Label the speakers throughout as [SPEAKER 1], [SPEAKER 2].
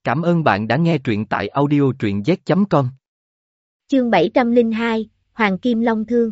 [SPEAKER 1] Cảm ơn bạn đã nghe truyện tại audio truyện z.com.
[SPEAKER 2] Chương 702, Hoàng Kim Long Thương.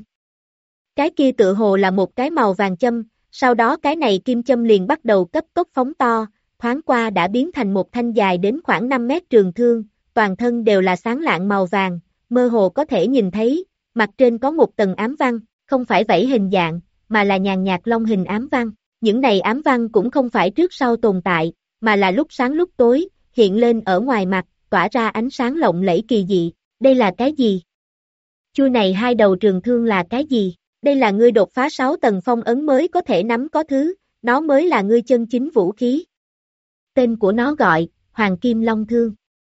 [SPEAKER 2] Cái kia tựa hồ là một cái màu vàng châm, sau đó cái này kim châm liền bắt đầu cấp tốc phóng to, thoáng qua đã biến thành một thanh dài đến khoảng 5 mét trường thương, toàn thân đều là sáng lạng màu vàng, mơ hồ có thể nhìn thấy, mặt trên có một tầng ám văn, không phải vảy hình dạng, mà là nhàn nhạt long hình ám văn. Những này ám văn cũng không phải trước sau tồn tại, mà là lúc sáng lúc tối, hiện lên ở ngoài mặt, tỏa ra ánh sáng lộng lẫy kỳ dị. Đây là cái gì? Chui này hai đầu trường thương là cái gì? Đây là ngươi đột phá 6 tầng phong ấn mới có thể nắm có thứ, nó mới là ngươi chân chính vũ khí. Tên của nó gọi, Hoàng Kim Long Thương.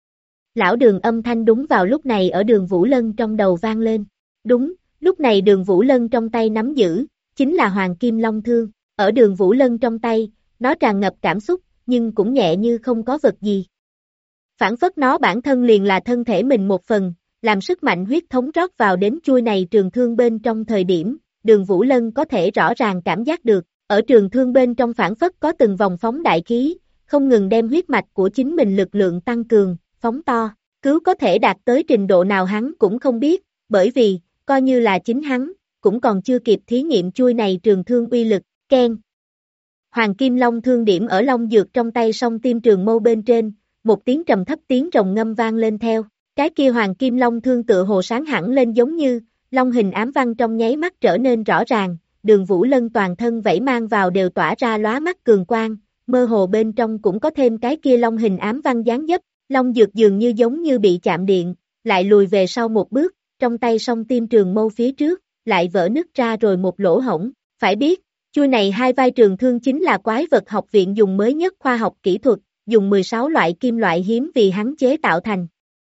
[SPEAKER 2] Lão Đường âm thanh đúng vào lúc này ở Đường Vũ Lân trong đầu vang lên. Đúng, lúc này Đường Vũ Lân trong tay nắm giữ, chính là Hoàng Kim Long Thương. Ở Đường Vũ Lân trong tay, nó tràn ngập cảm xúc, nhưng cũng nhẹ như không có vật gì. Phản phất nó bản thân liền là thân thể mình một phần, làm sức mạnh huyết thống rót vào đến chui này trường thương bên trong thời điểm, Đường Vũ Lân có thể rõ ràng cảm giác được, ở trường thương bên trong phản phất có từng vòng phóng đại khí, không ngừng đem huyết mạch của chính mình lực lượng tăng cường, phóng to, cứu có thể đạt tới trình độ nào hắn cũng không biết, bởi vì, coi như là chính hắn, cũng còn chưa kịp thí nghiệm chui này trường thương uy lực, keng. Hoàng Kim Long Thương điểm ở long dược trong tay song tim trường mâu bên trên, một tiếng trầm thấp tiếng rồng ngâm vang lên theo, cái kia Hoàng Kim Long Thương tựa hồ sáng hẳn lên giống như, long hình ám văn trong nháy mắt trở nên rõ ràng, Đường Vũ Lân toàn thân vẫy mang vào đều tỏa ra lóa mắt cường quang, mơ hồ bên trong cũng có thêm cái kia long hình ám văn dáng dấp, long dược dường như giống như bị chạm điện, lại lùi về sau một bước, trong tay song tim trường mâu phía trước, lại vỡ nứt ra rồi một lỗ hổng, phải biết, chui này hai vai trường thương chính là quái vật học viện dùng mới nhất khoa học kỹ thuật, dùng 16 loại kim loại hiếm vì hắn chế tạo thành.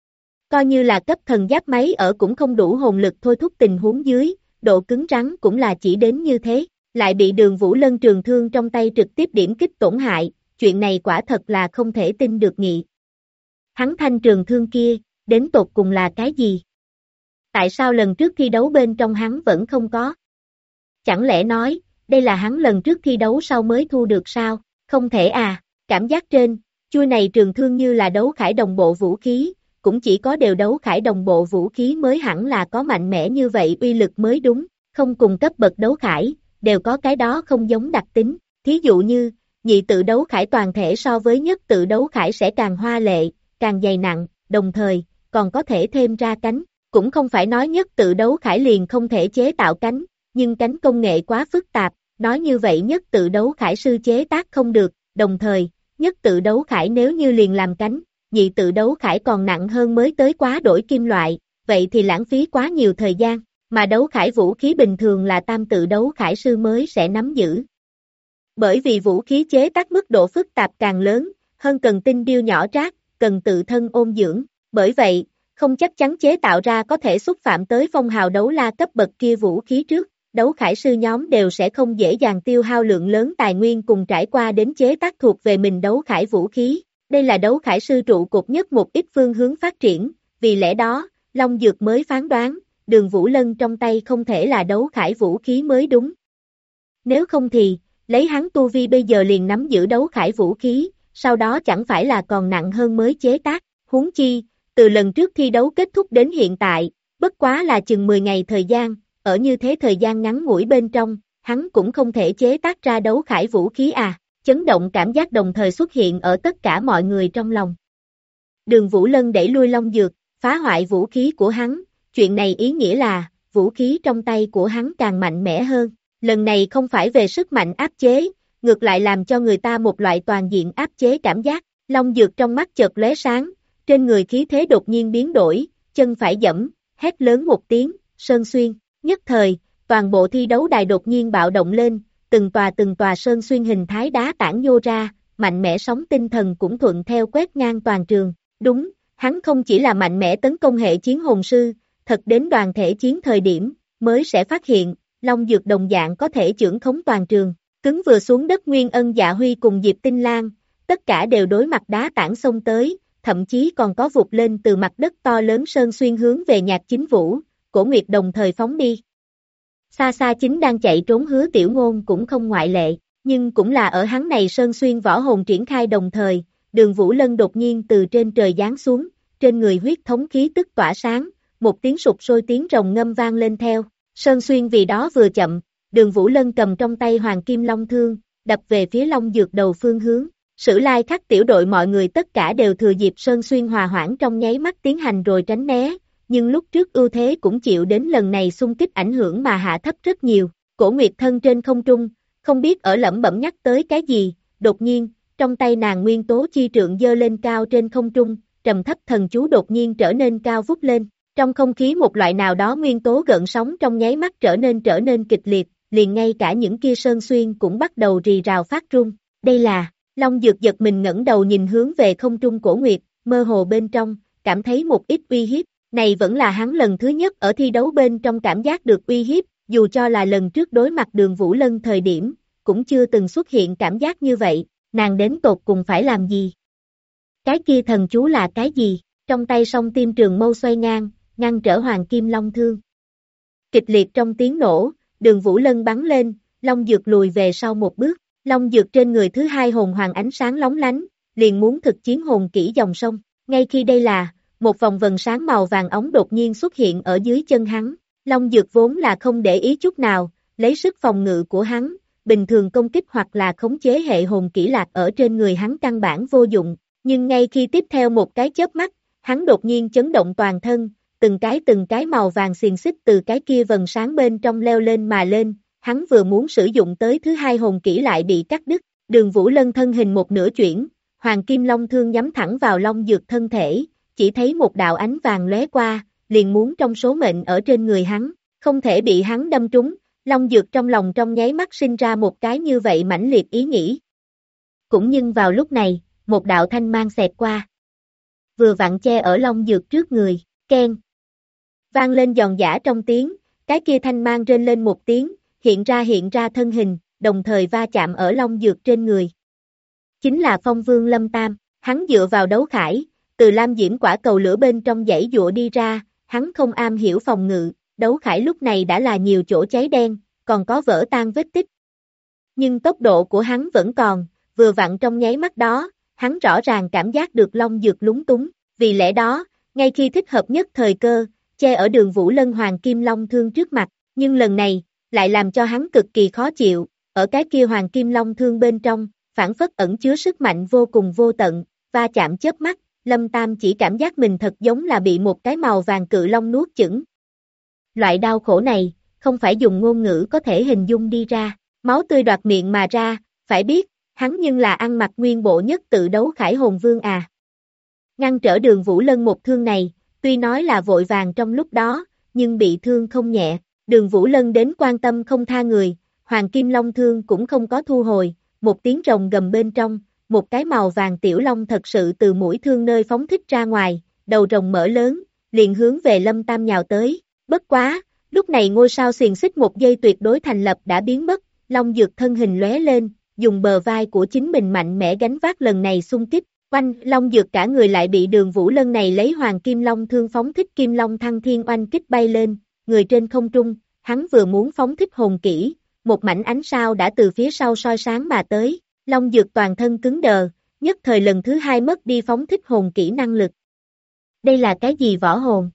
[SPEAKER 2] Coi như là cấp thần giáp máy ở cũng không đủ hồn lực thôi thúc tình huống dưới, độ cứng rắn cũng là chỉ đến như thế, lại bị Đường Vũ Lân trường thương trong tay trực tiếp điểm kích tổn hại, chuyện này quả thật là không thể tin được nghị. Hắn thanh trường thương kia, đến tột cùng là cái gì? Tại sao lần trước thi đấu bên trong hắn vẫn không có? Chẳng lẽ nói, đây là hắn lần trước thi đấu sau mới thu được sao? Không thể à, cảm giác trên, chui này trường thương như là đấu khải đồng bộ vũ khí, cũng chỉ có đều đấu khải đồng bộ vũ khí mới hẳn là có mạnh mẽ như vậy uy lực mới đúng, không cùng cấp bậc đấu khải, đều có cái đó không giống đặc tính, thí dụ như, nhị tự đấu khải toàn thể so với nhất tự đấu khải sẽ càng hoa lệ, càng dày nặng, đồng thời, còn có thể thêm ra cánh, cũng không phải nói nhất tự đấu khải liền không thể chế tạo cánh, nhưng cánh công nghệ quá phức tạp, nói như vậy nhất tự đấu khải sư chế tác không được, đồng thời, nhất tự đấu khải nếu như liền làm cánh, nhị tự đấu khải còn nặng hơn mới tới quá đổi kim loại, vậy thì lãng phí quá nhiều thời gian, mà đấu khải vũ khí bình thường là tam tự đấu khải sư mới sẽ nắm giữ. Bởi vì vũ khí chế tác mức độ phức tạp càng lớn, hơn cần tinh điêu nhỏ rác, cần tự thân ôn dưỡng, bởi vậy, không chắc chắn chế tạo ra có thể xúc phạm tới phong hào đấu la cấp bậc kia vũ khí trước. Đấu khải sư nhóm đều sẽ không dễ dàng tiêu hao lượng lớn tài nguyên cùng trải qua đến chế tác thuộc về mình đấu khải vũ khí. Đây là đấu khải sư trụ cột nhất một ít phương hướng phát triển, vì lẽ đó, Long Dược mới phán đoán, Đường Vũ Lân trong tay không thể là đấu khải vũ khí mới đúng. Nếu không thì, lấy hắn tu vi bây giờ liền nắm giữ đấu khải vũ khí, sau đó chẳng phải là còn nặng hơn mới chế tác, huống chi, từ lần trước thi đấu kết thúc đến hiện tại, bất quá là chừng 10 ngày thời gian. Ở như thế thời gian ngắn ngủi bên trong, hắn cũng không thể chế tác ra đấu khải vũ khí à, chấn động cảm giác đồng thời xuất hiện ở tất cả mọi người trong lòng. Đường Vũ Lân đẩy lui Long Dược, phá hoại vũ khí của hắn, chuyện này ý nghĩa là, vũ khí trong tay của hắn càng mạnh mẽ hơn, lần này không phải về sức mạnh áp chế, ngược lại làm cho người ta một loại toàn diện áp chế cảm giác, Long Dược trong mắt chợt lóe sáng, trên người khí thế đột nhiên biến đổi, chân phải dẫm, hét lớn một tiếng, sơn xuyên. Nhất thời, toàn bộ thi đấu đài đột nhiên bạo động lên, từng tòa sơn xuyên hình thái đá tảng nhô ra, mạnh mẽ sóng tinh thần cũng thuận theo quét ngang toàn trường. Đúng, hắn không chỉ là mạnh mẽ tấn công hệ chiến hồn sư, thật đến đoàn thể chiến thời điểm, mới sẽ phát hiện, Long Dược đồng dạng có thể chưởng khống toàn trường. Cứng vừa xuống đất Nguyên Ân Dạ Huy cùng Diệp Tinh Lan, tất cả đều đối mặt đá tảng xông tới, thậm chí còn có vụt lên từ mặt đất to lớn sơn xuyên hướng về Nhạc Chính Vũ. Cổ Nguyệt đồng thời phóng đi. Xa xa chính đang chạy trốn Hứa Tiểu Ngôn cũng không ngoại lệ, nhưng cũng là ở hắn này sơn xuyên võ hồn triển khai đồng thời, Đường Vũ Lân đột nhiên từ trên trời giáng xuống, trên người huyết thống khí tức tỏa sáng, một tiếng sụp sôi tiếng rồng ngâm vang lên theo. Sơn Xuyên vì đó vừa chậm, Đường Vũ Lân cầm trong tay Hoàng Kim Long Thương, đập về phía Long Dược đầu phương hướng. Sử Lai Khắc tiểu đội mọi người tất cả đều thừa dịp Sơn Xuyên hòa hoãn trong nháy mắt tiến hành rồi tránh né, nhưng lúc trước ưu thế cũng chịu đến lần này xung kích ảnh hưởng mà hạ thấp rất nhiều. Cổ Nguyệt thân trên không trung, không biết ở lẩm bẩm nhắc tới cái gì, đột nhiên, trong tay nàng nguyên tố chi trượng giơ lên cao trên không trung, trầm thấp thần chú đột nhiên trở nên cao vút lên. Trong không khí một loại nào đó nguyên tố gợn sóng trong nháy mắt trở nên kịch liệt, liền ngay cả những kia Sơn Xuyên cũng bắt đầu rì rào phát run. Đây là, Long Dược giật mình ngẩng đầu nhìn hướng về không trung Cổ Nguyệt, mơ hồ bên trong, cảm thấy một ít uy hiếp. Này vẫn là hắn lần thứ nhất ở thi đấu bên trong cảm giác được uy hiếp, dù cho là lần trước đối mặt Đường Vũ Lân thời điểm, cũng chưa từng xuất hiện cảm giác như vậy, nàng đến tột cùng phải làm gì? Cái kia thần chú là cái gì? Trong tay song tim trường mâu xoay ngang, ngăn trở Hoàng Kim Long Thương. Kịch liệt trong tiếng nổ, Đường Vũ Lân bắn lên, Long Dược lùi về sau một bước, Long Dược trên người thứ hai hồn hoàng ánh sáng lóng lánh, liền muốn thực chiến hồn kỹ dòng sông. Ngay khi đây là, một vòng vần sáng màu vàng ống đột nhiên xuất hiện ở dưới chân hắn. Long Dược vốn là không để ý chút nào, lấy sức phòng ngự của hắn, bình thường công kích hoặc là khống chế hệ hồn kỹ lạc ở trên người hắn căn bản vô dụng, nhưng ngay khi tiếp theo một cái chớp mắt, hắn đột nhiên chấn động toàn thân, từng cái màu vàng xiềng xích từ cái kia vần sáng bên trong leo lên mà lên, hắn vừa muốn sử dụng tới thứ hai hồn kỹ lại bị cắt đứt. Đường Vũ Lân thân hình một nửa chuyển, Hoàng Kim Long Thương nhắm thẳng vào Long Dược thân thể, chỉ thấy một đạo ánh vàng lóe qua, liền muốn trong số mệnh ở trên người hắn, không thể bị hắn đâm trúng. Long Dược trong lòng trong nháy mắt sinh ra một cái như vậy mãnh liệt ý nghĩ. Cũng nhưng vào lúc này, một đạo thanh mang xẹt qua, vừa vặn che ở Long Dược trước người, keng. Vang lên giòn giã trong tiếng, cái kia thanh mang rên lên một tiếng, hiện ra thân hình, đồng thời va chạm ở Long Dược trên người. Chính là Phong Vương Lâm Tam, hắn dựa vào đấu khải, từ lam diễm quả cầu lửa bên trong dãy dụa đi ra, hắn không am hiểu phòng ngự, đấu khải lúc này đã là nhiều chỗ cháy đen, còn có vỡ tan vết tích. Nhưng tốc độ của hắn vẫn còn, vừa vặn trong nháy mắt đó, hắn rõ ràng cảm giác được Long Dược lúng túng, vì lẽ đó, ngay khi thích hợp nhất thời cơ, che ở Đường Vũ Lân Hoàng Kim Long Thương trước mặt, nhưng lần này, lại làm cho hắn cực kỳ khó chịu, ở cái kia Hoàng Kim Long Thương bên trong, phản phất ẩn chứa sức mạnh vô cùng vô tận, va chạm chớp mắt, Lâm Tam chỉ cảm giác mình thật giống là bị một cái màu vàng cự long nuốt chửng. Loại đau khổ này, không phải dùng ngôn ngữ có thể hình dung đi ra, máu tươi đoạt miệng mà ra, phải biết, hắn nhưng là ăn mặc nguyên bộ nhất tự đấu khải hồn vương à. Ngăn trở Đường Vũ Lân một thương này, tuy nói là vội vàng trong lúc đó, nhưng bị thương không nhẹ, Đường Vũ Lân đến quan tâm không tha người, Hoàng Kim Long Thương cũng không có thu hồi, một tiếng rồng gầm bên trong, một cái màu vàng tiểu long thật sự từ mũi thương nơi phóng thích ra ngoài, đầu rồng mở lớn, liền hướng về Lâm Tam nhào tới, bất quá, lúc này ngôi sao xiềng xích một giây tuyệt đối thành lập đã biến mất, Long Dược thân hình lóe lên, dùng bờ vai của chính mình mạnh mẽ gánh vác lần này xung kích, oanh, Long Dược cả người lại bị Đường Vũ Lân này lấy Hoàng Kim Long Thương phóng thích Kim Long Thăng Thiên oanh kích bay lên, người trên không trung, hắn vừa muốn phóng thích hồn kỹ, một mảnh ánh sao đã từ phía sau soi sáng mà tới, Long Dược toàn thân cứng đờ, nhất thời lần thứ hai mất đi phóng thích hồn kỹ năng lực. Đây là cái gì võ hồn?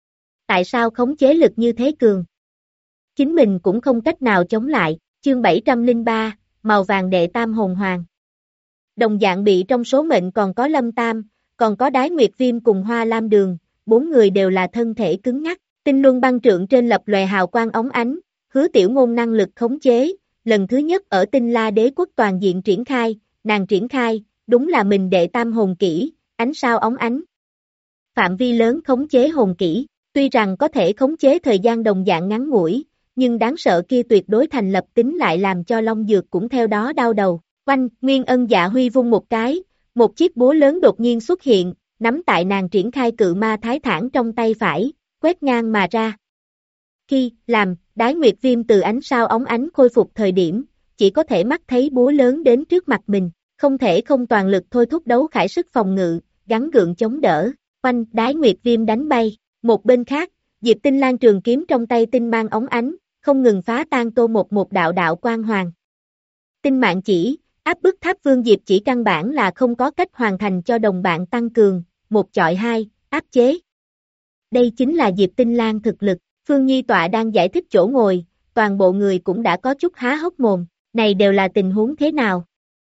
[SPEAKER 2] Tại sao khống chế lực như thế cường? Chính mình cũng không cách nào chống lại, chương 703, màu vàng đệ tam hồn hoàng. Đồng dạng bị trong số mệnh còn có Lâm Tam, còn có Đái Nguyệt Viêm cùng Hoa Lam Đường, bốn người đều là thân thể cứng nhắc, tinh luân băng trượng trên lập lòe hào quang óng ánh, Hứa Tiểu Ngôn năng lực khống chế, lần thứ nhất ở Tinh La Đế quốc toàn diện triển khai, nàng triển khai, đúng là mình đệ tam hồn kỹ, ánh sao óng ánh. Phạm vi lớn khống chế hồn kỹ, tuy rằng có thể khống chế thời gian đồng dạng ngắn ngủi, nhưng đáng sợ kia tuyệt đối thành lập tính lại làm cho Long Dược cũng theo đó đau đầu. Oanh, Nguyên Ân Dạ Huy vung một cái, một chiếc búa lớn đột nhiên xuất hiện, nắm tại nàng triển khai cự ma thái thản trong tay phải, quét ngang mà ra. Khi làm, Đái Nguyệt Viêm từ ánh sao óng ánh khôi phục thời điểm, chỉ có thể mắt thấy búa lớn đến trước mặt mình, không thể không toàn lực thôi thúc đấu khải sức phòng ngự, gắng gượng chống đỡ. Oanh, Đái Nguyệt Viêm đánh bay, một bên khác, Diệp Tinh Lan trường kiếm trong tay tinh mang óng ánh, không ngừng phá tan tô một đạo đạo quang hoàng. Tinh mạng chỉ, áp bức Tháp Vương Diệp chỉ căn bản là không có cách hoàn thành cho đồng bạn tăng cường, một chọi hai, áp chế. Đây chính là Diệp Tinh Lan thực lực, Phương Nhi tọa đang giải thích chỗ ngồi, toàn bộ người cũng đã có chút há hốc mồm, này đều là tình huống thế nào?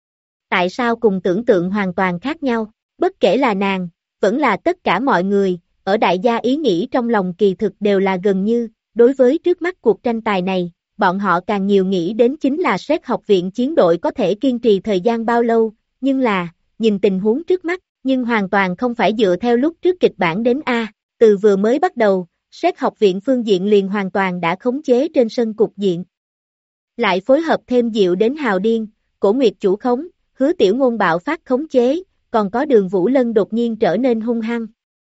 [SPEAKER 2] Tại sao cùng tưởng tượng hoàn toàn khác nhau, bất kể là nàng, vẫn là tất cả mọi người, ở đại gia ý nghĩ trong lòng kỳ thực đều là gần như, đối với trước mắt cuộc tranh tài này, bọn họ càng nhiều nghĩ đến chính là xét học viện chiến đội có thể kiên trì thời gian bao lâu, nhưng là, nhìn tình huống trước mắt, nhưng hoàn toàn không phải dựa theo lúc trước kịch bản đến A, từ vừa mới bắt đầu, xét học viện phương diện liền hoàn toàn đã khống chế trên sân cục diện. Lại phối hợp thêm Diệu đến hào điên, Cổ Nguyệt chủ khống, Hứa Tiểu Ngôn bạo phát khống chế, còn có Đường Vũ Lân đột nhiên trở nên hung hăng.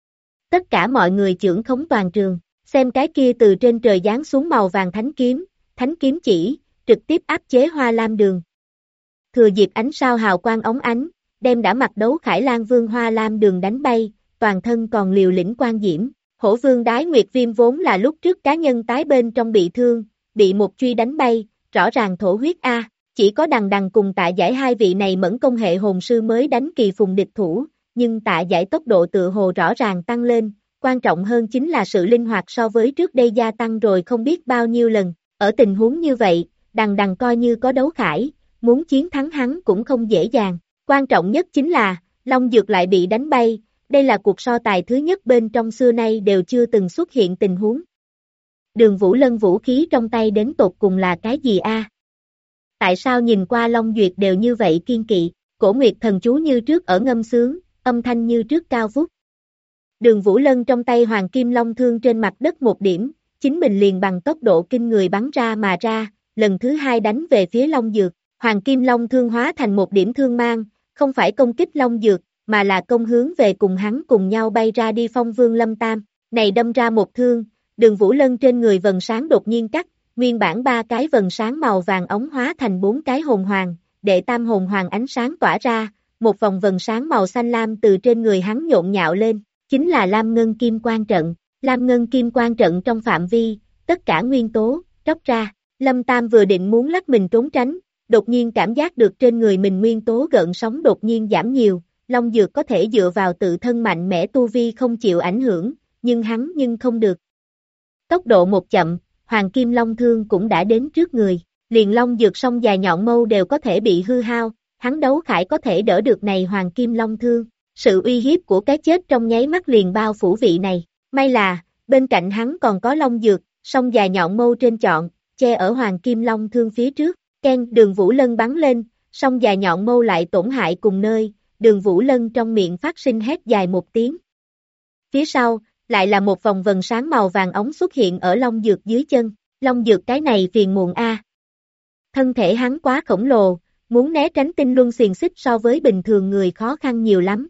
[SPEAKER 2] Tất cả mọi người chưởng khống toàn trường, xem cái kia từ trên trời giáng xuống màu vàng thánh kiếm chỉ, trực tiếp áp chế Hoa Lam Đường. Thừa dịp ánh sao hào quang óng ánh, đem đã mặc đấu Khải Lan Vương Hoa Lam Đường đánh bay, toàn thân còn liều lĩnh quan diễm. Hổ Vương Đái Nguyệt Viêm vốn là lúc trước cá nhân tái bên trong bị thương, bị một truy đánh bay, rõ ràng thổ huyết A, chỉ có Đằng Đằng cùng Tạ Giải hai vị này mẫn công hệ hồn sư mới đánh kỳ phùng địch thủ, nhưng Tạ Giải tốc độ tự hồ rõ ràng tăng lên, quan trọng hơn chính là sự linh hoạt so với trước đây gia tăng rồi không biết bao nhiêu lần, ở tình huống như vậy, Đằng Đằng coi như có đấu khải, muốn chiến thắng hắn cũng không dễ dàng, quan trọng nhất chính là, Long Dược lại bị đánh bay. Đây là cuộc so tài thứ nhất bên trong xưa nay đều chưa từng xuất hiện tình huống. Đường Vũ Lân vũ khí trong tay đến tột cùng là cái gì a? Tại sao nhìn qua Long Duyệt đều như vậy kiên kỵ, Cổ Nguyệt thần chú như trước ở ngâm sướng, âm thanh như trước cao vút. Đường Vũ Lân trong tay Hoàng Kim Long thương trên mặt đất một điểm, chính mình liền bằng tốc độ kinh người bắn ra mà ra, lần thứ hai đánh về phía Long Dược, Hoàng Kim Long thương hóa thành một điểm thương mang, không phải công kích Long Dược, mà là công hướng về cùng hắn cùng nhau bay ra đi Phong Vương Lâm Tam, này đâm ra một thương, Đường Vũ Lân trên người vầng sáng đột nhiên cắt, nguyên bản 3 cái vầng sáng màu vàng ống hóa thành 4 cái hồn hoàng, đệ tam hồn hoàng ánh sáng tỏa ra, một vòng vầng sáng màu xanh lam từ trên người hắn nhộn nhạo lên, chính là Lam Ngân Kim Quang Trận, Lam Ngân Kim Quang Trận trong phạm vi, tất cả nguyên tố, tróc ra, Lâm Tam vừa định muốn lách mình trốn tránh, đột nhiên cảm giác được trên người mình nguyên tố gợn sóng đột nhiên giảm nhiều. Long Dược có thể dựa vào tự thân mạnh mẽ tu vi không chịu ảnh hưởng, nhưng hắn không được. Tốc độ một chậm, Hoàng Kim Long Thương cũng đã đến trước người, liền Long Dược song dài nhọn mâu đều có thể bị hư hao, hắn đấu khải có thể đỡ được này Hoàng Kim Long Thương, sự uy hiếp của cái chết trong nháy mắt liền bao phủ vị này, may là, bên cạnh hắn còn có Long Dược, song dài nhọn mâu trên chọn, che ở Hoàng Kim Long Thương phía trước, Đường Vũ Lân bắn lên, song dài nhọn mâu lại tổn hại cùng nơi. Đường Vũ Lân trong miệng phát sinh hét dài một tiếng. Phía sau, lại là một vòng vầng sáng màu vàng ống xuất hiện ở Long Dược dưới chân. Long Dược cái này phiền muộn a. Thân thể hắn quá khổng lồ, muốn né tránh tinh luân xiềng xích so với bình thường người khó khăn nhiều lắm.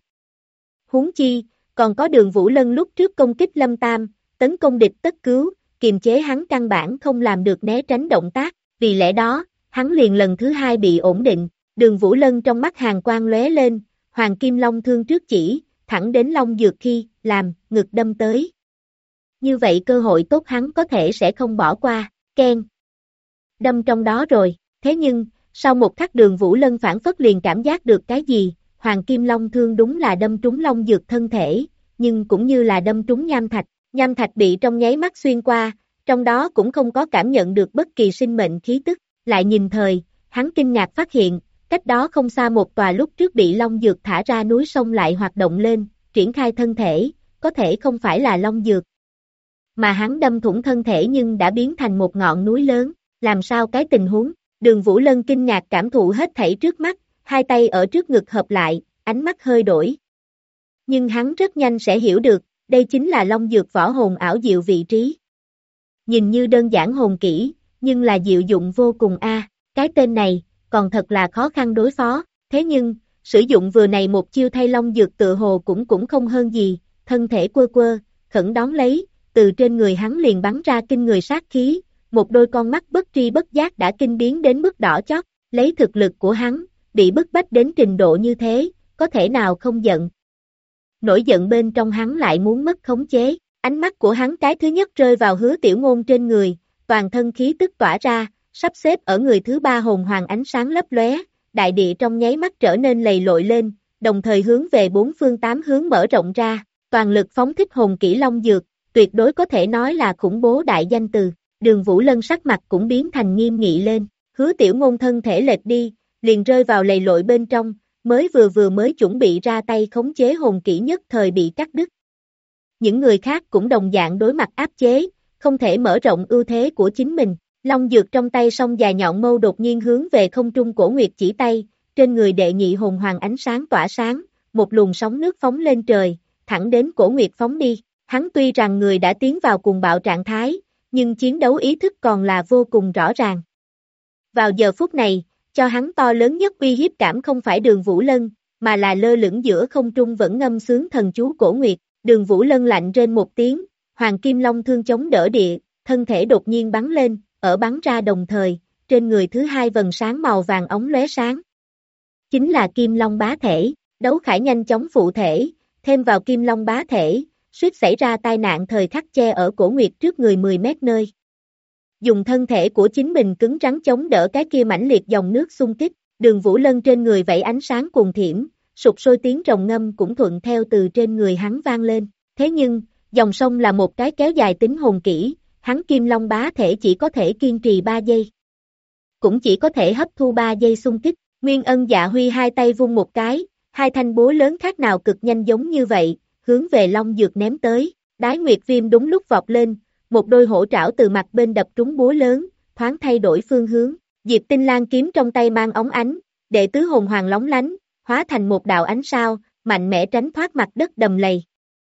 [SPEAKER 2] Huống chi, còn có Đường Vũ Lân lúc trước công kích Lâm Tam, tấn công địch tất cứu, kiềm chế hắn căn bản không làm được né tránh động tác, vì lẽ đó, hắn liền lần thứ hai bị ổn định. Đường Vũ Lân trong mắt hàn quang lóe lên. Hoàng Kim Long thương trước chỉ, thẳng đến Long Dược khi, làm, ngực đâm tới. Như vậy cơ hội tốt hắn có thể sẽ không bỏ qua, keng. Đâm trong đó rồi, thế nhưng, sau một khắc Đường Vũ Lân phản phất liền cảm giác được cái gì, Hoàng Kim Long thương đúng là đâm trúng Long Dược thân thể, nhưng cũng như là đâm trúng nham thạch bị trong nháy mắt xuyên qua, trong đó cũng không có cảm nhận được bất kỳ sinh mệnh khí tức, lại nhìn thời, hắn kinh ngạc phát hiện, cách đó không xa một tòa lúc trước bị Long Dược thả ra núi sông lại hoạt động lên, triển khai thân thể, có thể không phải là Long Dược. Mà hắn đâm thủng thân thể nhưng đã biến thành một ngọn núi lớn, làm sao cái tình huống, Đường Vũ Lân kinh ngạc cảm thụ hết thảy trước mắt, hai tay ở trước ngực hợp lại, ánh mắt hơi đổi. Nhưng hắn rất nhanh sẽ hiểu được, đây chính là Long Dược võ hồn ảo diệu vị trí. Nhìn như đơn giản hồn kỹ, nhưng là diệu dụng vô cùng a. Cái tên này, còn thật là khó khăn đối phó, thế nhưng, sử dụng vừa này một chiêu thay Long Dược tự hồ cũng không hơn gì, thân thể quơ quơ, khẩn đón lấy, từ trên người hắn liền bắn ra kinh người sát khí, một đôi con mắt bất tri bất giác đã kinh biến đến mức đỏ chót, lấy thực lực của hắn, bị bức bách đến trình độ như thế, có thể nào không giận. Nổi giận bên trong hắn lại muốn mất khống chế, ánh mắt của hắn cái thứ nhất rơi vào Hứa Tiểu Ngôn trên người, toàn thân khí tức tỏa ra, sắp xếp ở người thứ ba hồn hoàng ánh sáng lấp lóe, đại địa trong nháy mắt trở nên lầy lội lên, đồng thời hướng về bốn phương tám hướng mở rộng ra, toàn lực phóng thích hồn kỹ long dược, tuyệt đối có thể nói là khủng bố đại danh từ. Đường Vũ Lân sắc mặt cũng biến thành nghiêm nghị lên, Hứa Tiểu Ngôn thân thể lệch đi, liền rơi vào lầy lội bên trong, mới chuẩn bị ra tay khống chế hồn kỹ nhất thời bị cắt đứt. Những người khác cũng đồng dạng đối mặt áp chế, không thể mở rộng ưu thế của chính mình. Long dược trong tay song dài nhọn mâu đột nhiên hướng về không trung Cổ Nguyệt chỉ tay, trên người đệ nhị hồn hoàng ánh sáng tỏa sáng, một luồng sóng nước phóng lên trời, thẳng đến Cổ Nguyệt phóng đi. Hắn tuy rằng người đã tiến vào cuồng bạo trạng thái, nhưng chiến đấu ý thức còn là vô cùng rõ ràng. Vào giờ phút này, cho hắn to lớn nhất uy hiếp cảm không phải Đường Vũ Lân, mà là lơ lửng giữa không trung vẫn ngâm sướng thần chú Cổ Nguyệt. Đường Vũ Lân lạnh rên một tiếng, Hoàng Kim Long thương chống đỡ địa, thân thể đột nhiên bắn lên, ở bắn ra đồng thời, trên người thứ hai vầng sáng màu vàng ống lóe sáng. Chính là Kim Long bá thể, Đấu Khải nhanh chóng phụ thể, thêm vào Kim Long bá thể, suýt xảy ra tai nạn thời khắc che ở Cổ Nguyệt trước người 10 mét nơi. Dùng thân thể của chính mình cứng rắn chống đỡ cái kia mãnh liệt dòng nước xung kích, Đường Vũ Lân trên người vẫy ánh sáng cuồng thiểm, sục sôi tiếng rồng ngâm cũng thuận theo từ trên người hắn vang lên. Thế nhưng, dòng sông là một cái kéo dài tính hồn kỹ, hắn Kim Long bá thể chỉ có thể kiên trì 3 giây. Cũng chỉ có thể hấp thu 3 giây xung kích. Nguyên Ân Dạ Huy hai tay vung một cái, hai thanh búa lớn khác nào cực nhanh giống như vậy, hướng về Long Dược ném tới. Đái Nguyệt Viêm đúng lúc vọt lên, một đôi hổ trảo từ mặt bên đập trúng búa lớn, thoáng thay đổi phương hướng. Diệp Tinh Lang kiếm trong tay mang óng ánh, đệ tứ hồn hoàng lóng lánh, hóa thành một đạo ánh sao, mạnh mẽ tránh thoát mặt đất đầm lầy.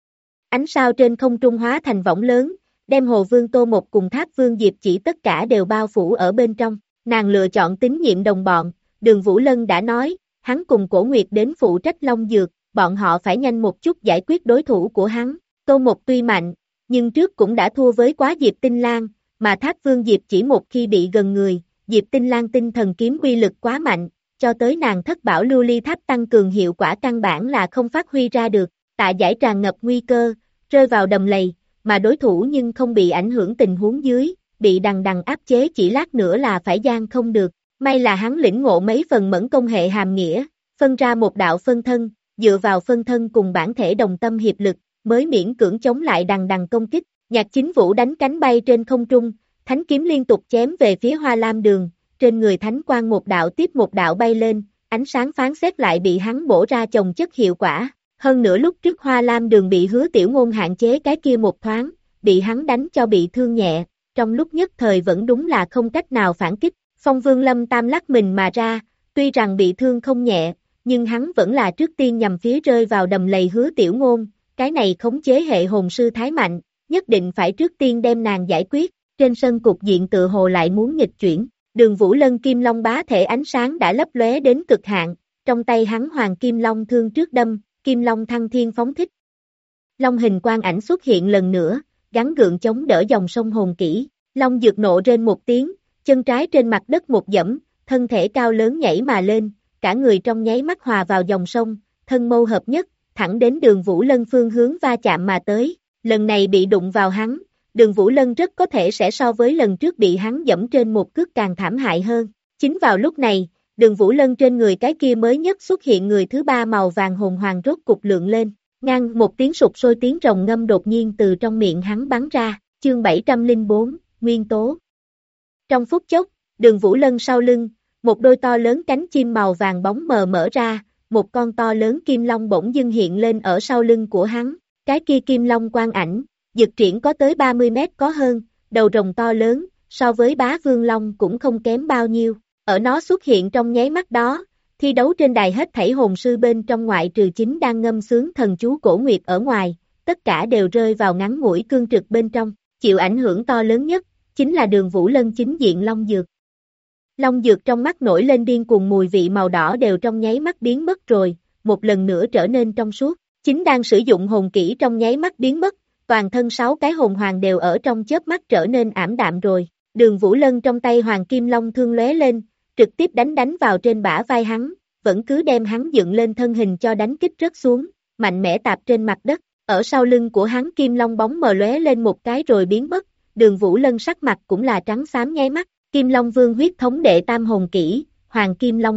[SPEAKER 2] Ánh sao trên không trung hóa thành võng lớn, đem Hồ Vương Tô Một cùng Tháp Vương Diệp Chỉ tất cả đều bao phủ ở bên trong. Nàng lựa chọn tín nhiệm đồng bọn, Đường Vũ Lân đã nói, hắn cùng Cổ Nguyệt đến phụ trách Long Dược, bọn họ phải nhanh một chút giải quyết đối thủ của hắn. Tô Một tuy mạnh, nhưng trước cũng đã thua với quá Diệp Tinh Lang, mà Tháp Vương Diệp Chỉ một khi bị gần người, Diệp Tinh Lang tinh thần kiếm uy lực quá mạnh, cho tới nàng thất bảo lưu ly tháp tăng cường hiệu quả căn bản là không phát huy ra được. Tạ Giải tràn ngập nguy cơ, rơi vào đầm lầy, mà đối thủ nhưng không bị ảnh hưởng tình huống dưới, bị đằng đằng áp chế chỉ lát nữa là phải gian không được. May là hắn lĩnh ngộ mấy phần mẫn công hệ hàm nghĩa, phân ra một đạo phân thân, dựa vào phân thân cùng bản thể đồng tâm hiệp lực, mới miễn cưỡng chống lại đằng đằng công kích. Nhạc Chính Vũ đánh cánh bay trên không trung, thánh kiếm liên tục chém về phía Hoa Lam Đường, trên người thánh quang một đạo tiếp một đạo bay lên, ánh sáng phán xét lại bị hắn bổ ra chồng chất hiệu quả. Hơn nữa lúc trước Hoa Lam Đường bị Hứa Tiểu Ngôn hạn chế cái kia một thoáng, bị hắn đánh cho bị thương nhẹ, trong lúc nhất thời vẫn đúng là không cách nào phản kích. Phong Vương Lâm Tam lắc mình mà ra, tuy rằng bị thương không nhẹ, nhưng hắn vẫn là trước tiên nhằm phía rơi vào đầm lầy Hứa Tiểu Ngôn, cái này khống chế hệ hồn sư thái mạnh, nhất định phải trước tiên đem nàng giải quyết. Trên sân cục diện tự hồ lại muốn nghịch chuyển, Đường Vũ Lân Kim Long bá thể ánh sáng đã lấp lóe đến cực hạn, trong tay hắn Hoàng Kim Long thương trước đâm, Kim Long thăng thiên phóng thích. Long hình quang ảnh xuất hiện lần nữa, gắn gượng chống đỡ dòng sông hồn kỹ. Long dược nộ rên một tiếng, chân trái trên mặt đất một dẫm, thân thể cao lớn nhảy mà lên, cả người trong nháy mắt hòa vào dòng sông, thân mâu hợp nhất, thẳng đến Đường Vũ Lân phương hướng va chạm mà tới. Lần này bị đụng vào hắn, Đường Vũ Lân rất có thể sẽ so với lần trước bị hắn dẫm trên một cước càng thảm hại hơn. Chính vào lúc này, Đường Vũ Lân trên người cái kia mới nhất xuất hiện người thứ ba màu vàng hồn hoàng rốt cục lượng lên, ngang một tiếng sụp sôi tiếng rồng ngâm đột nhiên từ trong miệng hắn bắn ra. Chương 704, Nguyên tố. Trong phút chốc, Đường Vũ Lân sau lưng, một đôi to lớn cánh chim màu vàng bóng mờ mở ra, một con to lớn kim long bỗng dưng hiện lên ở sau lưng của hắn. Cái kia kim long quang ảnh, dực triển có tới 30 mét có hơn, đầu rồng to lớn, so với Bá Vương Long cũng không kém bao nhiêu. Ở nó xuất hiện trong nháy mắt đó, thi đấu trên đài hết thảy hồn sư bên trong ngoại trừ chính đang ngâm sướng thần chú Cổ Nguyệt ở ngoài, tất cả đều rơi vào ngắn ngủi cương trực bên trong. Chịu ảnh hưởng to lớn nhất, chính là Đường Vũ Lân chính diện Long Dược. Long Dược trong mắt nổi lên điên cuồng mùi vị màu đỏ đều trong nháy mắt biến mất rồi, một lần nữa trở nên trong suốt. Chính đang sử dụng hồn kỹ trong nháy mắt biến mất, toàn thân 6 cái hồn hoàng đều ở trong chớp mắt trở nên ảm đạm rồi. Đường Vũ Lân trong tay Hoàng Kim Long thương lóe lên, trực tiếp đánh vào trên bả vai hắn, vẫn cứ đem hắn dựng lên thân hình cho đánh kích rớt xuống, mạnh mẽ tạp trên mặt đất. Ở sau lưng của hắn Kim Long bóng mờ lóe lên một cái rồi biến mất, Đường Vũ Lân sắc mặt cũng là trắng xám nháy mắt. Kim Long Vương huyết thống đệ tam hồn kỹ, Hoàng Kim Long hống,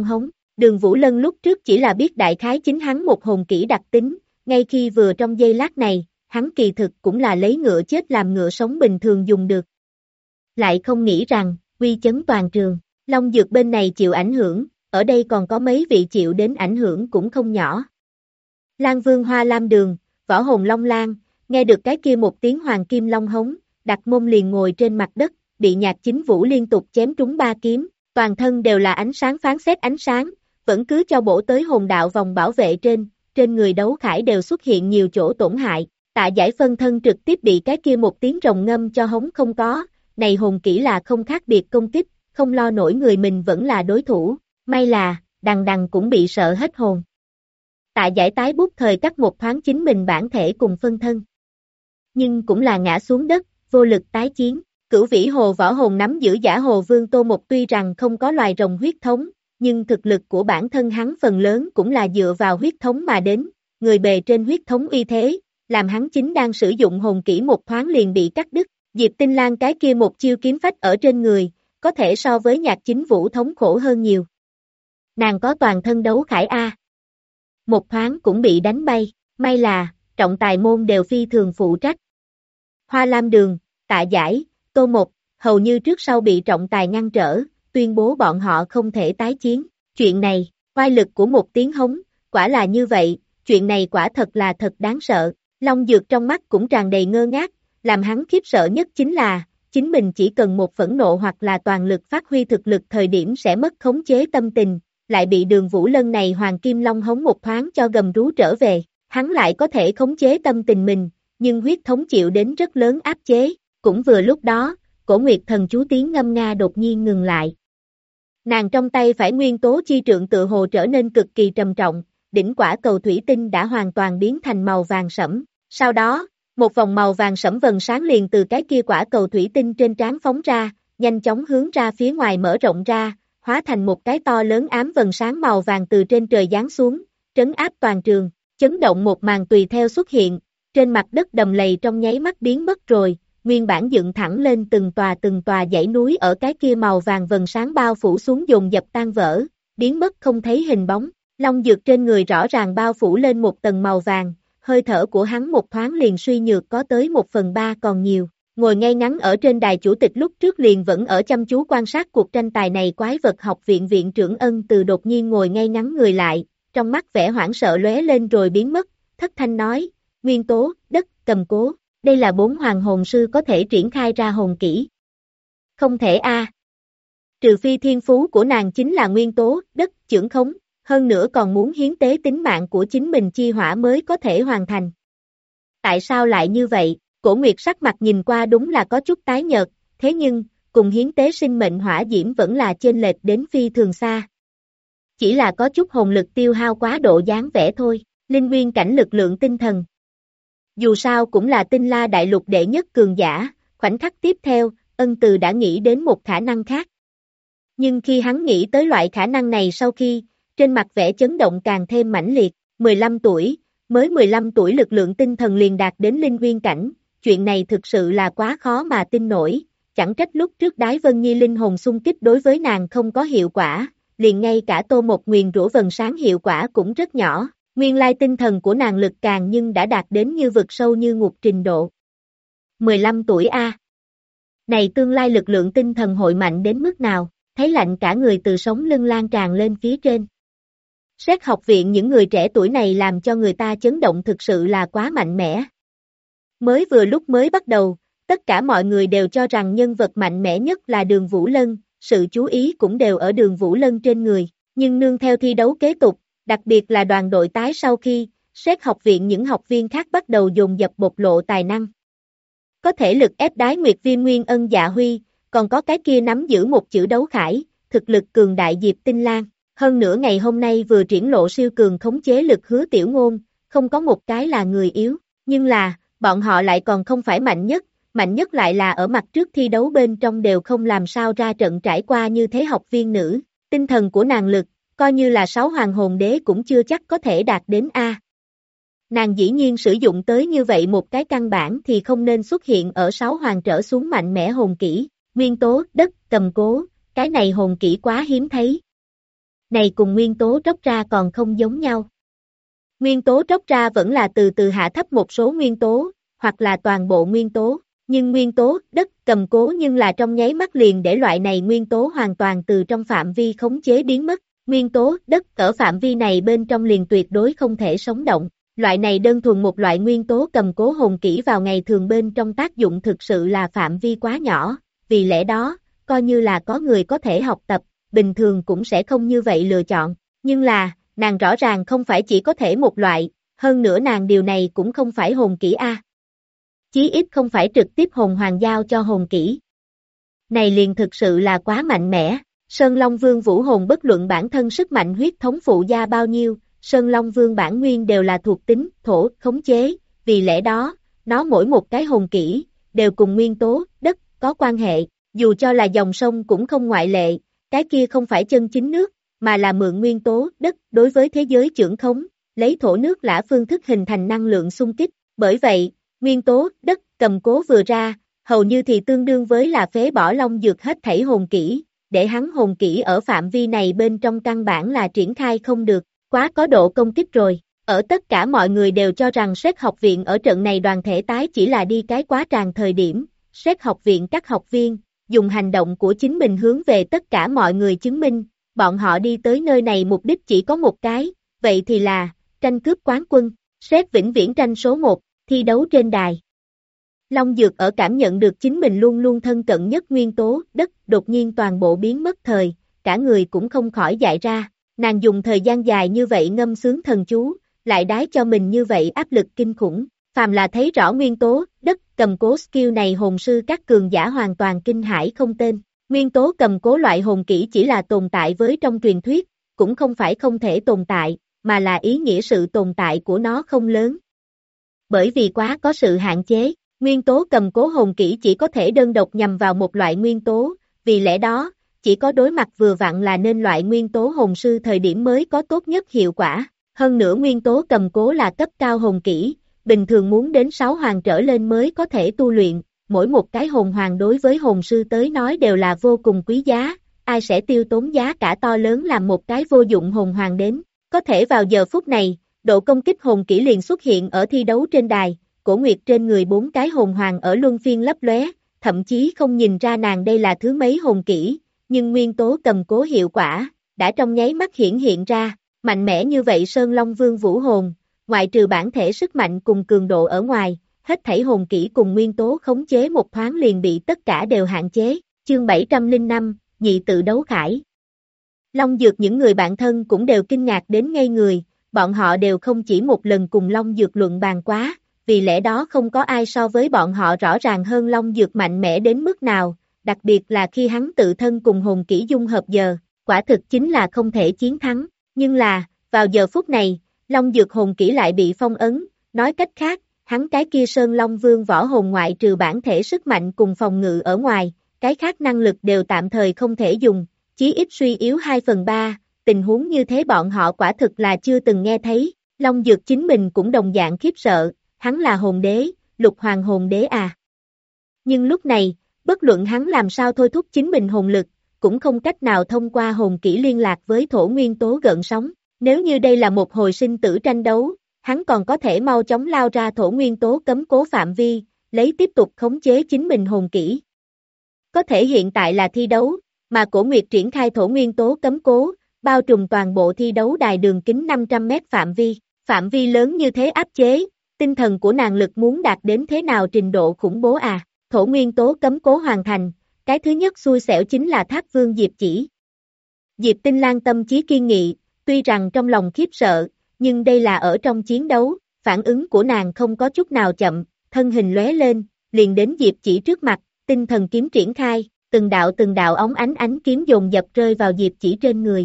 [SPEAKER 2] Đường Vũ Lân lúc trước chỉ là biết đại khái chính hắn một hồn kỹ đặc tính, ngay khi vừa trong giây lát này, hắn kỳ thực cũng là lấy ngựa chết làm ngựa sống bình thường dùng được. Lại không nghĩ rằng, uy chấn toàn trường, Long Dược bên này chịu ảnh hưởng, ở đây còn có mấy vị chịu đến ảnh hưởng cũng không nhỏ. Lan Vương Hoa Lam Đường, Võ Hồn Long Lan, nghe được cái kia một tiếng hoàng kim long hống, đặt mông liền ngồi trên mặt đất, bị Nhạc Chính Vũ liên tục chém trúng 3 kiếm, toàn thân đều là ánh sáng phán xét ánh sáng, vẫn cứ cho bổ tới hồn đạo vòng bảo vệ trên người Đấu Khải đều xuất hiện nhiều chỗ tổn hại, Tạ Giải phân thân trực tiếp bị cái kia một tiếng rồng ngâm cho hống không có, này hồn kỹ là không khác biệt công kích, không lo nổi người mình vẫn là đối thủ, may là, đằng đằng cũng bị sợ hết hồn. Tạ Giải tái bút thời cắt một thoáng chính mình bản thể cùng phân thân. Nhưng cũng là ngã xuống đất, vô lực tái chiến. Cửu Vĩ Hồ Võ Hồn nắm giữ Giả Hồ Vương Tô Một tuy rằng không có loài rồng huyết thống, nhưng thực lực của bản thân hắn phần lớn cũng là dựa vào huyết thống mà đến, người bề trên huyết thống uy thế, làm hắn chính đang sử dụng hồn kỹ một thoáng liền bị cắt đứt. Diệp Tinh Lan cái kia một chiêu kiếm phách ở trên người, có thể so với Nhạc Chính Vũ thống khổ hơn nhiều. Nàng có toàn thân Đấu Khải A. Một thoáng cũng bị đánh bay, may là, trọng tài môn đều phi thường phụ trách. Hoa Lam Đường, Tạ Giải, Tô Một, hầu như trước sau bị trọng tài ngăn trở, tuyên bố bọn họ không thể tái chiến. Chuyện này, oai lực của một tiếng hống, quả là như vậy, chuyện này quả thật là thật đáng sợ. Long Dược trong mắt cũng tràn đầy ngơ ngác, làm hắn khiếp sợ nhất chính là, chính mình chỉ cần một phẫn nộ hoặc là toàn lực phát huy thực lực thời điểm sẽ mất khống chế tâm tình, lại bị Đường Vũ Lân này Hoàng Kim Long hống một thoáng cho gầm rú trở về, hắn lại có thể khống chế tâm tình mình, nhưng huyết thống chịu đến rất lớn áp chế, cũng vừa lúc đó, Cổ Nguyệt Thần chú tiếng ngâm nga đột nhiên ngừng lại. Nàng trong tay phải nguyên tố chi trượng tựa hồ trở nên cực kỳ trầm trọng, đỉnh quả cầu thủy tinh đã hoàn toàn biến thành màu vàng sẫm, sau đó, một vòng màu vàng sẫm vầng sáng liền từ cái kia quả cầu thủy tinh trên trán phóng ra, nhanh chóng hướng ra phía ngoài mở rộng ra, hóa thành một cái to lớn ám vầng sáng màu vàng từ trên trời giáng xuống, trấn áp toàn trường, chấn động một màn tùy theo xuất hiện, trên mặt đất đầm lầy trong nháy mắt biến mất rồi, nguyên bản dựng thẳng lên từng tòa dãy núi ở cái kia màu vàng vầng sáng bao phủ xuống dồn dập tan vỡ, biến mất không thấy hình bóng, Long Dược trên người rõ ràng bao phủ lên một tầng màu vàng, hơi thở của hắn một thoáng liền suy nhược có tới 1/3 còn nhiều, ngồi ngay ngắn ở trên đài chủ tịch lúc trước liền vẫn ở chăm chú quan sát cuộc tranh tài này quái vật học viện viện trưởng Ân Từ đột nhiên ngồi ngay ngắn người lại, trong mắt vẻ hoảng sợ lóe lên rồi biến mất, thất thanh nói, nguyên tố, đất, cầm cố, đây là 4 hoàng hồn sư có thể triển khai ra hồn kỹ. Không thể a. Trừ phi thiên phú của nàng chính là nguyên tố, đất, chưởng khống, hơn nữa còn muốn hiến tế tính mạng của chính mình chi hỏa mới có thể hoàn thành. Tại sao lại như vậy? Cổ Nguyệt sắc mặt nhìn qua đúng là có chút tái nhợt, thế nhưng, cùng hiến tế sinh mệnh hỏa diễm vẫn là chênh lệch đến phi thường xa. Chỉ là có chút hồn lực tiêu hao quá độ dáng vẻ thôi, linh nguyên cảnh lực lượng tinh thần. Dù sao cũng là Tinh La đại lục đệ nhất cường giả, khoảnh khắc tiếp theo, Ân Từ đã nghĩ đến một khả năng khác. Nhưng khi hắn nghĩ tới loại khả năng này sau khi, trên mặt vẻ chấn động càng thêm mãnh liệt, 15 tuổi, mới 15 tuổi lực lượng tinh thần liền đạt đến linh nguyên cảnh, chuyện này thực sự là quá khó mà tin nổi, chẳng trách lúc trước Đái Vân Nhi linh hồn xung kích đối với nàng không có hiệu quả, liền ngay cả Tô Một nguyền rủa vầng sáng hiệu quả cũng rất nhỏ, nguyên lai tinh thần của nàng lực càng nhưng đã đạt đến như vực sâu như ngục trình độ. 15 tuổi a. Này tương lai lực lượng tinh thần hội mạnh đến mức nào, thấy lạnh cả người từ sống lưng lan tràn lên phía trên. Xét học viện những người trẻ tuổi này làm cho người ta chấn động thực sự là quá mạnh mẽ. Mới vừa lúc mới bắt đầu, tất cả mọi người đều cho rằng nhân vật mạnh mẽ nhất là Đường Vũ Lân, sự chú ý cũng đều ở Đường Vũ Lân trên người, nhưng nương theo thi đấu kế tục, đặc biệt là đoàn đội tái sau khi, xét học viện những học viên khác bắt đầu dồn dập bộc lộ tài năng. Có thể lực ép Đái Nguyệt Viêm Nguyên Ân Dạ Huy, còn có cái kia nắm giữ một chữ Đấu Khải, thực lực cường đại Diệp Tinh Lan. Hơn nữa ngày hôm nay vừa triển lộ siêu cường khống chế lực Hứa Tiểu Ngôn, không có một cái là người yếu, nhưng là, bọn họ lại còn không phải mạnh nhất lại là ở mặt trước thi đấu bên trong đều không làm sao ra trận trải qua như thế học viên nữ, tinh thần của nàng lực, coi như là 6 hoàng hồn đế cũng chưa chắc có thể đạt đến A. Nàng dĩ nhiên sử dụng tới như vậy một cái căn bản thì không nên xuất hiện ở 6 hoàng trở xuống mạnh mẽ hồn kỹ, nguyên tố, đất, cầm cố, cái này hồn kỹ quá hiếm thấy. này cùng nguyên tố tróc ra còn không giống nhau. Nguyên tố tróc ra vẫn là từ từ hạ thấp một số nguyên tố, hoặc là toàn bộ nguyên tố, nhưng nguyên tố đất cầm cố nhưng là trong nháy mắt liền để loại này nguyên tố hoàn toàn từ trong phạm vi khống chế biến mất. Nguyên tố đất ở phạm vi này bên trong liền tuyệt đối không thể sống động. Loại này đơn thuần một loại nguyên tố cầm cố hồn kỹ vào ngày thường bên trong tác dụng thực sự là phạm vi quá nhỏ, vì lẽ đó, coi như là có người có thể học tập, bình thường cũng sẽ không như vậy lựa chọn. Nhưng là, nàng rõ ràng không phải chỉ có thể một loại, hơn nữa nàng điều này cũng không phải hồn kỹ A. Chí ít không phải trực tiếp hồn hoàng giao cho hồn kỹ. Này liền thực sự là quá mạnh mẽ. Sơn Long Vương vũ hồn bất luận bản thân sức mạnh huyết thống phụ gia bao nhiêu, Sơn Long Vương bản nguyên đều là thuộc tính, thổ, khống chế, vì lẽ đó, nó mỗi một cái hồn kỹ, đều cùng nguyên tố, đất, có quan hệ, dù cho là dòng sông cũng không ngoại lệ, cái kia không phải chân chính nước, mà là mượn nguyên tố, đất, đối với thế giới chưởng khống, lấy thổ nước lã phương thức hình thành năng lượng xung kích, bởi vậy, nguyên tố, đất, cầm cố vừa ra, hầu như thì tương đương với là phế bỏ long dược hết thảy hồn kỹ, để hắn hồn kỹ ở phạm vi này bên trong căn bản là triển khai không được, quá có độ công kích rồi. Ở tất cả mọi người đều cho rằng Sét học viện ở trận này đoàn thể tái chỉ là đi cái quá tràn thời điểm, Sét học viện các học viên, dùng hành động của chính mình hướng về tất cả mọi người chứng minh, bọn họ đi tới nơi này mục đích chỉ có một cái, vậy thì là, tranh cướp quán quân, Sét vĩnh viễn tranh số 1, thi đấu trên đài. Long Dược ở cảm nhận được chính mình luôn luôn thân cận nhất nguyên tố, đất, đột nhiên toàn bộ biến mất thời, cả người cũng không khỏi dại ra, nàng dùng thời gian dài như vậy ngâm sướng thần chú, lại đái cho mình như vậy áp lực kinh khủng, phàm là thấy rõ nguyên tố, đất, cầm cố skill này hồn sư các cường giả hoàn toàn kinh hãi không tên, nguyên tố cầm cố loại hồn kỹ chỉ là tồn tại với trong truyền thuyết, cũng không phải không thể tồn tại, mà là ý nghĩa sự tồn tại của nó không lớn. Bởi vì quá có sự hạn chế. Nguyên tố cầm cố hồn kỹ chỉ có thể đơn độc nhằm vào một loại nguyên tố, vì lẽ đó, chỉ có đối mặt vừa vặn là nên loại nguyên tố hồn sư thời điểm mới có tốt nhất hiệu quả. Hơn nữa nguyên tố cầm cố là cấp cao hồn kỹ, bình thường muốn đến 6 hoàng trở lên mới có thể tu luyện, mỗi một cái hồn hoàng đối với hồn sư tới nói đều là vô cùng quý giá, ai sẽ tiêu tốn giá cả to lớn làm một cái vô dụng hồn hoàng đến. Có thể vào giờ phút này, độ công kích hồn kỹ liền xuất hiện ở thi đấu trên đài. Cổ Nguyệt trên người 4 cái hồn hoàng ở luân phiên lấp lóe, thậm chí không nhìn ra nàng đây là thứ mấy hồn kỹ, nhưng nguyên tố cầm cố hiệu quả, đã trong nháy mắt hiển hiện ra, mạnh mẽ như vậy Sơn Long Vương vũ hồn, ngoại trừ bản thể sức mạnh cùng cường độ ở ngoài, hết thảy hồn kỹ cùng nguyên tố khống chế một thoáng liền bị tất cả đều hạn chế, chương 705, nhị tự đấu khải. Long Dược những người bạn thân cũng đều kinh ngạc đến ngây người, bọn họ đều không chỉ một lần cùng Long Dược luận bàn quá. Vì lẽ đó không có ai so với bọn họ rõ ràng hơn Long Dược mạnh mẽ đến mức nào, đặc biệt là khi hắn tự thân cùng hồn kỹ dung hợp giờ, quả thực chính là không thể chiến thắng, nhưng là, vào giờ phút này, Long Dược hồn kỹ lại bị phong ấn, nói cách khác, hắn cái kia Sơn Long Vương võ hồn ngoại trừ bản thể sức mạnh cùng phòng ngự ở ngoài, cái khác năng lực đều tạm thời không thể dùng, chí ít suy yếu 2/3, tình huống như thế bọn họ quả thực là chưa từng nghe thấy, Long Dược chính mình cũng đồng dạng khiếp sợ. Hắn là hồn đế, lục hoàng hồn đế à. Nhưng lúc này, bất luận hắn làm sao thôi thúc chính mình hồn lực, cũng không cách nào thông qua hồn kỹ liên lạc với thổ nguyên tố gợn sóng. Nếu như đây là một hồi sinh tử tranh đấu, hắn còn có thể mau chóng lao ra thổ nguyên tố cấm cố phạm vi, lấy tiếp tục khống chế chính mình hồn kỹ. Có thể hiện tại là thi đấu, mà Cổ Nguyệt triển khai thổ nguyên tố cấm cố, bao trùm toàn bộ thi đấu đài đường kính 500 mét phạm vi lớn như thế áp chế. Tinh thần của nàng lực muốn đạt đến thế nào trình độ khủng bố à, thổ nguyên tố cấm cố hoàn thành, cái thứ nhất xui xẻo chính là Thác Vương Diệp Chỉ. Diệp Tinh Lan tâm trí kiên nghị, tuy rằng trong lòng khiếp sợ, nhưng đây là ở trong chiến đấu, phản ứng của nàng không có chút nào chậm, thân hình lóe lên, liền đến Diệp Chỉ trước mặt, tinh thần kiếm triển khai, từng đạo óng ánh kiếm dồn dập rơi vào Diệp Chỉ trên người.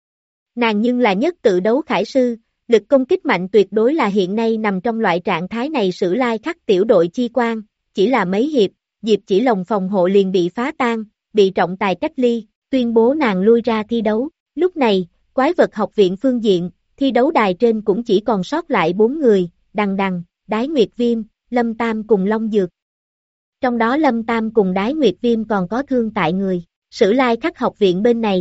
[SPEAKER 2] Nàng nhưng là nhất tự đấu khải sư, lực công kích mạnh tuyệt đối là hiện nay nằm trong loại trạng thái này Sử Lai Khắc tiểu đội chi quan, chỉ là mấy hiệp, Diệp Chỉ lồng phòng hộ liền bị phá tan, bị trọng tài cách ly, tuyên bố nàng lui ra thi đấu. Lúc này, quái vật học viện phương diện, thi đấu đài trên cũng chỉ còn sót lại 4 người, Đằng, Đái Nguyệt Viêm, Lâm Tam cùng Long Dược. Trong đó Lâm Tam cùng Đái Nguyệt Viêm còn có thương tại người, Sử Lai Khắc học viện bên này,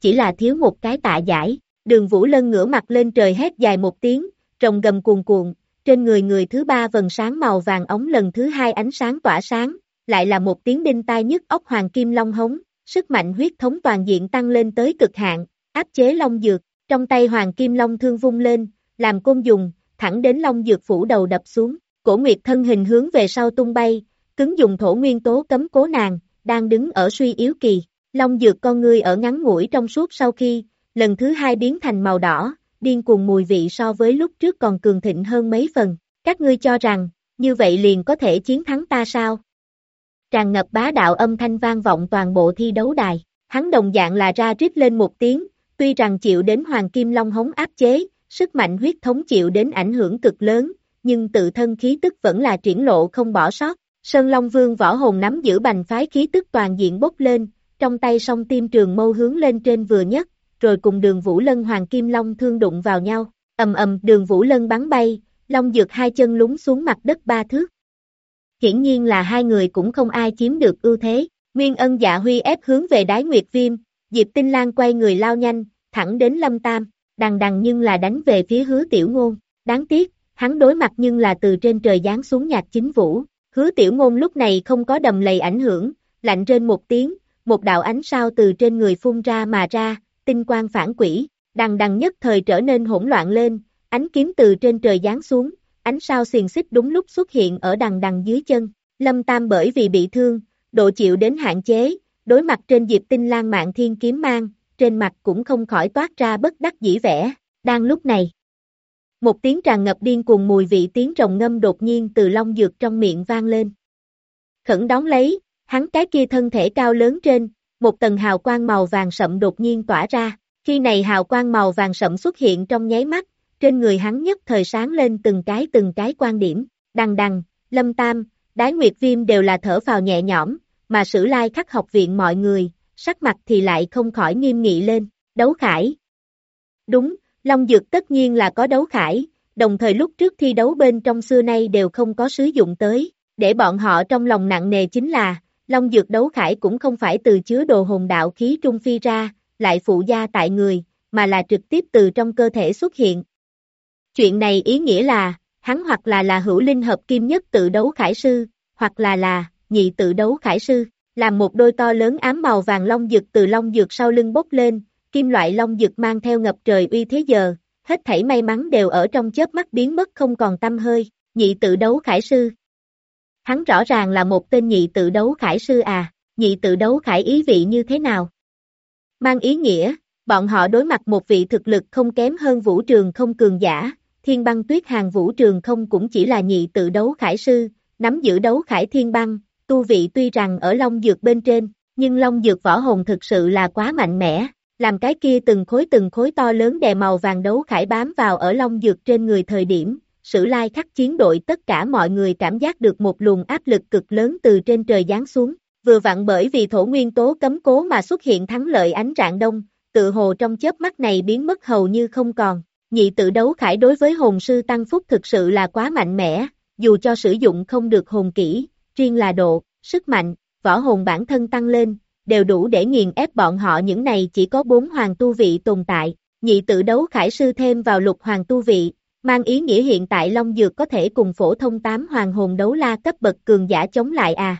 [SPEAKER 2] chỉ là thiếu một cái tạ giải. Đường Vũ Lân ngửa mặt lên trời hét dài một tiếng, rồng gầm cuồn cuộn, trên người thứ ba vầng sáng màu vàng ống lần thứ hai ánh sáng tỏa sáng, lại là một tiếng đinh tai nhức óc hoàng kim long hống, sức mạnh huyết thống toàn diện tăng lên tới cực hạn, áp chế long dược, trong tay hoàng kim long thương vung lên, làm côn dùng, thẳng đến long dược phủ đầu đập xuống, Cổ Nguyệt thân hình hướng về sau tung bay, cứng dùng thổ nguyên tố cấm cố nàng, đang đứng ở suy yếu kỳ, long dược con ngươi ở ngắn ngủi trong suốt sau khi, lần thứ hai biến thành màu đỏ, điên cuồng mùi vị so với lúc trước còn cường thịnh hơn mấy phần, các ngươi cho rằng, như vậy liền có thể chiến thắng ta sao? Tràn ngập bá đạo âm thanh vang vọng toàn bộ thi đấu đài, hắn đồng dạng là ra rít lên một tiếng, tuy rằng chịu đến hoàng kim long hống áp chế, sức mạnh huyết thống chịu đến ảnh hưởng cực lớn, nhưng tự thân khí tức vẫn là triển lộ không bỏ sót. Sơn Long Vương võ hồn nắm giữ bành phái khí tức toàn diện bốc lên, trong tay song tim trường mâu hướng lên trên vừa nhất, rồi cùng Đường Vũ Lân hoàng kim long thương đụng vào nhau, ầm ầm Đường Vũ Lân bắn bay, long dược hai chân lún xuống mặt đất 3 thước. Hiển nhiên là hai người cũng không ai chiếm được ưu thế, Nguyên Ân Dạ Huy ép hướng về Đái Nguyệt Viêm, Diệp Tinh Lang quay người lao nhanh, thẳng đến Lâm Tam, đằng đằng nhưng là đánh về phía Hứa Tiểu Ngôn, đáng tiếc, hắn đối mặt nhưng là từ trên trời giáng xuống Nhạc Chính Vũ. Hứa Tiểu Ngôn lúc này không có đầm lầy ảnh hưởng, lạnh rên một tiếng, một đạo ánh sao từ trên người phun ra mà ra, tinh quang phản quỷ, đằng đằng nhất thời trở nên hỗn loạn lên, ánh kiếm từ trên trời giáng xuống, ánh sao xiềng xích đúng lúc xuất hiện ở đằng đằng dưới chân. Lâm Tam bởi vì bị thương, độ chịu đến hạn chế, đối mặt trên Diệp Tinh Lang Mạn Thiên kiếm mang, trên mặt cũng không khỏi toát ra bất đắc dĩ vẻ. Đang lúc này, một tiếng tràn ngập điên cuồng mùi vị tiếng rồng ngâm đột nhiên từ long dược trong miệng vang lên. Khẩn đón lấy, hắn cái kia thân thể cao lớn trên, một tầng hào quang màu vàng sậm đột nhiên tỏa ra, khi này hào quang màu vàng sậm xuất hiện trong nháy mắt, trên người hắn nhất thời sáng lên từng cái quan điểm, đằng đằng, Lâm Tam, Đái Nguyệt Viêm đều là thở phào nhẹ nhõm, mà Sử Lai Khắc học viện mọi người, sắc mặt thì lại không khỏi nghiêm nghị lên, đấu khải. Đúng, long dược tất nhiên là có đấu khải, đồng thời lúc trước thi đấu bên trong xưa nay đều không có sử dụng tới, để bọn họ trong lòng nặng nề chính là, long dược đấu khải cũng không phải từ chứa đồ hồn đạo khí trung phi ra, lại phụ gia tại người, mà là trực tiếp từ trong cơ thể xuất hiện. Chuyện này ý nghĩa là, hắn hoặc là hữu linh hợp kim nhất tự đấu khải sư, hoặc là nhị tự đấu khải sư, làm một đôi to lớn ám màu vàng long dược từ long dược sau lưng bốc lên, kim loại long dược mang theo ngập trời uy thế giờ, hết thảy may mắn đều ở trong chớp mắt biến mất không còn tăm hơi, nhị tự đấu khải sư. Hắn rõ ràng là một tên nhị tự đấu khải sư à, nhị tự đấu khải ý vị như thế nào? Mang ý nghĩa, bọn họ đối mặt một vị thực lực không kém hơn Vũ Trường Không cường giả, Thiên Băng Tuyết Hàng Vũ Trường Không cũng chỉ là nhị tự đấu khải sư, nắm giữ đấu khải thiên băng, tu vị tuy rằng ở long dược bên trên, nhưng long dược võ hồn thực sự là quá mạnh mẽ, làm cái kia từng khối to lớn đè màu vàng đấu khải bám vào ở long dược trên người thời điểm, Sử Lai Khắc chiến đội tất cả mọi người cảm giác được một luồng áp lực cực lớn từ trên trời giáng xuống, vừa vặn bởi vì thổ nguyên tố cấm cố mà xuất hiện thắng lợi ánh rạng đông, tự hồ trong chớp mắt này biến mất hầu như không còn. Nhị tự đấu khải đối với hồn sư tăng phúc thực sự là quá mạnh mẽ, dù cho sử dụng không được hồn kỹ, riêng là độ, sức mạnh, võ hồn bản thân tăng lên, đều đủ để nghiền ép bọn họ những này chỉ có 4 hoàng tu vị tồn tại. Nhị tự đấu khải sư thêm vào lục hoàng tu vị, mang ý nghĩa hiện tại long dược có thể cùng phổ thông 8 hoàng hồn đấu la cấp bậc cường giả chống lại à.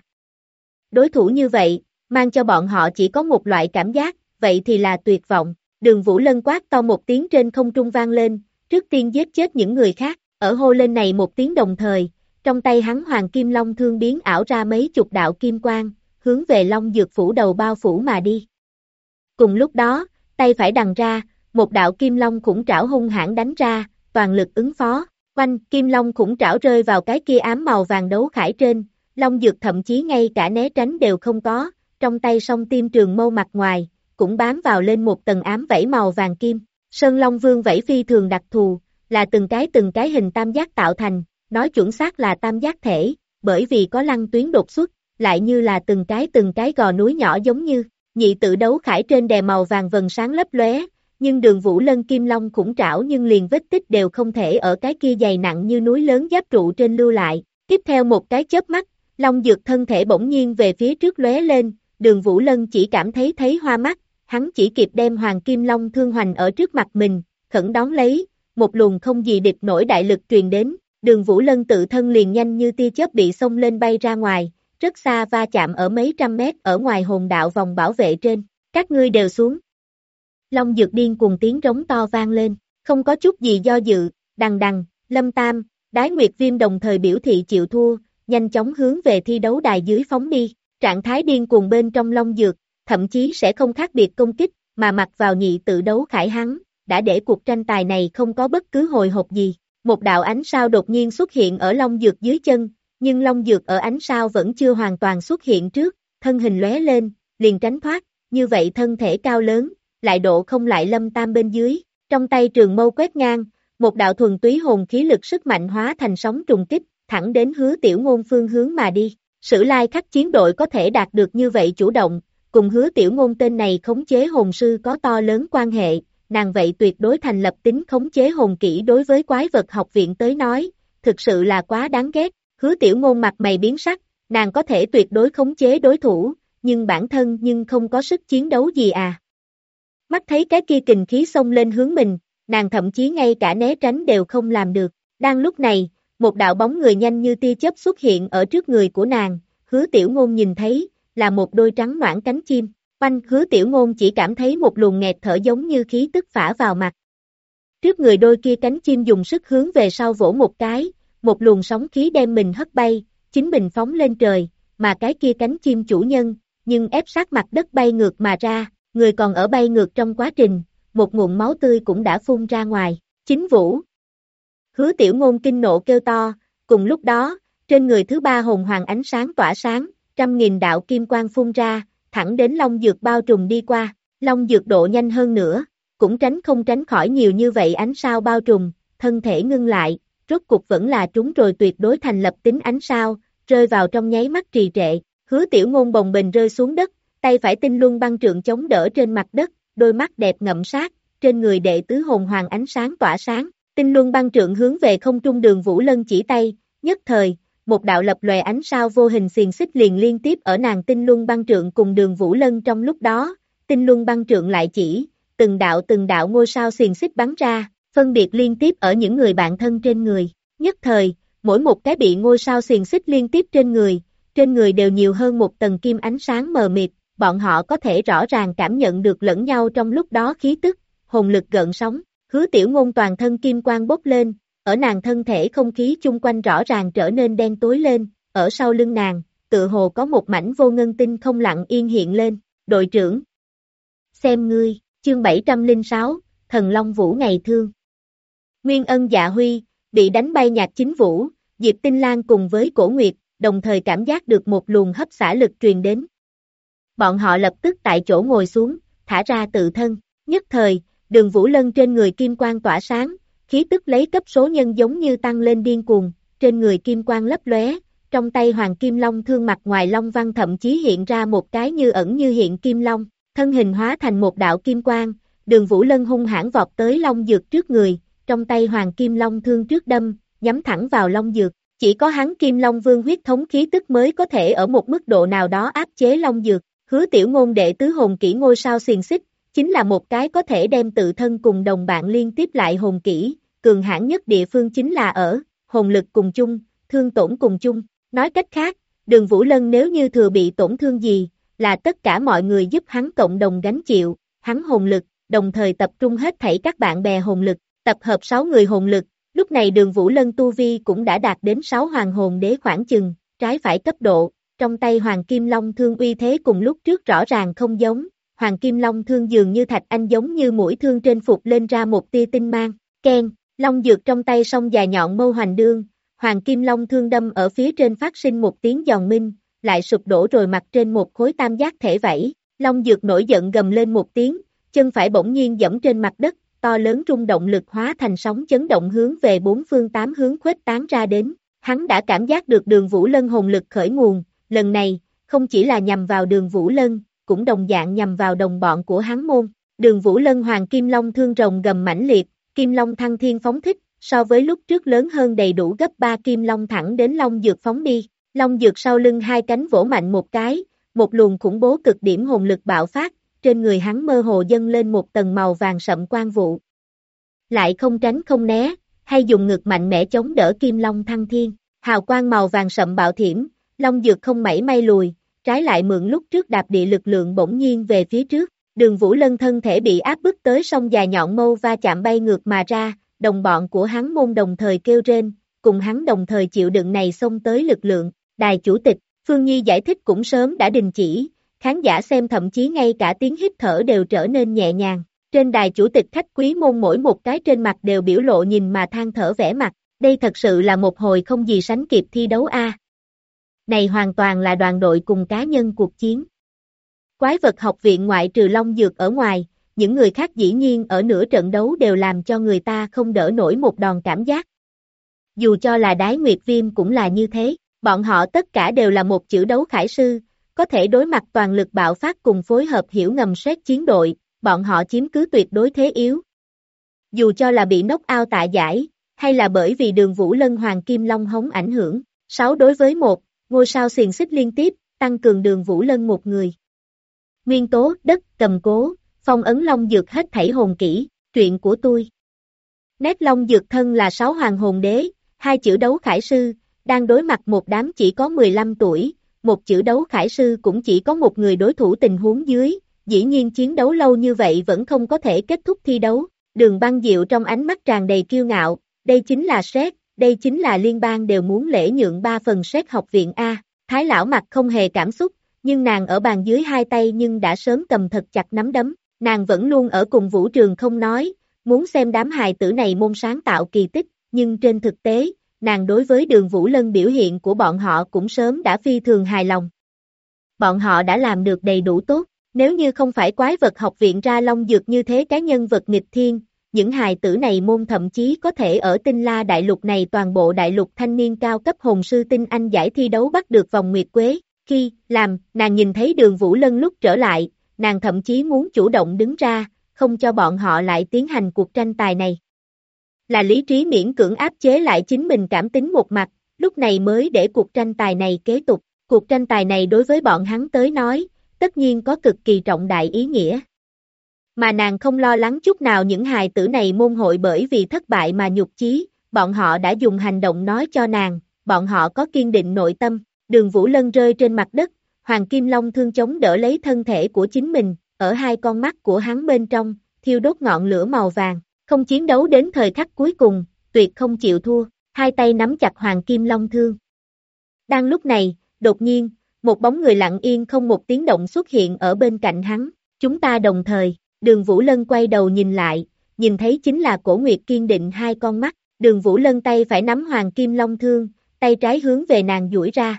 [SPEAKER 2] Đối thủ như vậy, mang cho bọn họ chỉ có một loại cảm giác, vậy thì là tuyệt vọng. Đường Vũ Lân quát to một tiếng trên không trung vang lên, trước tiên giết chết những người khác, ở hô lên này một tiếng đồng thời, trong tay hắn hoàng kim long thương biến ảo ra mấy chục đạo kim quang, hướng về long dược phủ đầu bao phủ mà đi. Cùng lúc đó, tay phải đằng ra, một đạo kim long khủng trảo hung hãn đánh ra, toàn lực ứng phó, quanh kim long khủng trảo rơi vào cái kia ám màu vàng đấu khải trên, long dược thậm chí ngay cả né tránh đều không có, trong tay song tim trường mâu mặt ngoài, cũng bám vào lên một tầng ám vảy màu vàng kim. Sơn Long Vương vảy phi thường đặc thù, là từng cái hình tam giác tạo thành, nói chuẩn xác là tam giác thể, bởi vì có lăng tuyến đột xuất, lại như là từng cái gò núi nhỏ giống như, nhị tự đấu khải trên đè màu vàng vầng sáng lấp lóe, nhưng Đường Vũ Lân kim long khủng trảo nhưng liền vết tích đều không thể ở cái kia dày nặng như núi lớn giáp trụ trên lưu lại. Tiếp theo một cái chớp mắt, long dược thân thể bỗng nhiên về phía trước lóe lên, Đường Vũ Lân chỉ cảm thấy hoa mắt, hắn chỉ kịp đem Hoàng Kim Long Thương hoành ở trước mặt mình, khẩn đón lấy, một luồng không gì địch nổi đại lực truyền đến, Đường Vũ Lân tự thân liền nhanh như tia chớp bị xông lên bay ra ngoài, rất xa va chạm ở mấy trăm mét ở ngoài hồn đạo vòng bảo vệ trên, các ngươi đều xuống. Long Dược điên cuồng tiếng rống to vang lên, không có chút gì do dự, đằng đằng, Lâm Tam, Đái Nguyệt Viêm đồng thời biểu thị chịu thua, nhanh chóng hướng về thi đấu đài dưới phóng đi, trạng thái điên cuồng bên trong Long Dược, thậm chí sẽ không khác biệt công kích, mà mặc vào nhị tự đấu khải hắn, đã để cuộc tranh tài này không có bất cứ hồi hộp gì. Một đạo ánh sao đột nhiên xuất hiện ở Long Dược dưới chân, nhưng Long Dược ở ánh sao vẫn chưa hoàn toàn xuất hiện trước, thân hình lóe lên, liền tránh thoát, như vậy thân thể cao lớn, lại độ không lại Lâm Tam bên dưới, trong tay trường mâu quét ngang, một đạo thuần túy hồn khí lực sức mạnh hóa thành sóng trùng kích, thẳng đến Hứa Tiểu Ngôn phương hướng mà đi. Sử Lai Khắc chiến đội có thể đạt được như vậy chủ động, cùng Hứa Tiểu Ngôn tên này khống chế hồn sư có to lớn quan hệ, nàng vậy tuyệt đối thành lập tính khống chế hồn kỹ đối với quái vật học viện tới nói, thực sự là quá đáng ghét. Hứa Tiểu Ngôn mặt mày biến sắc, nàng có thể tuyệt đối khống chế đối thủ, nhưng bản thân nhưng không có sức chiến đấu gì à. Mắt thấy cái kia kình khí xông lên hướng mình, nàng thậm chí ngay cả né tránh đều không làm được. Đang lúc này, một đạo bóng người nhanh như tia chớp xuất hiện ở trước người của nàng, Hứa Tiểu Ngôn nhìn thấy, là một đôi trắng noãn cánh chim. Oanh, Hứa Tiểu Ngôn chỉ cảm thấy một luồng nghẹt thở giống như khí tức phả vào mặt. Trước người đôi kia cánh chim dùng sức hướng về sau vỗ một cái, một luồng sóng khí đem mình hất bay, chính mình phóng lên trời, mà cái kia cánh chim chủ nhân, nhưng ép sát mặt đất bay ngược mà ra, người còn ở bay ngược trong quá trình, một nguồn máu tươi cũng đã phun ra ngoài. Chính Vũ. Hứa Tiểu Ngôn kinh nộ kêu to, cùng lúc đó, trên người thứ ba hồn hoàng ánh sáng tỏa sáng, 100.000 đạo kim quang phun ra, thẳng đến Long Dược bao trùm đi qua, Long Dược độ nhanh hơn nữa, cũng không tránh khỏi nhiều như vậy ánh sao bao trùm, thân thể ngưng lại, rốt cục vẫn là trúng rồi tuyệt đối thành lập tính ánh sao, rơi vào trong nháy mắt trì trệ, Hứa Tiểu Ngôn bồng bềnh rơi xuống đất, tay phải tinh luân băng trượng chống đỡ trên mặt đất, đôi mắt đẹp ngậm sát, trên người đệ tứ hồn hoàng ánh sáng tỏa sáng, tinh luân băng trượng hướng về không trung Đường Vũ Lân chỉ tay, nhất thời, một đạo lập lòe ánh sao vô hình xiềng xích liền liên tiếp ở nàng tinh luân băng trượng cùng Đường Vũ Lân trong lúc đó, tinh luân băng trượng lại chỉ, từng đạo ngôi sao xiềng xích bắn ra, phân biệt liên tiếp ở những người bạn thân trên người, nhất thời, mỗi một cái bị ngôi sao xiềng xích liên tiếp trên người đều nhiều hơn một tầng kim ánh sáng mờ mịt, bọn họ có thể rõ ràng cảm nhận được lẫn nhau trong lúc đó khí tức, hồn lực gợn sóng, Hứa Tiểu Ngôn toàn thân kim quang bốc lên, ở nàng thân thể không khí chung quanh rõ ràng trở nên đen tối lên, ở sau lưng nàng, tự hồ có một mảnh vô ngân tinh không lặng yên hiện lên, đội trưởng. Xem ngươi, chương 706, Thần Long Vũ ngày thương. Nguyên Ân Dạ Huy, bị đánh bay Nhạc Chính Vũ, Diệp Tinh Lan cùng với Cổ Nguyệt, đồng thời cảm giác được một luồng hấp xả lực truyền đến. Bọn họ lập tức tại chỗ ngồi xuống, thả ra tự thân, nhất thời, Đường Vũ Lân trên người kim quang tỏa sáng, khí tức lấy cấp số nhân giống như tăng lên điên cuồng, trên người kim quang lấp lóe, trong tay Hoàng Kim Long thương mặt ngoài long văn thậm chí hiện ra một cái như ẩn như hiện kim long, thân hình hóa thành một đạo kim quang, Đường Vũ Lân hung hãn vọt tới Long Dược trước người, trong tay Hoàng Kim Long thương trước đâm, nhắm thẳng vào Long Dược, chỉ có hắn Kim Long Vương huyết thống khí tức mới có thể ở một mức độ nào đó áp chế Long Dược. Hứa Tiểu Ngôn đệ tứ hồn kỹ ngôi sao xiềng xích, chính là một cái có thể đem tự thân cùng đồng bạn liên tiếp lại hồn kỹ, cường hãn nhất địa phương chính là ở, hồn lực cùng chung, thương tổn cùng chung, nói cách khác, Đường Vũ Lân nếu như thừa bị tổn thương gì, là tất cả mọi người giúp hắn cộng đồng gánh chịu, hắn hồn lực, đồng thời tập trung hết thảy các bạn bè hồn lực, tập hợp 6 người hồn lực, lúc này Đường Vũ Lân tu vi cũng đã đạt đến 6 hoàng hồn đế khoảng chừng, trái phải cấp độ. Trong tay Hoàng Kim Long thương uy thế cùng lúc trước rõ ràng không giống, Hoàng Kim Long thương dường như thạch anh giống như mũi thương trên phục lên ra một tia tinh mang, keng, Long Dược trong tay song dài nhọn mâu hoành đương, Hoàng Kim Long thương đâm ở phía trên phát sinh một tiếng giòn minh, lại sụp đổ rồi mặt trên một khối tam giác thể vảy, Long Dược nổi giận gầm lên một tiếng, chân phải bỗng nhiên giẫm trên mặt đất, to lớn rung động lực hóa thành sóng chấn động hướng về bốn phương tám hướng khuếch tán ra đến, hắn đã cảm giác được Đường Vũ Lân hồn lực khởi nguồn. Lần này, không chỉ là nhằm vào Đường Vũ Lân, cũng đồng dạng nhằm vào đồng bọn của hắn môn. Đường Vũ Lân Hoàng Kim Long thương rồng gầm mãnh liệt, Kim Long thăng thiên phóng thích, so với lúc trước lớn hơn đầy đủ gấp 3 Kim Long thẳng đến Long Dược phóng đi. Long Dược sau lưng hai cánh vỗ mạnh một cái, một luồng khủng bố cực điểm hồn lực bạo phát, trên người hắn mơ hồ dâng lên một tầng màu vàng sậm quang vụ. Lại không tránh không né, hay dùng ngực mạnh mẽ chống đỡ kim long thăng thiên, hào quang màu vàng sậm bạo thiểm, long dược không mảy may lùi, trái lại mượn lúc trước đạp địa lực lượng bỗng nhiên về phía trước. Đường Vũ Lân thân thể bị áp bức tới sông dài nhọn mâu va chạm bay ngược mà ra, đồng bọn của hắn môn đồng thời kêu rên, cùng hắn đồng thời chịu đựng này xông tới lực lượng. Đài chủ tịch, Phương Nhi giải thích cũng sớm đã đình chỉ, khán giả xem thậm chí ngay cả tiếng hít thở đều trở nên nhẹ nhàng. Trên đài chủ tịch khách quý môn mỗi một cái trên mặt đều biểu lộ nhìn mà than thở vẻ mặt, đây thật sự là một hồi không gì sánh kịp thi đấu a. Này hoàn toàn là đoàn đội cùng cá nhân cuộc chiến. Quái vật học viện ngoại trừ Long Dược ở ngoài, những người khác dĩ nhiên ở nửa trận đấu đều làm cho người ta không đỡ nổi một đòn cảm giác. Dù cho là Đái Nguyệt Viêm cũng là như thế, bọn họ tất cả đều là một chữ đấu khải sư, có thể đối mặt toàn lực bạo phát cùng phối hợp hiểu ngầm xét chiến đội, bọn họ chiếm cứ tuyệt đối thế yếu. Dù cho là bị knock out tại giải, hay là bởi vì Đường Vũ Lân Hoàng Kim Long hống ảnh hưởng, 6 đối với 1, ngôi sao xiềng xích liên tiếp, tăng cường Đường Vũ Lân một người. Nguyên tố, đất, cầm cố, phong ấn long dược hết thảy hồn kỹ, truyện của tôi. Nét long dược thân là 6 hoàng hồn đế, 2 chữ đấu khải sư, đang đối mặt một đám chỉ có 15 tuổi, một chữ đấu khải sư cũng chỉ có một người đối thủ tình huống dưới, dĩ nhiên chiến đấu lâu như vậy vẫn không có thể kết thúc thi đấu. Đường Băng Diệu trong ánh mắt tràn đầy kiêu ngạo, đây chính là SET, đây chính là liên bang đều muốn lễ nhượng 3 phần SET học viện A. Thái lão mặt không hề cảm xúc, nhưng nàng ở bàn dưới hai tay nhưng đã sớm cầm thật chặt nắm đấm, nàng vẫn luôn ở cùng Vũ Trường không nói, muốn xem đám hài tử này môn sáng tạo kỳ tích, nhưng trên thực tế, nàng đối với Đường Vũ Lân biểu hiện của bọn họ cũng sớm đã phi thường hài lòng. Bọn họ đã làm được đầy đủ tốt, nếu như không phải quái vật học viện ra long dược như thế cái nhân vật nghịch thiên, những hài tử này môn thậm chí có thể ở Tinh La đại lục này toàn bộ đại lục thanh niên cao cấp hồn sư tinh anh giải thi đấu bắt được vòng nguyệt quế. Khi làm, nàng nhìn thấy Đường Vũ Lân lúc trở lại, nàng thậm chí muốn chủ động đứng ra, không cho bọn họ lại tiến hành cuộc tranh tài này. Là lý trí miễn cưỡng áp chế lại chính mình cảm tính một mặt, lúc này mới để cuộc tranh tài này kế tục. Cuộc tranh tài này đối với bọn hắn tới nói, tất nhiên có cực kỳ trọng đại ý nghĩa. Mà nàng không lo lắng chút nào những hài tử này môn hội bởi vì thất bại mà nhục chí, bọn họ đã dùng hành động nói cho nàng, bọn họ có kiên định nội tâm. Đường Vũ Lân rơi trên mặt đất, Hoàng Kim Long thương chống đỡ lấy thân thể của chính mình, ở hai con mắt của hắn bên trong, thiêu đốt ngọn lửa màu vàng, không chiến đấu đến thời khắc cuối cùng, tuyệt không chịu thua, hai tay nắm chặt Hoàng Kim Long thương. Đang lúc này, đột nhiên, một bóng người lặng yên không một tiếng động xuất hiện ở bên cạnh hắn, chúng ta đồng thời, Đường Vũ Lân quay đầu nhìn lại, nhìn thấy chính là Cổ Nguyệt kiên định hai con mắt, Đường Vũ Lân tay phải nắm Hoàng Kim Long thương, tay trái hướng về nàng duỗi ra.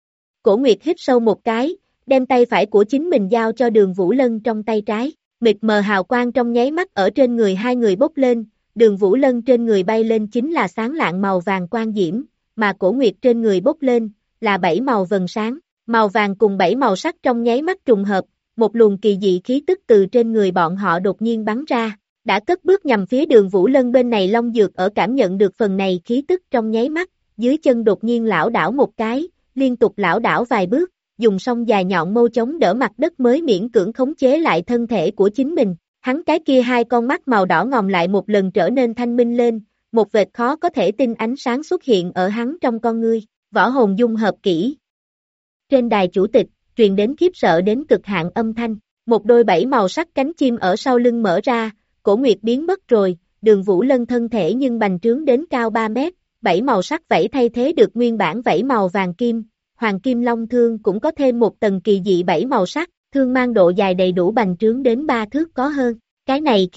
[SPEAKER 2] Cổ Nguyệt hít sâu một cái, đem tay phải của chính mình giao cho Đường Vũ Lân trong tay trái, mịt mờ hào quang trong nháy mắt ở trên người hai người bốc lên, Đường Vũ Lân trên người bay lên chính là sáng lạng màu vàng quang diễm, mà Cổ Nguyệt trên người bốc lên, là 7 màu vầng sáng, màu vàng cùng 7 màu sắc trong nháy mắt trùng hợp, một luồng kỳ dị khí tức từ trên người bọn họ đột nhiên bắn ra, đã cất bước nhằm phía Đường Vũ Lân bên này Long Dược ở cảm nhận được phần này khí tức trong nháy mắt, dưới chân đột nhiên lảo đảo một cái, liên tục lảo đảo vài bước, dùng song dài nhọn mâu chống đỡ mặt đất mới miễn cưỡng khống chế lại thân thể của chính mình, hắn cái kia hai con mắt màu đỏ ngòm lại một lần trở nên thanh minh lên, một vệt khó có thể tin ánh sáng xuất hiện ở hắn trong con ngươi, võ hồn dung hợp kỹ. Trên đài chủ tịch, truyền đến khiếp sợ đến cực hạn âm thanh, một đôi 7 màu sắc cánh chim ở sau lưng mở ra, Cổ Nguyệt biến mất rồi, Đường Vũ Lân thân thể nhưng bành trướng đến cao 3 mét, 7 màu sắc vảy thay thế được nguyên bản vảy màu vàng kim, Hoàng Kim Long thương cũng có thêm một tầng kỳ dị 7 màu sắc, thương mang độ dài đầy đủ bành trướng đến 3 thước có hơn, cái này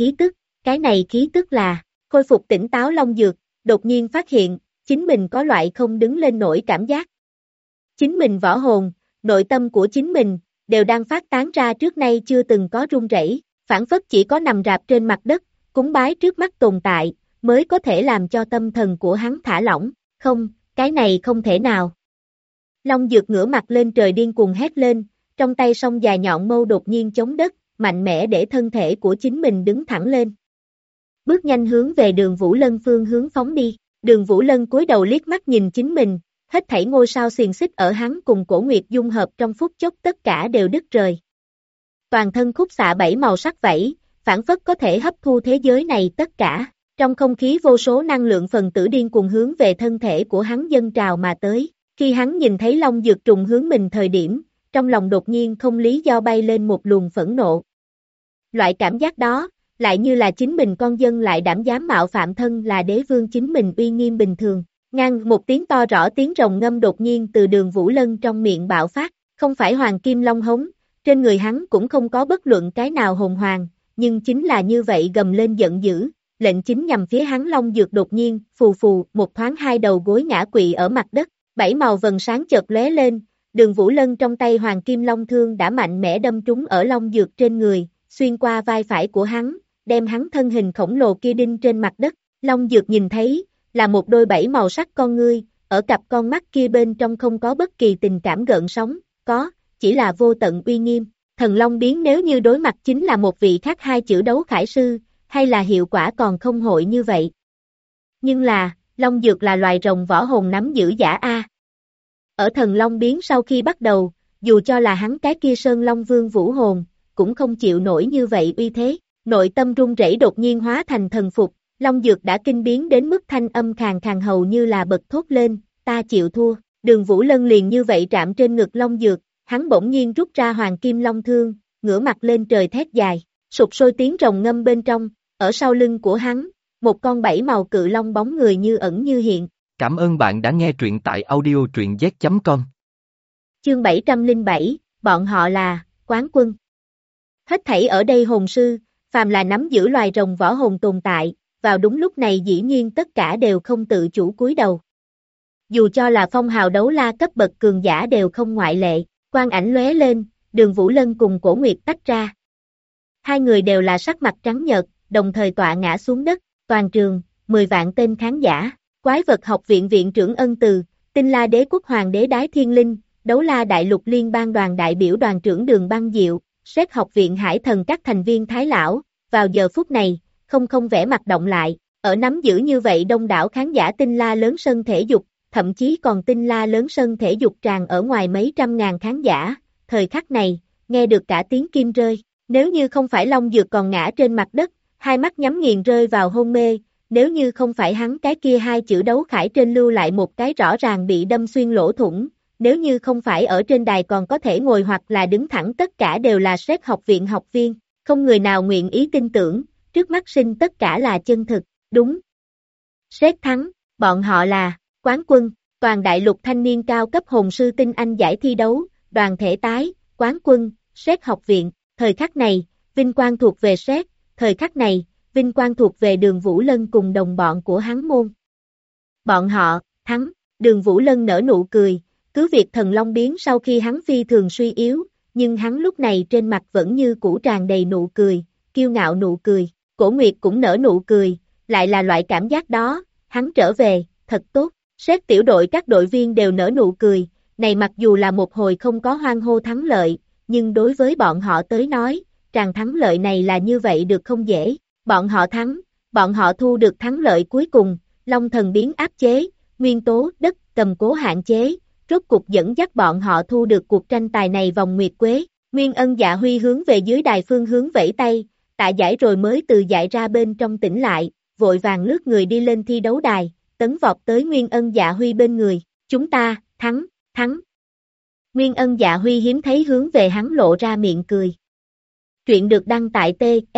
[SPEAKER 2] khí tức là, khôi phục tỉnh táo Long Dược, đột nhiên phát hiện, chính mình có loại không đứng lên nổi cảm giác. Chính mình võ hồn, nội tâm của chính mình, đều đang phát tán ra trước nay chưa từng có run rẩy, phản phất chỉ có nằm rạp trên mặt đất, cúng bái trước mắt tồn tại, mới có thể làm cho tâm thần của hắn thả lỏng, không, cái này không thể nào. Long Dược ngửa mặt lên trời điên cuồng hét lên, trong tay song dài nhọn mâu đột nhiên chống đất, mạnh mẽ để thân thể của chính mình đứng thẳng lên. Bước nhanh hướng về Đường Vũ Lân phương hướng phóng đi, Đường Vũ Lân cúi đầu liếc mắt nhìn chính mình, hết thảy ngôi sao xiềng xích ở hắn cùng Cổ Nguyệt dung hợp trong phút chốc tất cả đều đứt rời. toàn thân khúc xạ 7 màu sắc vảy, phản phất có thể hấp thu thế giới này tất cả. Trong không khí vô số năng lượng phần tử điên cuồng hướng về thân thể của hắn dâng trào mà tới. Khi hắn nhìn thấy Long Dược trùng hướng mình thời điểm, trong lòng đột nhiên không lý do bay lên một luồng phẫn nộ. Loại cảm giác đó, lại như là chính mình con dân lại đảm dám mạo phạm thân là đế vương chính mình uy nghiêm bình thường. Ngang một tiếng to rõ tiếng rồng ngâm đột nhiên từ Đường Vũ Lân trong miệng bạo phát, không phải hoàng kim long hống, trên người hắn cũng không có bất luận cái nào hồn hoàng, nhưng chính là như vậy gầm lên giận dữ, lệnh chính nhằm phía hắn. Long Dược đột nhiên, phù phù, một thoáng hai đầu gối ngã quỵ ở mặt đất, 7 màu vầng sáng chợt lóe lên, Đường Vũ Lân trong tay hoàng kim long thương đã mạnh mẽ đâm trúng ở Long Dược trên người, xuyên qua vai phải của hắn, đem hắn thân hình khổng lồ kia đinh trên mặt đất. Long Dược nhìn thấy, là một đôi 7 màu sắc con ngươi, ở cặp con mắt kia bên trong không có bất kỳ tình cảm gợn sóng, chỉ là vô tận uy nghiêm. Thần Long biến nếu như đối mặt chính là một vị khác hai chữ đấu khải sư, hay là hiệu quả còn không hội như vậy. Nhưng là, Long Dược là loài rồng võ hồn nắm giữ giả A. Ở Thần Long biến sau khi bắt đầu, dù cho là hắn cái kia Sơn Long Vương vũ hồn, cũng không chịu nổi như vậy uy thế, nội tâm run rẩy đột nhiên hóa thành thần phục, Long Dược đã kinh biến đến mức thanh âm khàn khàn hầu như là bật thốt lên, ta chịu thua. Đường Vũ Lân liền như vậy chạm trên ngực Long Dược, hắn bỗng nhiên rút ra hoàng kim long thương, ngửa mặt lên trời thét dài, sụp sôi tiếng rồng ngâm bên trong, ở sau lưng của hắn, một con 7 màu cự long bóng người như ẩn như hiện.
[SPEAKER 1] Cảm ơn bạn đã nghe truyện tại audio truyện z.com.
[SPEAKER 2] Chương 707, bọn họ là Quán Quân. Hết thảy ở đây hồn sư, phàm là nắm giữ loài rồng võ hồn tồn tại, vào đúng lúc này dĩ nhiên tất cả đều không tự chủ cúi đầu. Dù cho là phong hào đấu la cấp bậc cường giả đều không ngoại lệ, quang ảnh lóe lên, Đường Vũ Lân cùng Cổ Nguyệt tách ra. Hai người đều là sắc mặt trắng nhợt, đồng thời tọa ngã xuống đất, toàn trường, 10 vạn tên khán giả, Quái vật học viện viện trưởng Ân Từ, Tinh La Đế quốc hoàng đế Đái Thiên Linh, Đấu La Đại Lục Liên bang đoàn đại biểu đoàn trưởng Đường Băng Diệu, Sét học viện Hải Thần các thành viên Thái Lão, vào giờ phút này, không vẻ mặt động lại, ở nắm giữ như vậy đông đảo khán giả Tinh La lớn sân thể dục, thậm chí còn Tinh La lớn sân thể dục tràn ở ngoài mấy trăm ngàn khán giả, thời khắc này, nghe được cả tiếng kim rơi, nếu như không phải Long Dược còn ngã trên mặt đất, hai mắt nhắm nghiền rơi vào hôn mê, nếu như không phải hắn cái kia hai chữ đấu khải trên lưu lại một cái rõ ràng bị đâm xuyên lỗ thủng, nếu như không phải ở trên đài còn có thể ngồi hoặc là đứng thẳng tất cả đều là Sét học viện học viên, không người nào nguyện ý tin tưởng, trước mắt sinh tất cả là chân thực, đúng. Sét thắng, bọn họ là Quán Quân, toàn đại lục thanh niên cao cấp hồn sư tinh anh giải thi đấu, đoàn thể tái, Quán Quân, Sét học viện, thời khắc này, vinh quang thuộc về Sét, thời khắc này, vinh quang thuộc về Đường Vũ Lân cùng đồng bọn của hắn môn. Bọn họ, thắng, Đường Vũ Lân nở nụ cười, cứ việc thần long biến sau khi hắn phi thường suy yếu, nhưng hắn lúc này trên mặt vẫn như cũ tràn đầy nụ cười, kiêu ngạo nụ cười, Cổ Nguyệt cũng nở nụ cười, lại là loại cảm giác đó, hắn trở về, thật tốt, Sét tiểu đội các đội viên đều nở nụ cười, này mặc dù là một hồi không có hoan hô thắng lợi, nhưng đối với bọn họ tới nói, tràng thắng lợi này là như vậy được không dễ, bọn họ thắng, bọn họ thu được thắng lợi cuối cùng, Long thần biến áp chế, nguyên tố đất cầm cố hạn chế, rốt cục dẫn dắt bọn họ thu được cuộc tranh tài này vòng nguyệt quế. Nguyên Ân Dạ Huy hướng về dưới đài phương hướng vẫy tay, tạ giải rồi mới từ dại ra bên trong tỉnh lại, vội vàng lướt người đi lên thi đấu đài, tấn vọt tới Nguyên Ân Dạ Huy bên người, chúng ta, thắng, thắng. Nguyên Ân Dạ Huy hiếm thấy hướng về hắn lộ ra miệng cười. Truyện được đăng tại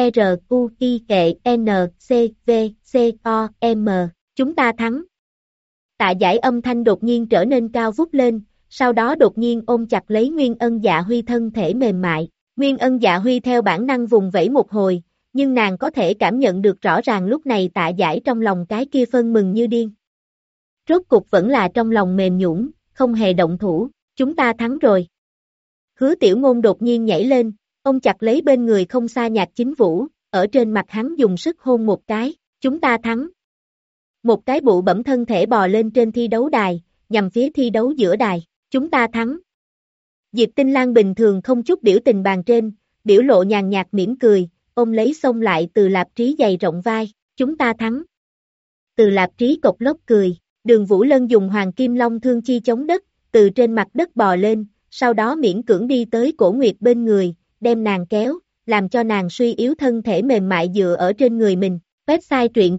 [SPEAKER 2] TRUIENCVCOM, chúng ta thắng. Tạ giải âm thanh đột nhiên trở nên cao vút lên, sau đó đột nhiên ôm chặt lấy Nguyên Ân Dạ Huy thân thể mềm mại. Nguyên Ân Dạ Huy theo bản năng vùng vẫy một hồi, nhưng nàng có thể cảm nhận được rõ ràng lúc này tạ giải trong lòng cái kia phân mừng như điên. Rốt cục vẫn là trong lòng mềm nhũn, không hề động thủ, chúng ta thắng rồi. Hứa Tiểu Ngôn đột nhiên nhảy lên, ôm chặt lấy bên người không xa Nhạc Chính Vũ, ở trên mặt hắn dùng sức hôn một cái, chúng ta thắng. Một cái bụ bẩm thân thể bò lên trên thi đấu đài, nhằm phía thi đấu giữa đài, chúng ta thắng. Diệp Tinh Lan bình thường không chút biểu tình bàn trên, biểu lộ nhàn nhạt mỉm cười, ôm lấy xông lại Từ Lạp Trí dày rộng vai, chúng ta thắng. Từ Lạp Trí cộc lốc cười, Đường Vũ Lân dùng hoàng kim long thương chi chống đất, từ trên mặt đất bò lên, sau đó miễn cưỡng đi tới Cổ Nguyệt bên người, đem nàng kéo, làm cho nàng suy yếu thân thể mềm mại dựa ở trên người mình. Website truyện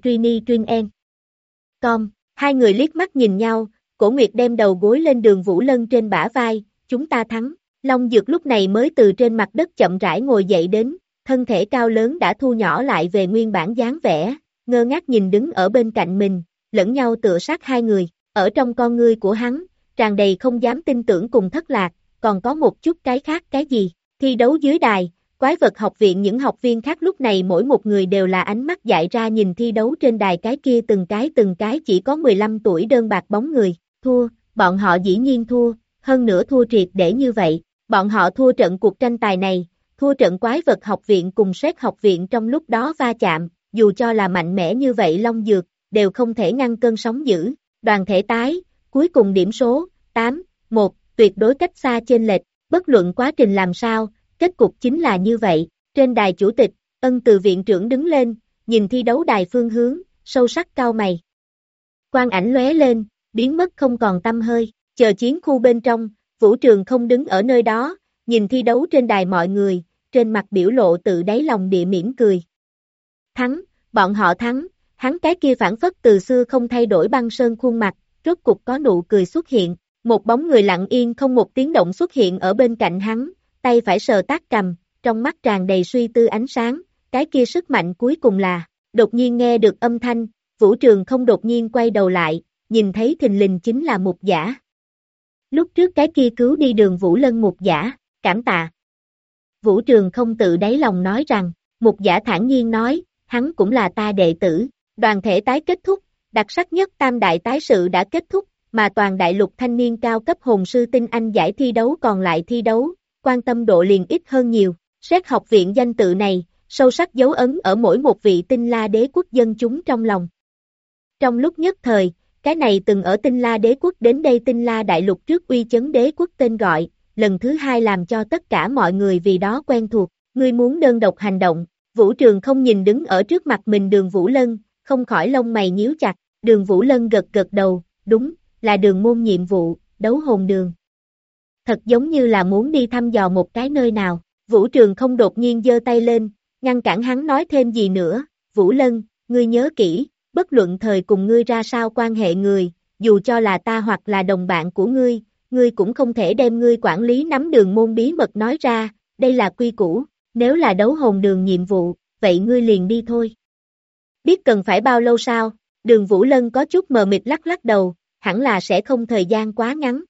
[SPEAKER 2] com. Hai người liếc mắt nhìn nhau, Cổ Nguyệt đem đầu gối lên Đường Vũ Lân trên bả vai, chúng ta thắng. Long Dược lúc này mới từ trên mặt đất chậm rãi ngồi dậy đến, thân thể cao lớn đã thu nhỏ lại về nguyên bản dáng vẻ, ngơ ngác nhìn đứng ở bên cạnh mình, lẫn nhau tựa sát hai người, ở trong con ngươi của hắn, tràn đầy không dám tin tưởng cùng thất lạc, còn có một chút cái khác cái gì, thi đấu dưới đài, Quái vật học viện những học viên khác lúc này mỗi một người đều là ánh mắt dại ra nhìn thi đấu trên đài cái kia từng cái chỉ có 15 tuổi đơn bạc bóng người, thua, bọn họ dĩ nhiên thua, hơn nữa thua triệt để như vậy, bọn họ thua trận cuộc tranh tài này, thua trận Quái vật học viện cùng Sét học viện trong lúc đó va chạm, dù cho là mạnh mẽ như vậy Long Dược, đều không thể ngăn cơn sóng dữ, đoàn thể tái, cuối cùng điểm số, 8-1, tuyệt đối cách xa chênh lệch, bất luận quá trình làm sao, kết cục chính là như vậy, trên đài chủ tịch, Ân Từ viện trưởng đứng lên, nhìn thi đấu đài phương hướng, sâu sắc cau mày. Quang ảnh lóe lên, biến mất không còn tăm hơi, chờ chiến khu bên trong, Vũ Trường không đứng ở nơi đó, nhìn thi đấu trên đài mọi người, trên mặt biểu lộ tự đáy lòng địa mỉm cười. Thắng, bọn họ thắng, hắn cái kia phản phất từ xưa không thay đổi băng sơn khuôn mặt, rốt cục có nụ cười xuất hiện, một bóng người lặng yên không một tiếng động xuất hiện ở bên cạnh hắn, tay phải sờ tác cầm, trong mắt tràn đầy suy tư ánh sáng, cái kia sức mạnh cuối cùng là, đột nhiên nghe được âm thanh, Vũ Trường không đột nhiên quay đầu lại, nhìn thấy thình lình chính là Mục Giả. Lúc trước cái kia cứu đi Đường Vũ Lân Mục Giả, cảm tạ. Vũ Trường không tự đáy lòng nói rằng, Mục Giả thản nhiên nói, hắn cũng là ta đệ tử, đoàn thể tái kết thúc, đặc sắc nhất tam đại tái sự đã kết thúc, mà toàn đại lục thanh niên cao cấp hồn sư tinh anh giải thi đấu còn lại thi đấu, quan tâm độ liền ít hơn nhiều, Sét học viện danh tự này, sâu sắc dấu ấn ở mỗi một vị Tinh La đế quốc dân chúng trong lòng. Trong lúc nhất thời, cái này từng ở Tinh La đế quốc đến đây Tinh La đại lục trước uy chấn đế quốc tên gọi, lần thứ hai làm cho tất cả mọi người vì đó quen thuộc, ngươi muốn đơn độc hành động, Vũ Trường không nhìn đứng ở trước mặt mình Đường Vũ Lân, không khỏi lông mày nhíu chặt, Đường Vũ Lân gật gật đầu, đúng, là đường môn nhiệm vụ, đấu hồn đường. Thật giống như là muốn đi thăm dò một cái nơi nào, Vũ Trường không đột nhiên giơ tay lên, ngăn cản hắn nói thêm gì nữa, Vũ Lân, ngươi nhớ kỹ, bất luận thời cùng ngươi ra sao quan hệ người, dù cho là ta hoặc là đồng bạn của ngươi cũng không thể đem ngươi quản lý nắm đường môn bí mật nói ra, đây là quy củ, nếu là đấu hồn đường nhiệm vụ, vậy ngươi liền đi thôi. Biết cần phải bao lâu sao, Đường Vũ Lân có chút mờ mịt lắc lắc đầu, hẳn là sẽ không thời gian quá ngắn.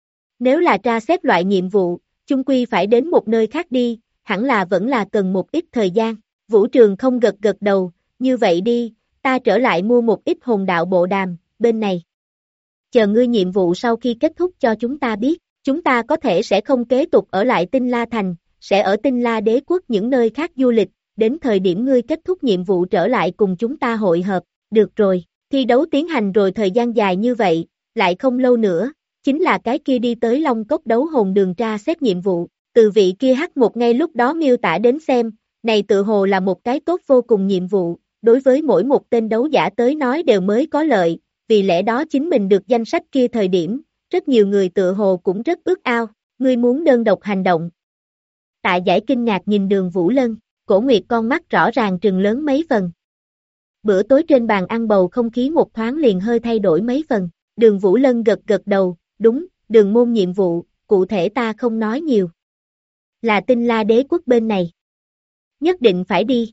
[SPEAKER 2] Nếu là tra xét loại nhiệm vụ, chung quy phải đến một nơi khác đi, hẳn là vẫn là cần một ít thời gian. Vũ Trường không gật gật đầu, như vậy đi, ta trở lại mua một ít hồn đạo bộ đàm, bên này. Chờ ngươi nhiệm vụ sau khi kết thúc cho chúng ta biết, chúng ta có thể sẽ không kế tục ở lại Tinh La Thành, sẽ ở Tinh La đế quốc những nơi khác du lịch, đến thời điểm ngươi kết thúc nhiệm vụ trở lại cùng chúng ta hội hợp, được rồi, thi đấu tiến hành rồi thời gian dài như vậy, lại không lâu nữa, chính là cái kia đi tới Long Cốc đấu hồn đường tra xét nhiệm vụ, từ vị kia H1 ngay lúc đó miêu tả đến xem, này tự hồ là một cái tốt vô cùng nhiệm vụ, đối với mỗi một tên đấu giả tới nói đều mới có lợi, vì lẽ đó chính mình được danh sách kia thời điểm, rất nhiều người tự hồ cũng rất ước ao, ngươi muốn đơn độc hành động. Tạ Giải kinh ngạc nhìn Đường Vũ Lân, Cổ Nguyệt con mắt rõ ràng trừng lớn mấy phần. Bữa tối trên bàn ăn bầu không khí một thoáng liền hơi thay đổi mấy phần, Đường Vũ Lân gật gật đầu, đúng, đường môn nhiệm vụ, cụ thể ta không nói nhiều. Là Tinh La đế quốc bên này. Nhất định phải đi.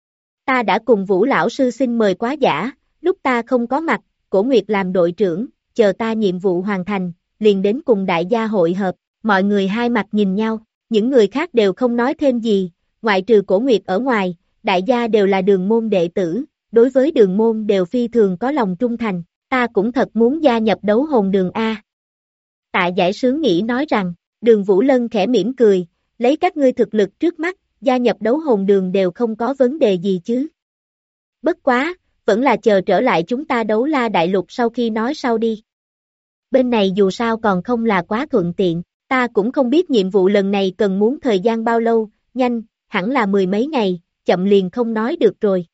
[SPEAKER 2] Ta đã cùng Vũ lão sư xin mời quá giả, lúc ta không có mặt, Cổ Nguyệt làm đội trưởng, chờ ta nhiệm vụ hoàn thành, liền đến cùng đại gia hội hợp, mọi người hai mặt nhìn nhau, những người khác đều không nói thêm gì, ngoại trừ Cổ Nguyệt ở ngoài, đại gia đều là đường môn đệ tử, đối với đường môn đều phi thường có lòng trung thành, ta cũng thật muốn gia nhập đấu hồn đường A. Tạ Giải sướng nghĩ nói rằng, Đường Vũ Lân khẽ mỉm cười, lấy các ngươi thực lực trước mắt, gia nhập đấu hồn đường đều không có vấn đề gì chứ. Bất quá, vẫn là chờ trở lại chúng ta Đấu La đại lục sau khi nói sau đi. Bên này dù sao còn không là quá thuận tiện, ta cũng không biết nhiệm vụ lần này cần muốn thời gian bao lâu, nhanh, hẳn là 10 mấy ngày, chậm liền không nói được rồi.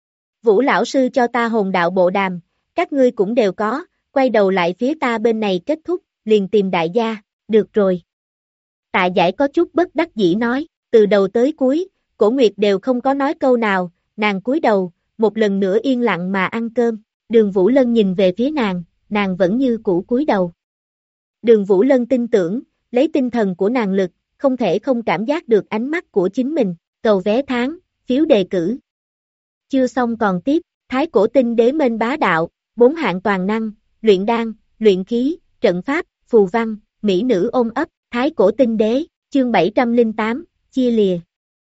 [SPEAKER 2] Vũ lão sư cho ta hồn đạo bộ đàm, các ngươi cũng đều có, quay đầu lại phía ta bên này kết thúc, liền tìm đại gia, được rồi. Tạ Giải có chút bất đắc dĩ nói, từ đầu tới cuối, Cổ Nguyệt đều không có nói câu nào, nàng cúi đầu, một lần nữa yên lặng mà ăn cơm. Đường Vũ Lân nhìn về phía nàng vẫn như cũ cúi đầu. Đường Vũ Lân tin tưởng, lấy tinh thần của nàng lực, không thể không cảm giác được ánh mắt của chính mình. Cầu vé tháng, phiếu đề cử. Chưa xong còn tiếp, Thái Cổ Tinh Đế Mênh Bá Đạo, 4 hạng toàn năng, luyện đan, luyện khí, trận pháp, phù văn, mỹ nữ ôm ấp, Thái Cổ Tinh Đế, chương 708, chia lìa.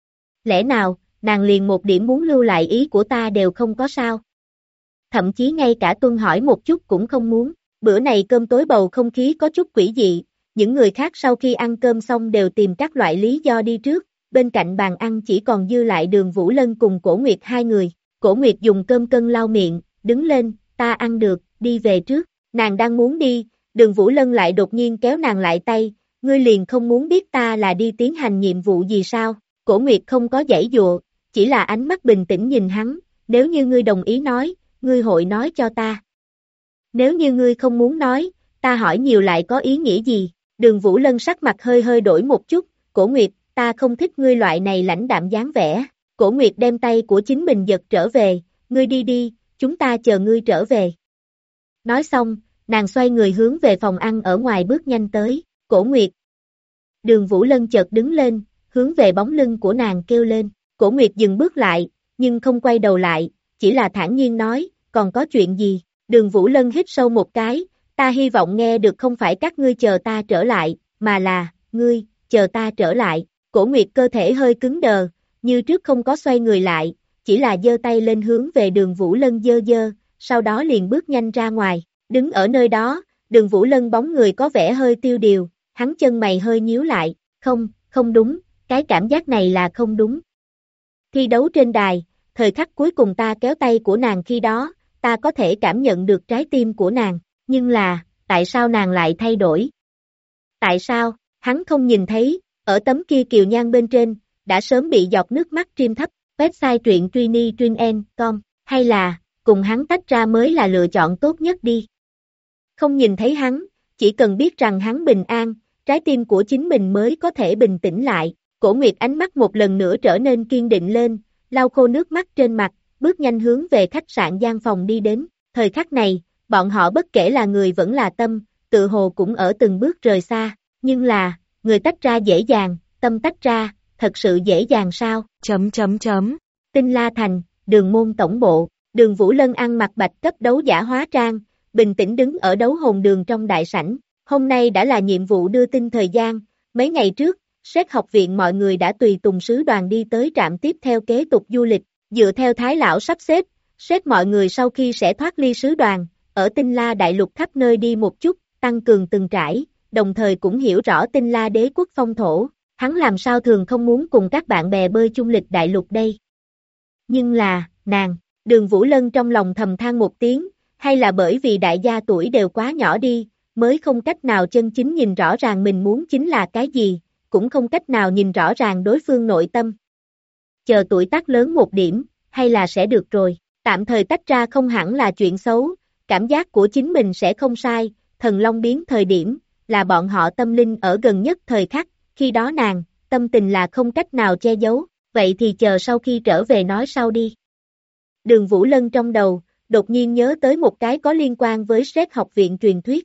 [SPEAKER 2] Lẽ nào, nàng liền một điểm muốn lưu lại ý của ta đều không có sao? Thậm chí ngay cả tuân hỏi một chút cũng không muốn. Bữa này cơm tối bầu không khí có chút quỷ dị, những người khác sau khi ăn cơm xong đều tìm các loại lý do đi trước, bên cạnh bàn ăn chỉ còn dư lại Đường Vũ Lân cùng Cổ Nguyệt hai người. Cổ Nguyệt dùng cơm cân lau miệng, đứng lên, ta ăn được, đi về trước. Nàng đang muốn đi, Đường Vũ Lân lại đột nhiên kéo nàng lại tay, ngươi liền không muốn biết ta là đi tiến hành nhiệm vụ gì sao? Cổ Nguyệt không có giãy dụa, chỉ là ánh mắt bình tĩnh nhìn hắn, nếu như ngươi đồng ý nói, ngươi hội nói cho ta. Nếu như ngươi không muốn nói, ta hỏi nhiều lại có ý nghĩa gì? Đường Vũ Lân sắc mặt hơi hơi đổi một chút, Cổ Nguyệt, ta không thích ngươi loại này lãnh đạm dáng vẻ. Cổ Nguyệt đem tay của chính mình giật trở về, ngươi đi đi, chúng ta chờ ngươi trở về. Nói xong, nàng xoay người hướng về phòng ăn ở ngoài bước nhanh tới, Cổ Nguyệt. Đường Vũ Lân chợt đứng lên, hướng về bóng lưng của nàng kêu lên, Cổ Nguyệt dừng bước lại, nhưng không quay đầu lại, chỉ là thản nhiên nói, còn có chuyện gì? Đường Vũ Lân hít sâu một cái, ta hy vọng nghe được không phải các ngươi chờ ta trở lại, mà là, ngươi, chờ ta trở lại. Cổ Nguyệt cơ thể hơi cứng đờ, như trước không có xoay người lại, chỉ là giơ tay lên hướng về Đường Vũ Lân giơ, sau đó liền bước nhanh ra ngoài. Đứng ở nơi đó, Đường Vũ Lân bóng người có vẻ hơi tiêu điều, hắn chân mày hơi nhíu lại, không đúng, cái cảm giác này là không đúng. Thi đấu trên đài, thời khắc cuối cùng ta kéo tay của nàng khi đó, ta có thể cảm nhận được trái tim của nàng, nhưng là, tại sao nàng lại thay đổi? Tại sao, hắn không nhìn thấy, ở tấm kia kiều nhan bên trên, đã sớm bị giọt nước mắt trim thấp, website truyện truyny.com, hay là, cùng hắn tách ra mới là lựa chọn tốt nhất đi. Không nhìn thấy hắn, chỉ cần biết rằng hắn bình an, trái tim của chính mình mới có thể bình tĩnh lại. Cổ Nguyệt ánh mắt một lần nữa trở nên kiên định lên, lau khô nước mắt trên mặt, bước nhanh hướng về khách sạn gian phòng đi đến. Thời khắc này, bọn họ bất kể là người vẫn là tâm, tự hồ cũng ở từng bước rời xa, nhưng là, người tách ra dễ dàng, tâm tách ra, thật sự dễ dàng sao? Tinh La Thành, Đường Môn tổng bộ, Đường Vũ Lân ăn mặc bạch cấp đấu giả hóa trang, bình tĩnh đứng ở đấu hồn đường trong đại sảnh. Hôm nay đã là nhiệm vụ đưa tin thời gian, mấy ngày trước, Sét học viện mọi người đã tùy tùng sứ đoàn đi tới trạm tiếp theo kế tục du lịch, dựa theo Thái lão sắp xếp, Sét mọi người sau khi sẽ thoát ly sứ đoàn, ở Tinh La đại lục khắp nơi đi một chút, tăng cường từng trải, đồng thời cũng hiểu rõ Tinh La đế quốc phong thổ, hắn làm sao thường không muốn cùng các bạn bè bơi chung lịch đại lục đây. Nhưng là, nàng, Đường Vũ Lân trong lòng thầm than một tiếng, hay là bởi vì đại gia tuổi đều quá nhỏ đi, mới không cách nào chân chính nhìn rõ ràng mình muốn chính là cái gì, cũng không cách nào nhìn rõ ràng đối phương nội tâm. Chờ tuổi tác lớn một điểm, hay là sẽ được rồi, tạm thời tách ra không hẳn là chuyện xấu, cảm giác của chính mình sẽ không sai, thần long biến thời điểm, là bọn họ tâm linh ở gần nhất thời khắc, khi đó nàng, tâm tình là không cách nào che giấu, vậy thì chờ sau khi trở về nói sau đi. Đường Vũ Lân trong đầu, đột nhiên nhớ tới một cái có liên quan với Sét học viện truyền thuyết.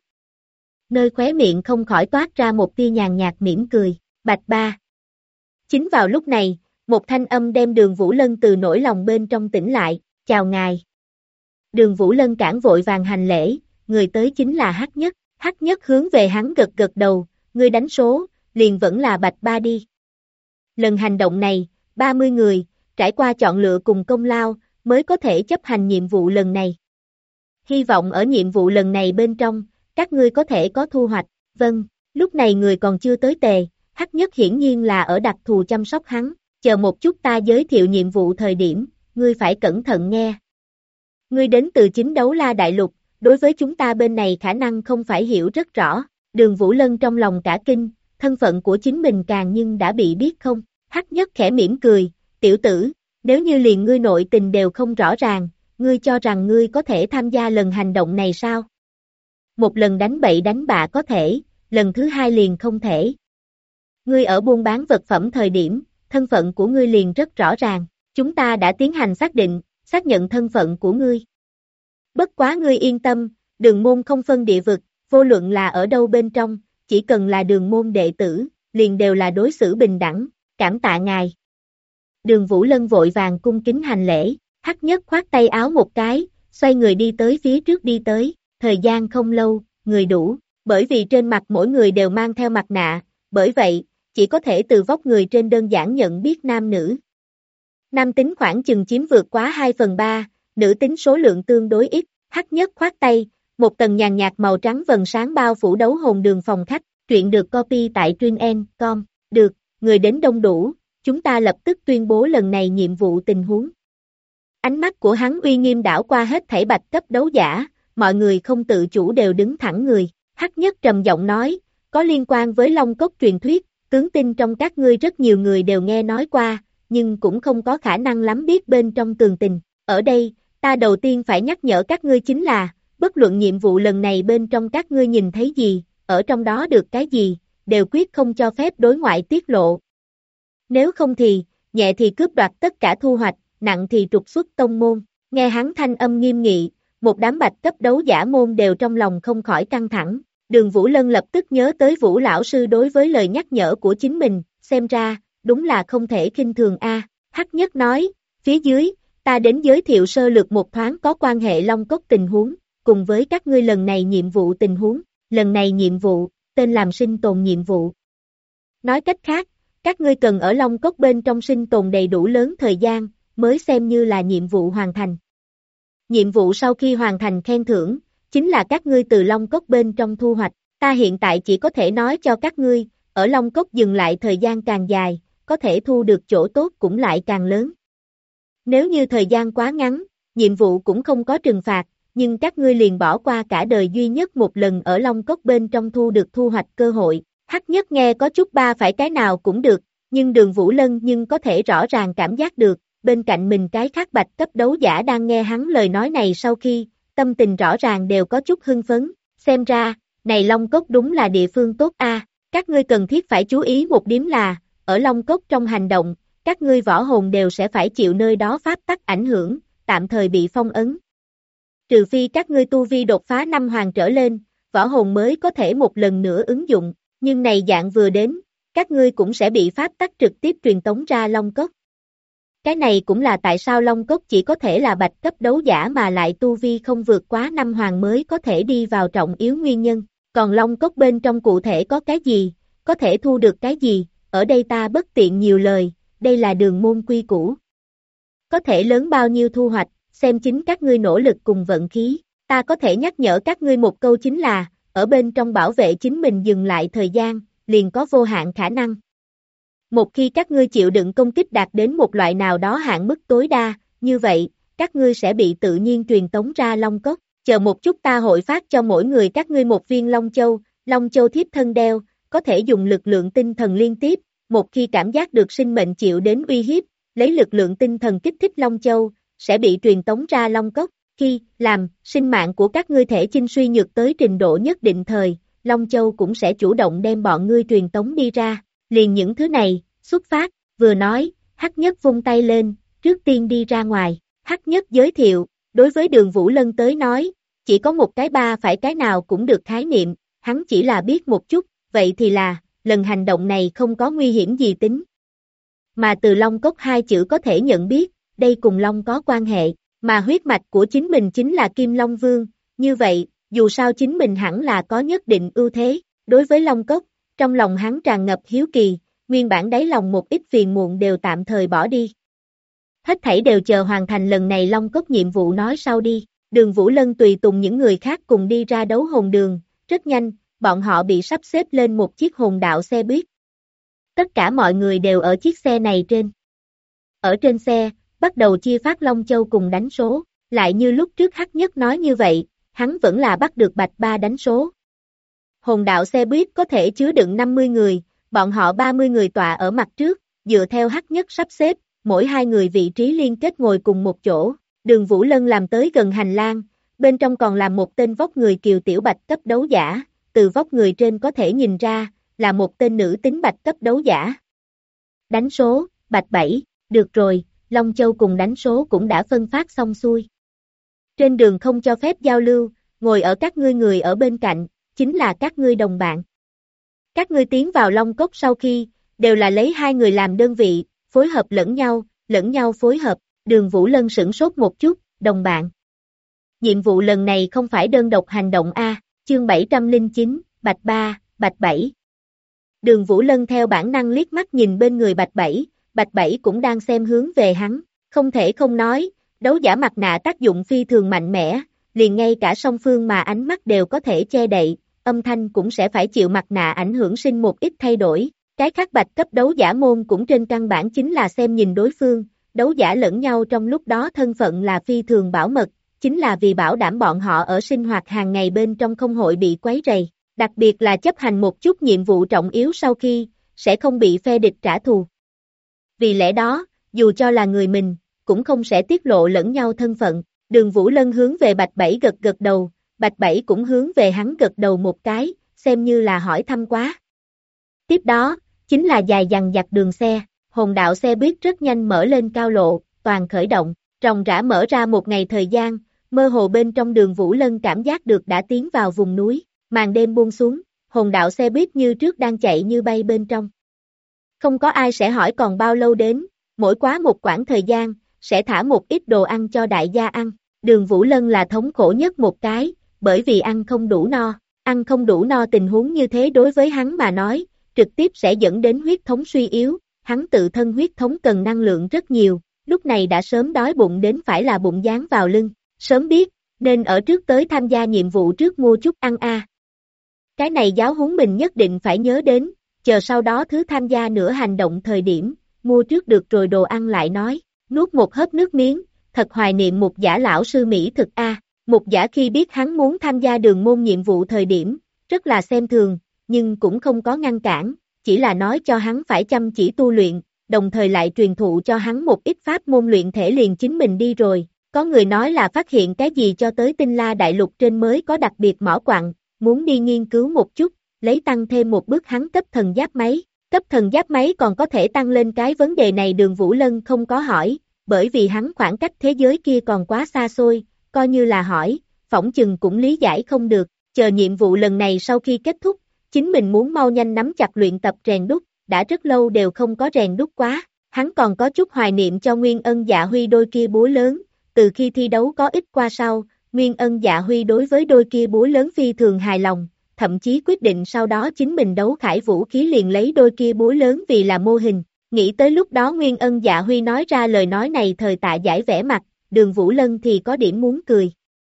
[SPEAKER 2] Nơi khóe miệng không khỏi toát ra một tia nhàn nhạt mỉm cười, Bạch Ba. Chính vào lúc này, một thanh âm đem Đường Vũ Lân từ nỗi lòng bên trong tỉnh lại, chào ngài. Đường Vũ Lân cản vội vàng hành lễ, người tới chính là Hắc Nhất hướng về hắn gật gật đầu, ngươi đánh số, liền vẫn là Bạch Ba đi. Lần hành động này, 30 người, trải qua chọn lựa cùng công lao, mới có thể chấp hành nhiệm vụ lần này. Hy vọng ở nhiệm vụ lần này bên trong, các ngươi có thể có thu hoạch, vâng, lúc này người còn chưa tới tề, Hắc Nhất hiển nhiên là ở đặc thù chăm sóc hắn, chờ một chút ta giới thiệu nhiệm vụ thời điểm, ngươi phải cẩn thận nghe. Ngươi đến từ chính Đấu La Đại Lục, đối với chúng ta bên này khả năng không phải hiểu rất rõ, Đường Vũ Lân trong lòng cả kinh, thân phận của chính mình càng nhưng đã bị biết không, Hắc Nhất khẽ mỉm cười, tiểu tử, nếu như liền ngươi nội tình đều không rõ ràng, ngươi cho rằng ngươi có thể tham gia lần hành động này sao? Một lần đánh bậy đánh bạ có thể, lần thứ hai liền không thể. Ngươi ở buôn bán vật phẩm thời điểm, thân phận của ngươi liền rất rõ ràng. Chúng ta đã tiến hành xác nhận thân phận của ngươi. Bất quá ngươi yên tâm, đường môn không phân địa vực, vô luận là ở đâu bên trong, chỉ cần là đường môn đệ tử, liền đều là đối xử bình đẳng, cảm tạ ngài. Đường Vũ Lân vội vàng cung kính hành lễ, Hắc Nhất khoát tay áo một cái, xoay người đi tới phía trước đi tới, thời gian không lâu, người đủ, bởi vì trên mặt mỗi người đều mang theo mặt nạ, bởi vậy, chỉ có thể từ vóc người trên đơn giản nhận biết nam nữ. Nam tính khoảng chừng chiếm vượt quá 2/3, nữ tính số lượng tương đối ít, Hắc Nhất khoát tay, một tầng nhàn nhạt màu trắng vầng sáng bao phủ đấu hồn đường phòng khách, truyện được copy tại truyện.com, được, người đến đông đủ, chúng ta lập tức tuyên bố lần này nhiệm vụ tình huống. Ánh mắt của hắn uy nghiêm đảo qua hết thảy bạch cấp đấu giả, mọi người không tự chủ đều đứng thẳng người, Hắc Nhất trầm giọng nói, có liên quan với Long Cốc truyền thuyết, tướng tin trong các ngươi rất nhiều người đều nghe nói qua, nhưng cũng không có khả năng lắm biết bên trong tường tình, ở đây, ta đầu tiên phải nhắc nhở các ngươi chính là, bất luận nhiệm vụ lần này bên trong các ngươi nhìn thấy gì, ở trong đó được cái gì, đều quyết không cho phép đối ngoại tiết lộ. Nếu không thì, nhẹ thì cướp đoạt tất cả thu hoạch, nặng thì trục xuất tông môn. Nghe hắn thanh âm nghiêm nghị, một đám bạch cấp đấu giả môn đều trong lòng không khỏi căng thẳng. Đường Vũ Lân lập tức nhớ tới Vũ lão sư đối với lời nhắc nhở của chính mình, xem ra, đúng là không thể khinh thường a. Hắc Nhất nói, phía dưới, ta đến giới thiệu sơ lược một thoáng có quan hệ Long Cốc tình huống, cùng với các ngươi lần này nhiệm vụ tình huống. Lần này nhiệm vụ, tên làm sinh tồn nhiệm vụ. Nói cách khác, các ngươi cần ở Long Cốc bên trong sinh tồn đầy đủ lớn thời gian, mới xem như là nhiệm vụ hoàn thành. Nhiệm vụ sau khi hoàn thành khen thưởng, chính là các ngươi từ Long Cốc bên trong thu hoạch. Ta hiện tại chỉ có thể nói cho các ngươi, ở Long Cốc dừng lại thời gian càng dài, có thể thu được chỗ tốt cũng lại càng lớn. Nếu như thời gian quá ngắn, nhiệm vụ cũng không có trừng phạt, nhưng các ngươi liền bỏ qua cả đời duy nhất một lần ở Long Cốc bên trong thu được thu hoạch cơ hội. Hắc Nhất nghe có chút ba phải cái nào cũng được, nhưng Đường Vũ Lân nhưng có thể rõ ràng cảm giác được, bên cạnh mình cái khác bạch cấp đấu giả đang nghe hắn lời nói này sau khi, tâm tình rõ ràng đều có chút hưng phấn, xem ra, này Long Cốc đúng là địa phương tốt a. Các ngươi cần thiết phải chú ý một điểm là, ở Long Cốc trong hành động, các ngươi võ hồn đều sẽ phải chịu nơi đó pháp tắc ảnh hưởng, tạm thời bị phong ấn. Trừ phi các ngươi tu vi đột phá 5 hoàng trở lên, võ hồn mới có thể một lần nữa ứng dụng, nhưng này dạng vừa đến, các ngươi cũng sẽ bị pháp tắc trực tiếp truyền tống ra Long Cốc. Cái này cũng là tại sao Long Cốc chỉ có thể là bạch cấp đấu giả mà lại tu vi không vượt quá 5 hoàng mới có thể đi vào trọng yếu nguyên nhân. Còn Long Cốc bên trong cụ thể có cái gì, có thể thu được cái gì, ở đây ta bất tiện nhiều lời, đây là đường môn quy củ. Có thể lớn bao nhiêu thu hoạch, xem chính các ngươi nỗ lực cùng vận khí, ta có thể nhắc nhở các ngươi một câu chính là, ở bên trong bảo vệ chính mình dừng lại thời gian, liền có vô hạn khả năng. Một khi các ngươi chịu đựng công kích đạt đến một loại nào đó hạn mức tối đa, như vậy, các ngươi sẽ bị tự nhiên truyền tống ra Long Cốc. Chờ một chút ta hội phát cho mỗi người các ngươi một viên Long Châu thiếp thân đeo, có thể dùng lực lượng tinh thần liên tiếp, một khi cảm giác được sinh mệnh chịu đến uy hiếp, lấy lực lượng tinh thần kích thích Long Châu, sẽ bị truyền tống ra Long Cốc. Khi làm sinh mạng của các ngươi thể chinh suy nhược tới trình độ nhất định thời, Long Châu cũng sẽ chủ động đem bọn ngươi truyền tống đi ra. Liền những thứ này, xuất phát, vừa nói, Hắc Nhất vung tay lên, trước tiên đi ra ngoài. Hắc Nhất giới thiệu, đối với Đường Vũ Lân tới nói, chỉ có một cái ba phải cái nào cũng được khái niệm, hắn chỉ là biết một chút, vậy thì là, lần hành động này không có nguy hiểm gì tính. Mà từ Long Cốc hai chữ có thể nhận biết, đây cùng Long có quan hệ, mà huyết mạch của chính mình chính là Kim Long Vương, như vậy, dù sao chính mình hẳn là có nhất định ưu thế, đối với Long Cốc, trong lòng hắn tràn ngập hiếu kỳ, nguyên bản đáy lòng một ít phiền muộn đều tạm thời bỏ đi. Hết thảy đều chờ hoàn thành lần này Long Cốc nhiệm vụ nói sau đi, Đường Vũ Lân tùy tùng những người khác cùng đi ra đấu hồn đường, rất nhanh, bọn họ bị sắp xếp lên một chiếc hồn đạo xe buýt. Tất cả mọi người đều ở chiếc xe này trên. Ở trên xe, bắt đầu chia phát Long Châu cùng đánh số, lại như lúc trước Hắc Nhất nói như vậy, hắn vẫn là bắt được bạch ba đánh số. Hồn đạo xe buýt có thể chứa đựng 50 người, bọn họ 30 người tọa ở mặt trước, dựa theo Hắc Nhất sắp xếp, mỗi hai người vị trí liên kết ngồi cùng một chỗ. Đường Vũ Lân làm tới gần hành lang, bên trong còn là một tên vóc người kiều tiểu bạch cấp đấu giả, từ vóc người trên có thể nhìn ra, là một tên nữ tính bạch cấp đấu giả. Đánh số, Bạch Bảy, được rồi, Long Châu cùng đánh số cũng đã phân phát xong xuôi. Trên đường không cho phép giao lưu, ngồi ở các ngươi người ở bên cạnh, chính là các ngươi đồng bạn. Các ngươi tiến vào Long Cốc sau khi, đều là lấy hai người làm đơn vị, phối hợp lẫn nhau phối hợp, Đường Vũ Lân sửng sốt một chút, đồng bạn. Nhiệm vụ lần này không phải đơn độc hành động A, chương 709, Bạch Ba, Bạch Bảy. Đường Vũ Lân theo bản năng liếc mắt nhìn bên người Bạch Bảy cũng đang xem hướng về hắn, không thể không nói, đấu giả mặt nạ tác dụng phi thường mạnh mẽ, liền ngay cả song phương mà ánh mắt đều có thể che đậy, âm thanh cũng sẽ phải chịu mặt nạ ảnh hưởng sinh một ít thay đổi. Cái khác bạch cấp đấu giả môn cũng trên căn bản chính là xem nhìn đối phương, đấu giả lẫn nhau trong lúc đó thân phận là phi thường bảo mật, chính là vì bảo đảm bọn họ ở sinh hoạt hàng ngày bên trong không hội bị quấy rầy, đặc biệt là chấp hành một chút nhiệm vụ trọng yếu sau khi, sẽ không bị phe địch trả thù. Vì lẽ đó, dù cho là người mình, cũng không sẽ tiết lộ lẫn nhau thân phận. Đường Vũ Lân hướng về Bạch Bảy gật đầu, Bạch Bảy cũng hướng về hắn gật đầu một cái, xem như là hỏi thăm quá. Tiếp đó, chính là dài dằng dặc đường xe, hồn đạo xe buýt rất nhanh mở lên cao lộ, toàn khởi động, ròng rã mở ra một ngày thời gian, mơ hồ bên trong Đường Vũ Lân cảm giác được đã tiến vào vùng núi, màn đêm buông xuống, hồn đạo xe buýt như trước đang chạy như bay bên trong. Không có ai sẽ hỏi còn bao lâu đến, mỗi quá một quãng thời gian, sẽ thả một ít đồ ăn cho đại gia ăn. Đường Vũ Lân là thống khổ nhất một cái, bởi vì ăn không đủ no tình huống như thế đối với hắn mà nói, trực tiếp sẽ dẫn đến huyết thống suy yếu, hắn tự thân huyết thống cần năng lượng rất nhiều, lúc này đã sớm đói bụng đến phải là bụng dán vào lưng, sớm biết, nên ở trước tới tham gia nhiệm vụ trước mua chút ăn a. Cái này giáo huấn mình nhất định phải nhớ đến, chờ sau đó thứ tham gia nửa hành động thời điểm, mua trước được rồi đồ ăn lại nói, nuốt một hớp nước miếng, thật hoài niệm Mục Giả lão sư Mỹ thực a. Mục Giả khi biết hắn muốn tham gia đường môn nhiệm vụ thời điểm, rất là xem thường, nhưng cũng không có ngăn cản, chỉ là nói cho hắn phải chăm chỉ tu luyện, đồng thời lại truyền thụ cho hắn một ít pháp môn luyện thể liền chính mình đi rồi. Có người nói là phát hiện cái gì cho tới Tinh La Đại Lục trên mới có đặc biệt mỏ quặng, muốn đi nghiên cứu một chút, lấy tăng thêm một bước hắn cấp thần giáp máy. Cấp thần giáp máy còn có thể tăng lên cái vấn đề này Đường Vũ Lân không có hỏi, bởi vì hắn khoảng cách thế giới kia còn quá xa xôi, coi như là hỏi, phỏng chừng cũng lý giải không được, chờ nhiệm vụ lần này sau khi kết thúc, chính mình muốn mau nhanh nắm chặt luyện tập rèn đúc, đã rất lâu đều không có rèn đúc quá, hắn còn có chút hoài niệm cho Nguyên Ân Dạ Huy đôi kia búa lớn, từ khi thi đấu có ít qua sau, Nguyên Ân Dạ Huy đối với đôi kia búa lớn phi thường hài lòng, thậm chí quyết định sau đó chính mình đấu khải vũ khí liền lấy đôi kia búa lớn vì là mô hình, nghĩ tới lúc đó Nguyên Ân Dạ Huy nói ra lời nói này thời Tạ Giải vẻ mặt, Đường Vũ Lân thì có điểm muốn cười.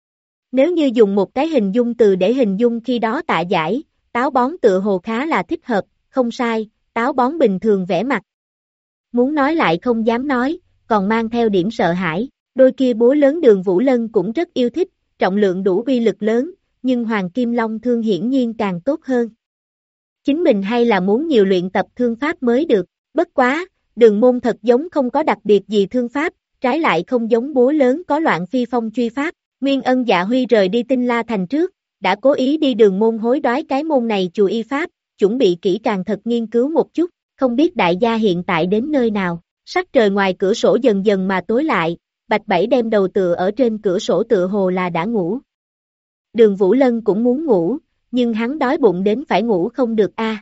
[SPEAKER 2] Nếu như dùng một cái hình dung từ để hình dung khi đó Tạ Giải, táo bón tựa hồ khá là thích hợp, không sai, táo bón bình thường vẻ mặt. Muốn nói lại không dám nói, còn mang theo điểm sợ hãi, đôi kia búa lớn Đường Vũ Lân cũng rất yêu thích, trọng lượng đủ uy lực lớn, nhưng Hoàng Kim Long thương hiển nhiên càng tốt hơn. Chính mình hay là muốn nhiều luyện tập thương pháp mới được, bất quá, Đường môn thật giống không có đặc biệt gì thương pháp, trái lại không giống búa lớn có loạn phi phong truy pháp. Nguyên Ân Dạ Huy rời đi Tinh La Thành trước, đã cố ý đi Đường môn hối đoái cái môn này chùa y pháp, chuẩn bị kỹ càng thật nghiên cứu một chút, không biết đại gia hiện tại đến nơi nào. Sắc trời ngoài cửa sổ dần dần mà tối lại, Bạch Bảy đem đầu tựa ở trên cửa sổ tựa hồ là đã ngủ. Đường Vũ Lân cũng muốn ngủ, nhưng hắn đói bụng đến phải ngủ không được a.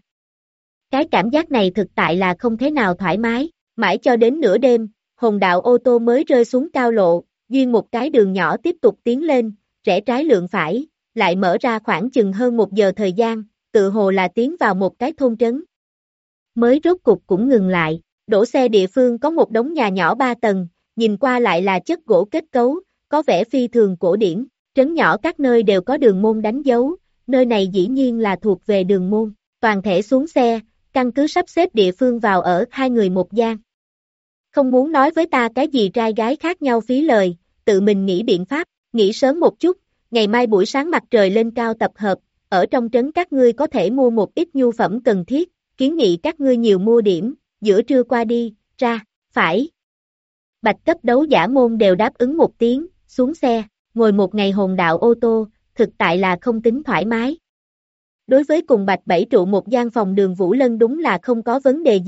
[SPEAKER 2] Cái cảm giác này thực tại là không thế nào thoải mái, mãi cho đến nửa đêm, hồn đạo ô tô mới rơi xuống cao lộ, duyên một cái đường nhỏ tiếp tục tiến lên, rẽ trái lượn phải, lại mở ra khoảng chừng hơn 1 giờ thời gian, tự hồ là tiến vào một cái thôn trấn. Mới rốt cục cũng ngừng lại, đổ xe địa phương có một đống nhà nhỏ 3 tầng, nhìn qua lại là chất gỗ kết cấu, có vẻ phi thường cổ điển, trấn nhỏ các nơi đều có đường môn đánh dấu, nơi này dĩ nhiên là thuộc về đường môn, toàn thể xuống xe, căn cứ sắp xếp địa phương vào ở 2 người một gian. Không muốn nói với ta cái gì trai gái khác nhau phí lời, tự mình nghĩ biện pháp, nghĩ sớm một chút, ngày mai buổi sáng mặt trời lên cao tập hợp, ở trong trấn các ngươi có thể mua một ít nhu phẩm cần thiết, kiến nghị các ngươi nhiều mua điểm, giữa trưa qua đi, ra, phải. Bạch cấp đấu giả môn đều đáp ứng một tiếng, xuống xe, ngồi một ngày hồn đạo ô tô, thực tại là không tính thoải mái. Đối với cùng Bạch Bảy trụ một gian phòng Đường Vũ Lân đúng là không có vấn đề gì,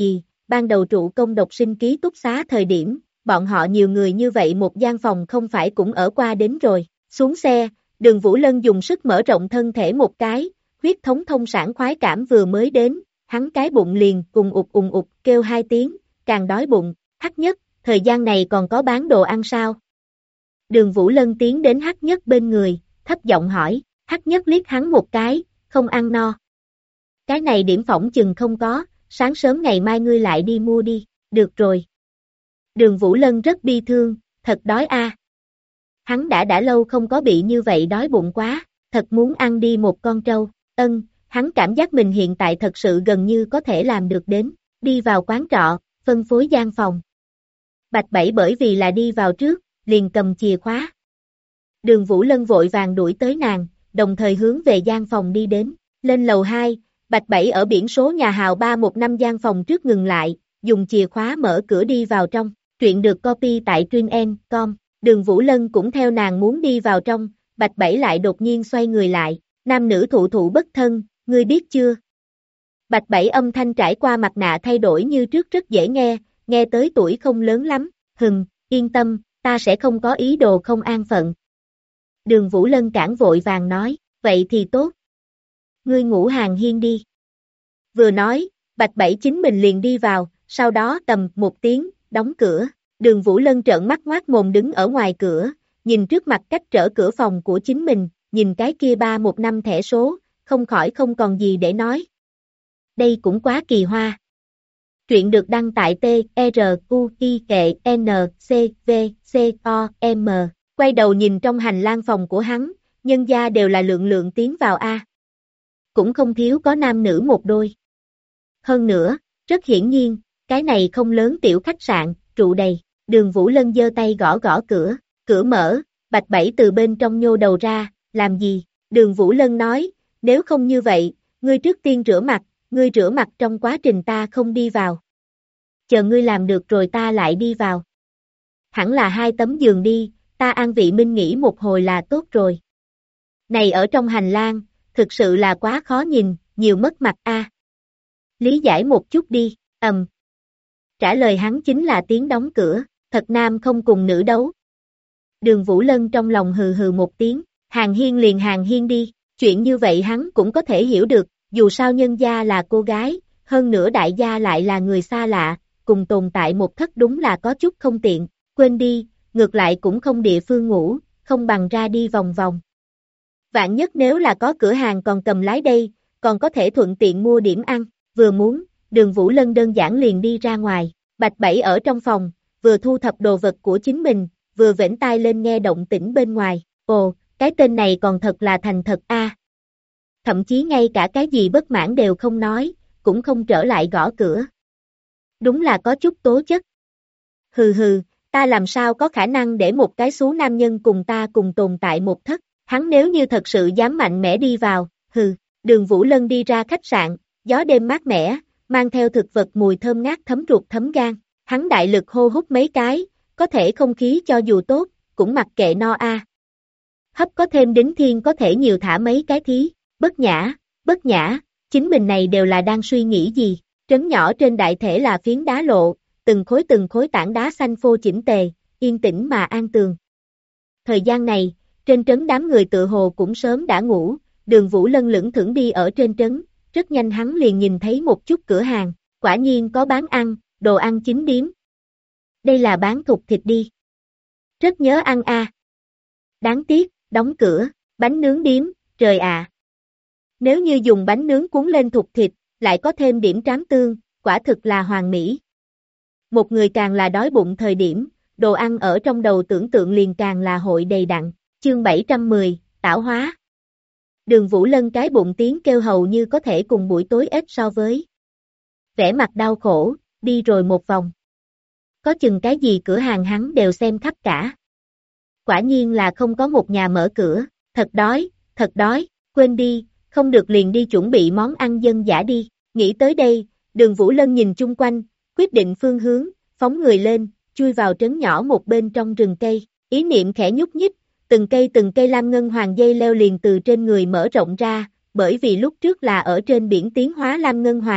[SPEAKER 2] ban đầu trụ công độc sinh ký túc xá thời điểm, bọn họ nhiều người như vậy một gian phòng không phải cũng ở qua đến rồi. Xuống xe, Đường Vũ Lân dùng sức mở rộng thân thể một cái, huyết thống thông sản khoái cảm vừa mới đến, hắn cái bụng liền ùng ục kêu 2 tiếng, càng đói bụng. Hắc Nhất, thời gian này còn có bán đồ ăn sao? Đường Vũ Lân tiến đến Hắc Nhất bên người, thấp giọng hỏi. Hắc Nhất liếc hắn một cái, không ăn no. Cái này điểm phỏng chừng không có, sáng sớm ngày mai ngươi lại đi mua đi. Được rồi. Đường Vũ Lân rất bi thương, thật đói a. Hắn đã lâu không có bị như vậy đói bụng quá, thật muốn ăn đi một con trâu. Hắn cảm giác mình hiện tại thật sự gần như có thể làm được đến. Đi vào quán trọ, phân phối gian phòng. Bạch Bảy bởi vì là đi vào trước, liền cầm chìa khóa. Đường Vũ Lân vội vàng đuổi tới nàng, đồng thời hướng về gian phòng đi đến. Lên lầu 2, Bạch Bảy ở biển số nhà Hào 315 gian phòng trước ngừng lại, dùng chìa khóa mở cửa đi vào trong. Truyện được copy tại truyện.com. Đường Vũ Lân cũng theo nàng muốn đi vào trong, Bạch Bảy lại đột nhiên xoay người lại. Nam nữ thụ bất thân, ngươi biết chưa? Bạch Bảy âm thanh trải qua mặt nạ thay đổi như trước rất dễ nghe, nghe tới tuổi không lớn lắm. Yên tâm, ta sẽ không có ý đồ không an phận. Đường Vũ Lân cản vội vàng nói, vậy thì tốt. Ngươi ngủ hàng hiên đi. Vừa nói, Bạch Bảy chính mình liền đi vào, sau đó tầm một tiếng, đóng cửa. Đường Vũ Lân trợn mắt ngoác mồm đứng ở ngoài cửa, nhìn trước mặt cách trở cửa phòng của chính mình, nhìn cái kia 315 thẻ số, không khỏi không còn gì để nói. Đây cũng quá kỳ hoa. Truyện được đăng tại truyện.com. Quay đầu nhìn trong hành lang phòng của hắn, nhân gia đều là lượng tiến vào a. Cũng không thiếu có nam nữ một đôi. Hơn nữa, rất hiển nhiên, cái này không lớn tiểu khách sạn, trụ đầy. Đường Vũ Lân giơ tay gõ cửa, cửa mở, Bạch Bảy từ bên trong nhô đầu ra, làm gì? Đường Vũ Lân nói, nếu không như vậy, ngươi trước tiên rửa mặt, ngươi rửa mặt trong quá trình ta không đi vào. Chờ ngươi làm được rồi ta lại đi vào. Hẳn là 2 tấm giường đi, ta an vị minh nghỉ một hồi là tốt rồi. Này ở trong hành lang, thực sự là quá khó nhìn, nhiều mất mặt a. Lý giải một chút đi, Trả lời hắn chính là tiếng đóng cửa, thật nam không cùng nữ đấu. Đường Vũ Lân trong lòng hừ một tiếng, hàng hiên liền hàng hiên đi, chuyện như vậy hắn cũng có thể hiểu được, dù sao nhân gia là cô gái, hơn nữa đại gia lại là người xa lạ, cùng tồn tại một thất đúng là có chút không tiện, quên đi, ngược lại cũng không địa phương ngủ, không bằng ra đi vòng vòng. Vạn nhất nếu là có cửa hàng còn cầm lái đây, còn có thể thuận tiện mua điểm ăn, vừa muốn, Đường Vũ Lân đơn giản liền đi ra ngoài, Bạch Bảy ở trong phòng, vừa thu thập đồ vật của chính mình, vừa vểnh tai lên nghe động tĩnh bên ngoài, ồ, cái tên này còn thật là thành thật a. Thậm chí ngay cả cái gì bất mãn đều không nói, cũng không trở lại gõ cửa. Đúng là có chút tố chất. Ta làm sao có khả năng để một cái xú nam nhân cùng ta cùng tồn tại một thất, hắn nếu như thật sự dám mạnh mẽ đi vào, Đường Vũ Lân đi ra khách sạn, gió đêm mát mẻ, mang theo thực vật mùi thơm ngát thấm ruột thấm gan, hắn đại lực hô hút mấy cái, có thể không khí cho dù tốt, cũng mặc kệ no a. Hấp có thêm đính thiên có thể nhiều thả mấy cái thí, bất nhã, chính mình này đều là đang suy nghĩ gì, trấn nhỏ trên đại thể là phiến đá lộ, từng khối tảng đá xanh phô chỉnh tề, yên tĩnh mà an tường. Thời gian này, trên trấn đám người tự hồ cũng sớm đã ngủ, Đường Vũ Lân lững thững đi ở trên trấn, rất nhanh hắn liền nhìn thấy một chút cửa hàng, quả nhiên có bán ăn, đồ ăn chính điếm. Đây là bán thục thịt đi. Rất nhớ ăn a. Đáng tiếc, đóng cửa, bánh nướng điếm, trời ạ. Nếu như dùng bánh nướng cuốn lên thục thịt, lại có thêm điểm trám tương, quả thực là hoàn mỹ. Một người càng là đói bụng thời điểm, đồ ăn ở trong đầu tưởng tượng liền càng là hội đầy đặn. Chương 710, tảo hóa. Đường Vũ Lân cái bụng tiếng kêu hầu như có thể cùng buổi tối ếch so với. Vẻ mặt đau khổ, đi rồi một vòng. Có chừng cái gì cửa hàng hắn đều xem khắp cả. Quả nhiên là không có một nhà mở cửa, thật đói, quên đi, không được liền đi chuẩn bị món ăn dân dã đi. Nghĩ tới đây, Đường Vũ Lân nhìn chung quanh, quyết định phương hướng, phóng người lên, chui vào trấn nhỏ một bên trong rừng cây, ý niệm khẽ nhúc nhích, từng cây lam ngân hoàng dây leo liền từ trên người mở rộng ra, bởi vì lúc trước là ở trên biển tiến hóa lam ngân hoàng,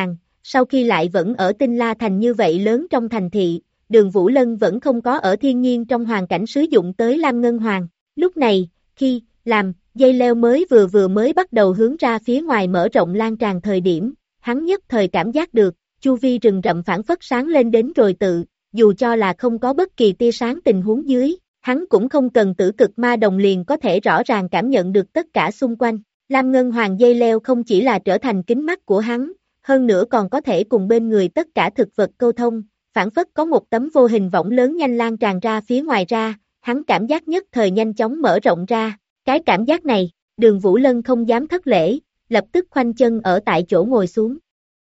[SPEAKER 2] sau khi lại vẫn ở Tinh La Thành như vậy lớn trong thành thị, Đường Vũ Lân vẫn không có ở thiên nhiên trong hoàn cảnh sử dụng tới Lam Ngân Hoàng. Lúc này, khi làm dây leo mới vừa mới bắt đầu hướng ra phía ngoài mở rộng lan tràn thời điểm, hắn nhất thời cảm giác được, chu vi rừng rậm phảng phất sáng lên đến rồi tự, dù cho là không có bất kỳ tia sáng tình huống dưới, hắn cũng không cần tử cực ma đồng liền có thể rõ ràng cảm nhận được tất cả xung quanh. Lam Ngân Hoàng dây leo không chỉ là trở thành kính mắt của hắn, hơn nữa còn có thể cùng bên người tất cả thực vật câu thông, phảng phất có một tấm vô hình võng lớn nhanh lan tràn ra phía ngoài ra, hắn cảm giác nhất thời nhanh chóng mở rộng ra. Cái cảm giác này, Đường Vũ Lân không dám thất lễ, lập tức khoanh chân ở tại chỗ ngồi xuống.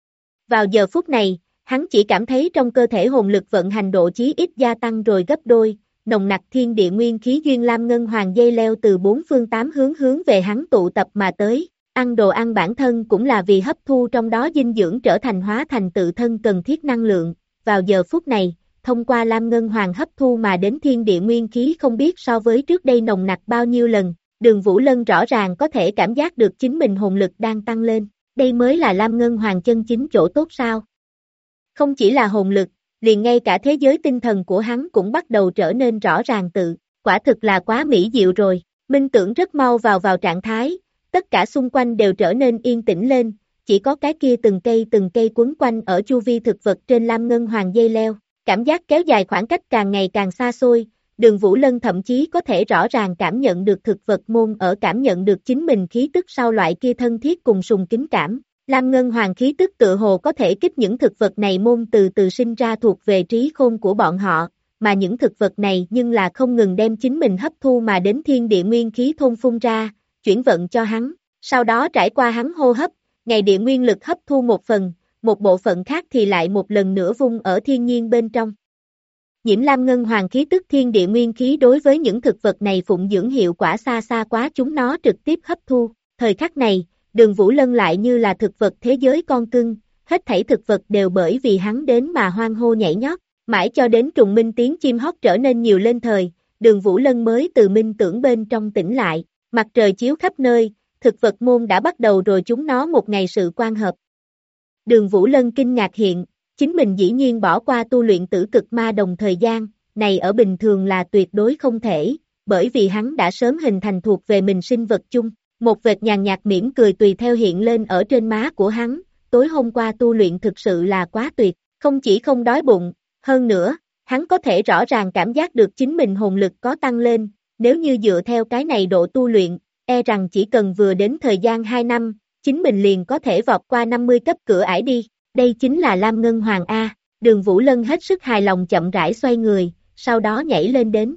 [SPEAKER 2] Vào giờ phút này, hắn chỉ cảm thấy trong cơ thể hồn lực vận hành độ chí ít gia tăng rồi gấp đôi, nồng nặc thiên địa nguyên khí duyên Lam Ngân Hoàng dây leo từ bốn phương tám hướng về hắn tụ tập mà tới. Ăn đồ ăn bản thân cũng là vì hấp thu trong đó dinh dưỡng trở thành hóa thành tự thân cần thiết năng lượng. Vào giờ phút này, thông qua Lam Ngân Hoàng hấp thu mà đến thiên địa nguyên khí không biết so với trước đây nồng nặc bao nhiêu lần, Đường Vũ Lân rõ ràng có thể cảm giác được chính mình hồn lực đang tăng lên. Đây mới là Lam Ngân Hoàng chân chính chỗ tốt sao? Không chỉ là hồn lực, liền ngay cả thế giới tinh thần của hắn cũng bắt đầu trở nên rõ ràng tự, quả thực là quá mỹ diệu rồi. Minh tưởng rất mau vào trạng thái, tất cả xung quanh đều trở nên yên tĩnh lên, chỉ có cái kia từng cây quấn quanh ở chu vi thực vật trên Lam Ngân Hoàng dây leo, cảm giác kéo dài khoảng cách càng ngày càng xa xôi, Đường Vũ Lân thậm chí có thể rõ ràng cảm nhận được thực vật môn ở cảm nhận được chính mình khí tức sau loại kia thân thiết cùng sùng kính cảm. Lam Ngân Hoàng khí tức tự hồ có thể kích những thực vật này môn từ từ sinh ra thuộc về trí khôn của bọn họ, mà những thực vật này nhưng là không ngừng đem chính mình hấp thu mà đến thiên địa nguyên khí thôn phun ra, chuyển vận cho hắn, sau đó trải qua hắn hô hấp, ngày địa nguyên lực hấp thu một phần, một bộ phận khác thì lại một lần nữa vung ở thiên nhiên bên trong. Nhiễm Lam Ngân Hoàng khí tức thiên địa nguyên khí đối với những thực vật này phụng dưỡng hiệu quả xa xa quá chúng nó trực tiếp hấp thu, thời khắc này, Đường Vũ Lân lại như là thực vật thế giới con cưng, hết thảy thực vật đều bởi vì hắn đến mà hoan hô nhảy nhót, mãi cho đến trùng minh tiếng chim hót trở nên nhiều lên thời, Đường Vũ Lân mới từ minh tưởng bên trong tỉnh lại, mặt trời chiếu khắp nơi, thực vật môn đã bắt đầu rồi chúng nó một ngày sự quan hợp. Đường Vũ Lân kinh ngạc hiện, chính mình dĩ nhiên bỏ qua tu luyện tử cực ma đồng thời gian, này ở bình thường là tuyệt đối không thể, bởi vì hắn đã sớm hình thành thuộc về mình sinh vật chung. Một vệt nhàn nhạt mỉm cười tùy theo hiện lên ở trên má của hắn, tối hôm qua tu luyện thực sự là quá tuyệt, không chỉ không đói bụng, hơn nữa, hắn có thể rõ ràng cảm giác được chính mình hồn lực có tăng lên, nếu như dựa theo cái này độ tu luyện, e rằng chỉ cần vừa đến thời gian 2 năm, chính mình liền có thể vọt qua 50 cấp cửa ải đi, đây chính là Lam Ngân Hoàng A, Đường Vũ Lân hết sức hài lòng chậm rãi xoay người, sau đó nhảy lên đến.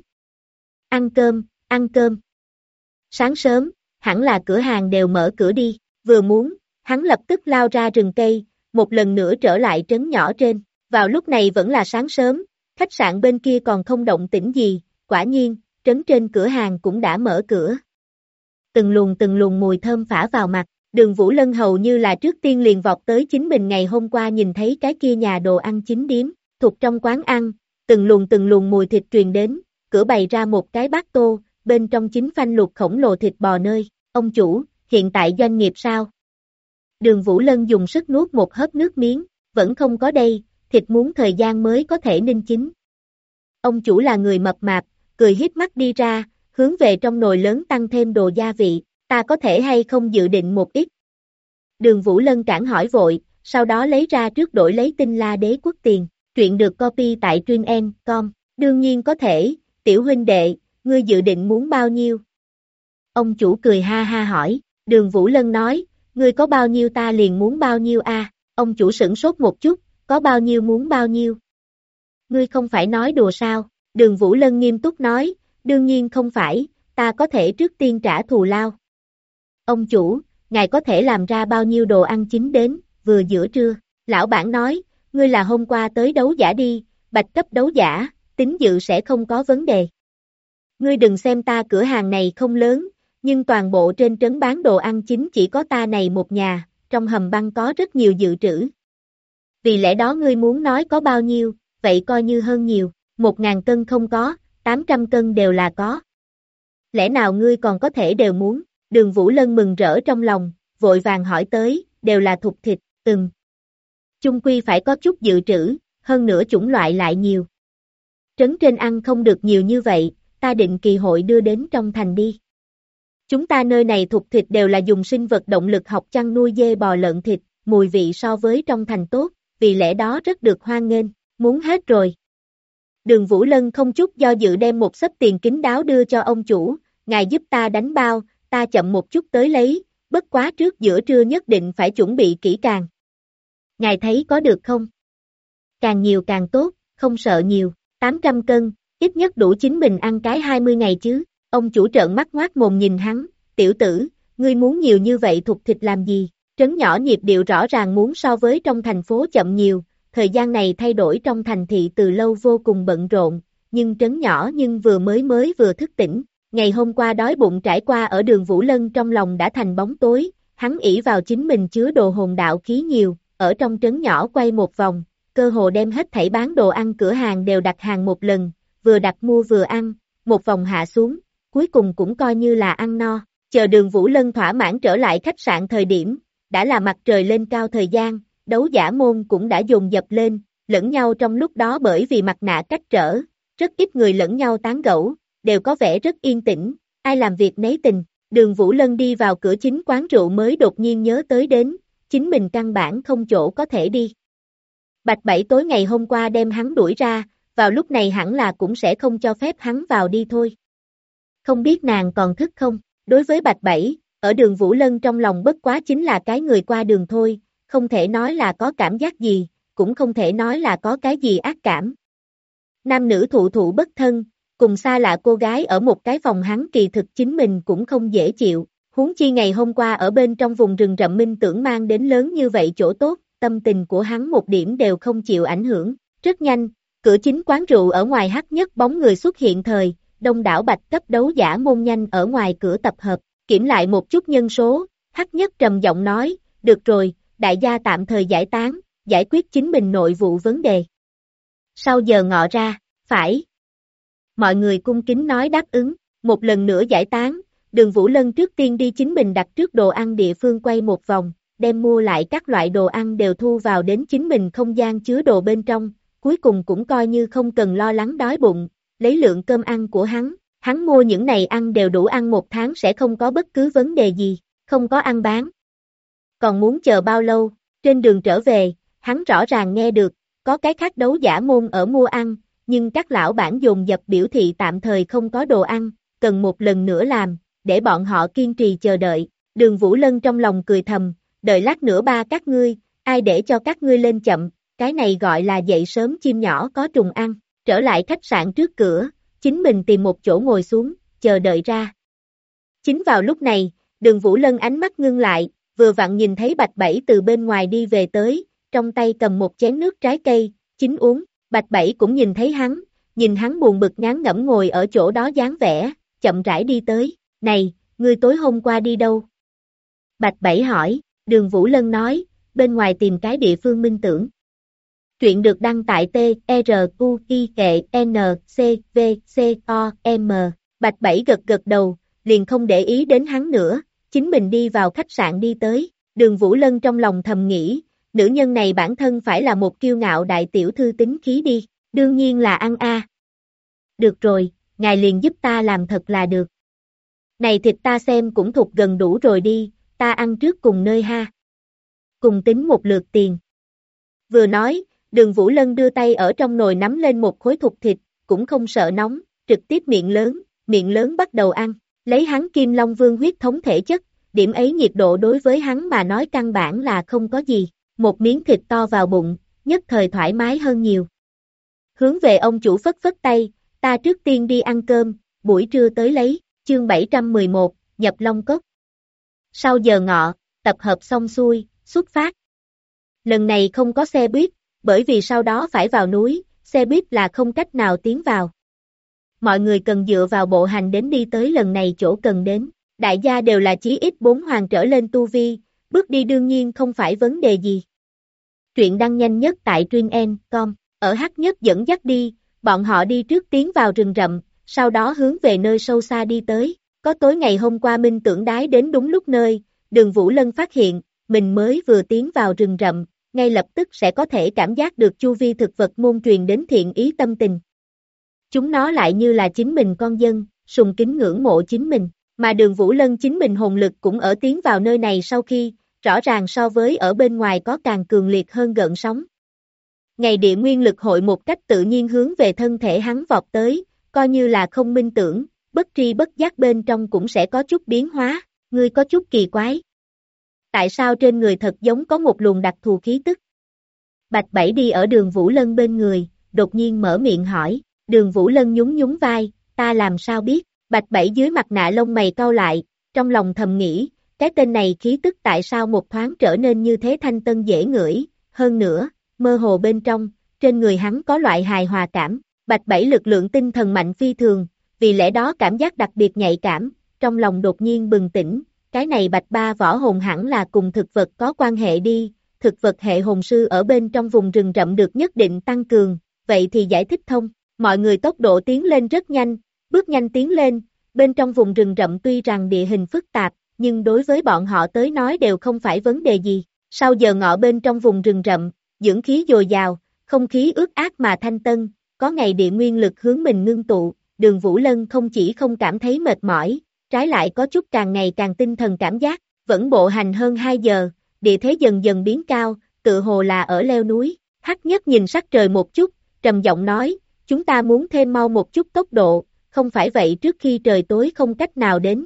[SPEAKER 2] Ăn cơm. Sáng sớm, hẳn là cửa hàng đều mở cửa đi, vừa muốn, hắn lập tức lao ra rừng cây, một lần nữa trở lại trấn nhỏ trên, vào lúc này vẫn là sáng sớm, khách sạn bên kia còn không động tĩnh gì, quả nhiên, trấn trên cửa hàng cũng đã mở cửa. Từng luồng mùi thơm phả vào mặt, Đường Vũ Lân hầu như là trước tiên liền vọt tới chính mình ngày hôm qua nhìn thấy cái kia nhà đồ ăn chính điếm, thuộc trong quán ăn, từng luồng mùi thịt truyền đến, cửa bày ra một cái bát tô, bên trong chính phanh luộc khổng lồ thịt bò nơi, ông chủ, hiện tại doanh nghiệp sao? Đường Vũ Lân dùng sức nuốt một hớp nước miếng, vẫn không có đây, thịt muốn thời gian mới có thể ninh chín. Ông chủ là người mập mạp, cười híp mắt đi ra, hướng về trong nồi lớn tăng thêm đồ gia vị, ta có thể hay không dự định một ít. Đường Vũ Lân cản hỏi vội, sau đó lấy ra trước đổi lấy Tinh La Đế quốc tiền, truyện được copy tại truyện.com, đương nhiên có thể, tiểu huynh đệ, ngươi dự định muốn bao nhiêu? Ông chủ cười ha ha hỏi, Đường Vũ Lân nói, ngươi có bao nhiêu ta liền muốn bao nhiêu a. Ông chủ sửng sốt một chút, có bao nhiêu muốn bao nhiêu? Ngươi không phải nói đùa sao? Đường Vũ Lân nghiêm túc nói, đương nhiên không phải, ta có thể trước tiên trả thù lao. Ông chủ, ngài có thể làm ra bao nhiêu đồ ăn chính đến, vừa giữa trưa, lão bản nói, ngươi là hôm qua tới đấu giả đi, bạch cấp đấu giả, tín dự sẽ không có vấn đề. Ngươi đừng xem ta cửa hàng này không lớn, nhưng toàn bộ trên trấn bán đồ ăn chính chỉ có ta này một nhà, trong hầm băng có rất nhiều dự trữ. Vì lẽ đó ngươi muốn nói có bao nhiêu, vậy coi như hơn nhiều, 1.000 cân không có, 800 cân đều là có. Lẽ nào ngươi còn có thể đều muốn? Đường Vũ Lân mừng rỡ trong lòng, vội vàng hỏi tới, đều là thục thịt, chung quy phải có chút dự trữ, hơn nữa chủng loại lại nhiều. Trấn trên ăn không được nhiều như vậy, ta định kỳ hội đưa đến trong thành đi. Chúng ta nơi này thuộc thịt đều là dùng sinh vật động lực học chăn nuôi dê bò lợn thịt, mùi vị so với trong thành tốt, vì lẽ đó rất được hoan nghênh, muốn hết rồi. Đường Vũ Lân không chút do dự đem một xấp tiền kín đáo đưa cho ông chủ, ngài giúp ta đánh bao, ta chậm một chút tới lấy, bất quá trước giữa trưa nhất định phải chuẩn bị kỹ càng. Ngài thấy có được không? Càng nhiều càng tốt, không sợ nhiều, 800 cân, ít nhất đủ chính mình ăn cái 20 ngày chứ. Ông chủ trợn mắt ngoác mồm nhìn hắn, tiểu tử, ngươi muốn nhiều như vậy thục thịt làm gì? Trấn nhỏ nhịp điệu rõ ràng muốn so với trong thành phố chậm nhiều, thời gian này thay đổi trong thành thị từ lâu vô cùng bận rộn, nhưng trấn nhỏ nhưng vừa thức tỉnh. Ngày hôm qua đói bụng trải qua ở đường Vũ Lân trong lòng đã thành bóng tối, hắn ỷ vào chính mình chứa đồ hồn đạo khí nhiều, ở trong trấn nhỏ quay một vòng, cơ hồ đem hết thảy bán đồ ăn cửa hàng đều đặt hàng một lần, vừa đặt mua vừa ăn, một vòng hạ xuống, cuối cùng cũng coi như là ăn no, chờ đường Vũ Lân thỏa mãn trở lại khách sạn thời điểm, đã là mặt trời lên cao thời gian, đấu giả môn cũng đã dồn dập lên, lẫn nhau trong lúc đó bởi vì mặt nạ cách trở, rất ít người lẫn nhau tán gẫu, đều có vẻ rất yên tĩnh, ai làm việc nấy tình. Đường Vũ Lân đi vào cửa chính quán rượu mới đột nhiên nhớ tới đến, chính mình căn bản không chỗ có thể đi. Bạch Bảy tối ngày hôm qua đem hắn đuổi ra, vào lúc này hẳn là cũng sẽ không cho phép hắn vào đi thôi. Không biết nàng còn thức không? Đối với Bạch Bảy, ở đường Vũ Lân trong lòng bất quá chính là cái người qua đường thôi, không thể nói là có cảm giác gì, cũng không thể nói là có cái gì ác cảm. Nam nữ thụ thụ bất thân, cùng xa lạ cô gái ở một cái phòng hắn kỳ thực chính mình cũng không dễ chịu, huống chi ngày hôm qua ở bên trong vùng rừng rậm minh tưởng mang đến lớn như vậy chỗ tốt, tâm tình của hắn một điểm đều không chịu ảnh hưởng. Rất nhanh, cửa chính quán rượu ở ngoài hắc nhất bóng người xuất hiện thời, đông đảo bạch cấp đấu giả môn nhanh ở ngoài cửa tập hợp, kiểm lại một chút nhân số, hắc nhất trầm giọng nói, được rồi, đại gia tạm thời giải tán, giải quyết chính mình nội vụ vấn đề. Sau giờ ngọ ra, phải. Mọi người cung kính nói đáp ứng, một lần nữa giải tán, đường Vũ Lân trước tiên đi chính mình đặt trước đồ ăn địa phương quay một vòng, đem mua lại các loại đồ ăn đều thu vào đến chính mình không gian chứa đồ bên trong, cuối cùng cũng coi như không cần lo lắng đói bụng, lấy lượng cơm ăn của hắn mua những này ăn đều đủ ăn một tháng sẽ không có bất cứ vấn đề gì, không có ăn bán. Còn muốn chờ bao lâu, trên đường trở về, hắn rõ ràng nghe được, có cái khác đấu giả môn ở mua ăn, nhưng các lão bản dồn dập biểu thị tạm thời không có đồ ăn, cần một lần nữa làm, để bọn họ kiên trì chờ đợi. Đường Vũ Lân trong lòng cười thầm, đợi lát nữa ba các ngươi, ai để cho các ngươi lên chậm, cái này gọi là dậy sớm chim nhỏ có trùng ăn. Trở lại khách sạn trước cửa, chính mình tìm một chỗ ngồi xuống, chờ đợi ra. Chính vào lúc này, đường Vũ Lân ánh mắt ngưng lại, vừa vặn nhìn thấy Bạch Bảy từ bên ngoài đi về tới, trong tay cầm một chén nước trái cây, chính uống. Bạch Bảy cũng nhìn hắn buồn bực ngán ngẩm ngồi ở chỗ đó dáng vẻ, chậm rãi đi tới, này, ngươi tối hôm qua đi đâu? Bạch Bảy hỏi, đường Vũ Lân nói, bên ngoài tìm cái địa phương minh tưởng. Truyện được đăng tại t-r-u-i-e-n-c-v-c-o-m. Bạch Bảy gật đầu, liền không để ý đến hắn nữa, chính mình đi vào khách sạn đi tới, đường Vũ Lân trong lòng thầm nghĩ, nữ nhân này bản thân phải là một kiêu ngạo đại tiểu thư tính khí đi, đương nhiên là ăn a. Được rồi, ngài liền giúp ta làm thật là được. Này thịt ta xem cũng thuộc gần đủ rồi đi, ta ăn trước cùng nơi ha. Cùng tính một lượt tiền. Vừa nói, đường Vũ Lân đưa tay ở trong nồi nắm lên một khối thục thịt, cũng không sợ nóng, trực tiếp miệng lớn bắt đầu ăn, lấy hắn Kim Long Vương huyết thống thể chất, điểm ấy nhiệt độ đối với hắn mà nói căn bản là không có gì, một miếng thịt to vào bụng, nhất thời thoải mái hơn nhiều. Hướng về ông chủ phất phất tay, ta trước tiên đi ăn cơm, buổi trưa tới lấy, chương 711, nhập Long Cốc. Sau giờ ngọ, tập hợp xong xuôi, xuất phát. Lần này không có xe buýt, bởi vì sau đó phải vào núi, xe buýt là không cách nào tiến vào. Mọi người cần dựa vào bộ hành đến đi tới lần này chỗ cần đến, đại gia đều là chí ít 4 hoàng trở lên tu vi, bước đi đương nhiên không phải vấn đề gì. Truyện đăng nhanh nhất tại truyện.com, ở Hắc Nhất dẫn dắt đi, bọn họ đi trước tiến vào rừng rậm, sau đó hướng về nơi sâu xa đi tới, có tối ngày hôm qua minh tưởng đái đến đúng lúc nơi, đường Vũ Lân phát hiện, mình mới vừa tiến vào rừng rậm, ngay lập tức sẽ có thể cảm giác được chu vi thực vật môn truyền đến thiện ý tâm tình. Chúng nó lại như là chính mình con dân, sùng kính ngưỡng mộ chính mình, mà Đường Vũ Lân chính mình hồn lực cũng ở tiến vào nơi này sau khi, rõ ràng so với ở bên ngoài có càng cường liệt hơn gợn sóng. Ngày địa nguyên lực hội một cách tự nhiên hướng về thân thể hắn vọt tới, coi như là không minh tưởng, bất tri bất giác bên trong cũng sẽ có chút biến hóa, ngươi có chút kỳ quái. Tại sao trên người thật giống có một luồng đặc thù khí tức? Bạch Bảy đi ở Đường Vũ Lân bên người, đột nhiên mở miệng hỏi, Đường Vũ Lân nhún nhún vai, ta làm sao biết, Bạch Bảy dưới mặt nạ lông mày cau lại, trong lòng thầm nghĩ, cái tên này khí tức tại sao một thoáng trở nên như thế thanh tân dễ ngửi, hơn nữa, mơ hồ bên trong, trên người hắn có loại hài hòa cảm, Bạch Bảy lực lượng tinh thần mạnh phi thường, vì lẽ đó cảm giác đặc biệt nhạy cảm, trong lòng đột nhiên bừng tỉnh, cái này Bạch Ba võ hồn hẳn là cùng thực vật có quan hệ đi, thực vật hệ hồn sư ở bên trong vùng rừng rậm được nhất định tăng cường, vậy thì giải thích thông, mọi người tốc độ tiến lên rất nhanh, bước nhanh tiến lên, bên trong vùng rừng rậm tuy rằng địa hình phức tạp, nhưng đối với bọn họ tới nói đều không phải vấn đề gì, sau giờ ngọ bên trong vùng rừng rậm, dưỡng khí dồi dào, không khí ướt át mà thanh tân, có ngày địa nguyên lực hướng mình ngưng tụ, Đường Vũ Lân không chỉ không cảm thấy mệt mỏi, trái lại có chút càng ngày càng tinh thần cảm giác, vẫn bộ hành hơn 2 giờ, địa thế dần dần biến cao, tự hồ là ở leo núi, Hắc Nhất nhìn sắc trời một chút, trầm giọng nói, chúng ta muốn thêm mau một chút tốc độ, không phải vậy trước khi trời tối không cách nào đến.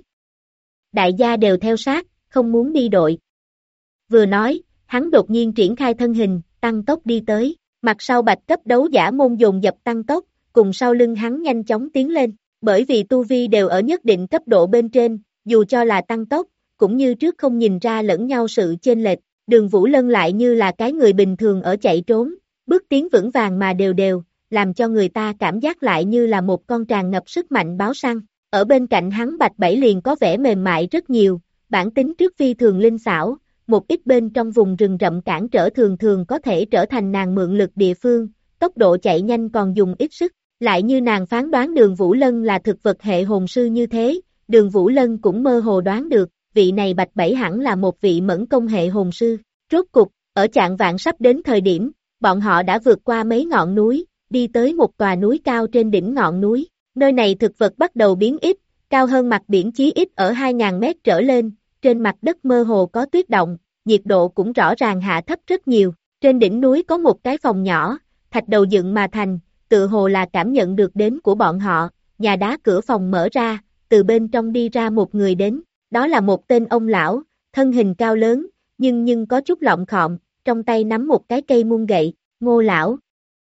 [SPEAKER 2] Đại gia đều theo sát, không muốn đi đội. Vừa nói, hắn đột nhiên triển khai thân hình, tăng tốc đi tới, mặt sau bạch cấp đấu giả môn dồn dập tăng tốc, cùng sau lưng hắn nhanh chóng tiến lên, bởi vì tu vi đều ở nhất định cấp độ bên trên, dù cho là tăng tốc, cũng như trước không nhìn ra lẫn nhau sự chênh lệch, Đường Vũ Lân lại như là cái người bình thường ở chạy trốn, bước tiến vững vàng mà đều đều, làm cho người ta cảm giác lại như là một con tràn ngập sức mạnh báo săn, ở bên cạnh hắn Bạch Bảy liền có vẻ mềm mại rất nhiều, bản tính trước phi thường linh xảo, một ít bên trong vùng rừng rậm cản trở thường thường có thể trở thành nàng mượn lực địa phương, tốc độ chạy nhanh còn dùng ít sức, lại như nàng phán đoán Đường Vũ Lân là thực vật hệ hồn sư như thế, Đường Vũ Lân cũng mơ hồ đoán được, vị này Bạch Bảy hẳn là một vị mẫn công hệ hồn sư, rốt cục, ở chạng vạng sắp đến thời điểm, bọn họ đã vượt qua mấy ngọn núi, đi tới một tòa núi cao trên đỉnh ngọn núi, nơi này thực vật bắt đầu biến ít, cao hơn mặt biển chí ít ở 2.000 mét trở lên, trên mặt đất mơ hồ có tuyết động, nhiệt độ cũng rõ ràng hạ thấp rất nhiều, trên đỉnh núi có một cái phòng nhỏ, thạch đầu dựng mà thành, tự hồ là cảm nhận được đến của bọn họ, nhà đá cửa phòng mở ra, từ bên trong đi ra một người đến, đó là một tên ông lão, thân hình cao lớn, nhưng có chút lọng khọm, trong tay nắm một cái cây muôn gậy, Ngô lão.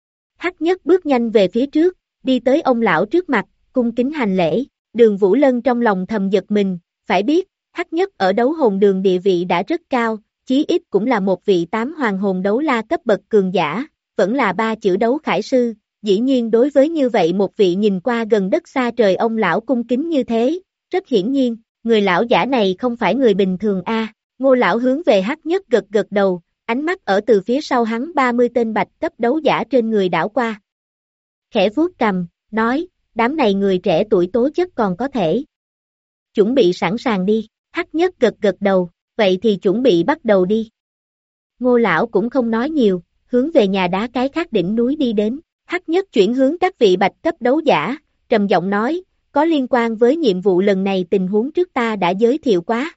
[SPEAKER 2] Hắc Nhất bước nhanh về phía trước, đi tới ông lão trước mặt, cung kính hành lễ, Đường Vũ Lân trong lòng thầm giật mình, phải biết, Hắc Nhất ở đấu hồn đường địa vị đã rất cao, chí ít cũng là một vị 8 hoàng hồn đấu la cấp bậc cường giả, vẫn là 3 chữ đấu khải sư, dĩ nhiên đối với như vậy một vị nhìn qua gần đất xa trời ông lão cung kính như thế, rất hiển nhiên, người lão giả này không phải người bình thường a. Ngô lão hướng về Hắc Nhất gật gật đầu, ánh mắt ở từ phía sau hắn 30 tên bạch cấp đấu giả trên người đảo qua. Khẽ vuốt cầm, nói, đám này người trẻ tuổi tố chất còn có thể. Chuẩn bị sẵn sàng đi, Hắc Nhất gật gật đầu, vậy thì chuẩn bị bắt đầu đi. Ngô lão cũng không nói nhiều, hướng về nhà đá cái khác đỉnh núi đi đến, Hắc Nhất chuyển hướng các vị bạch cấp đấu giả, trầm giọng nói, có liên quan với nhiệm vụ lần này tình huống trước ta đã giới thiệu quá.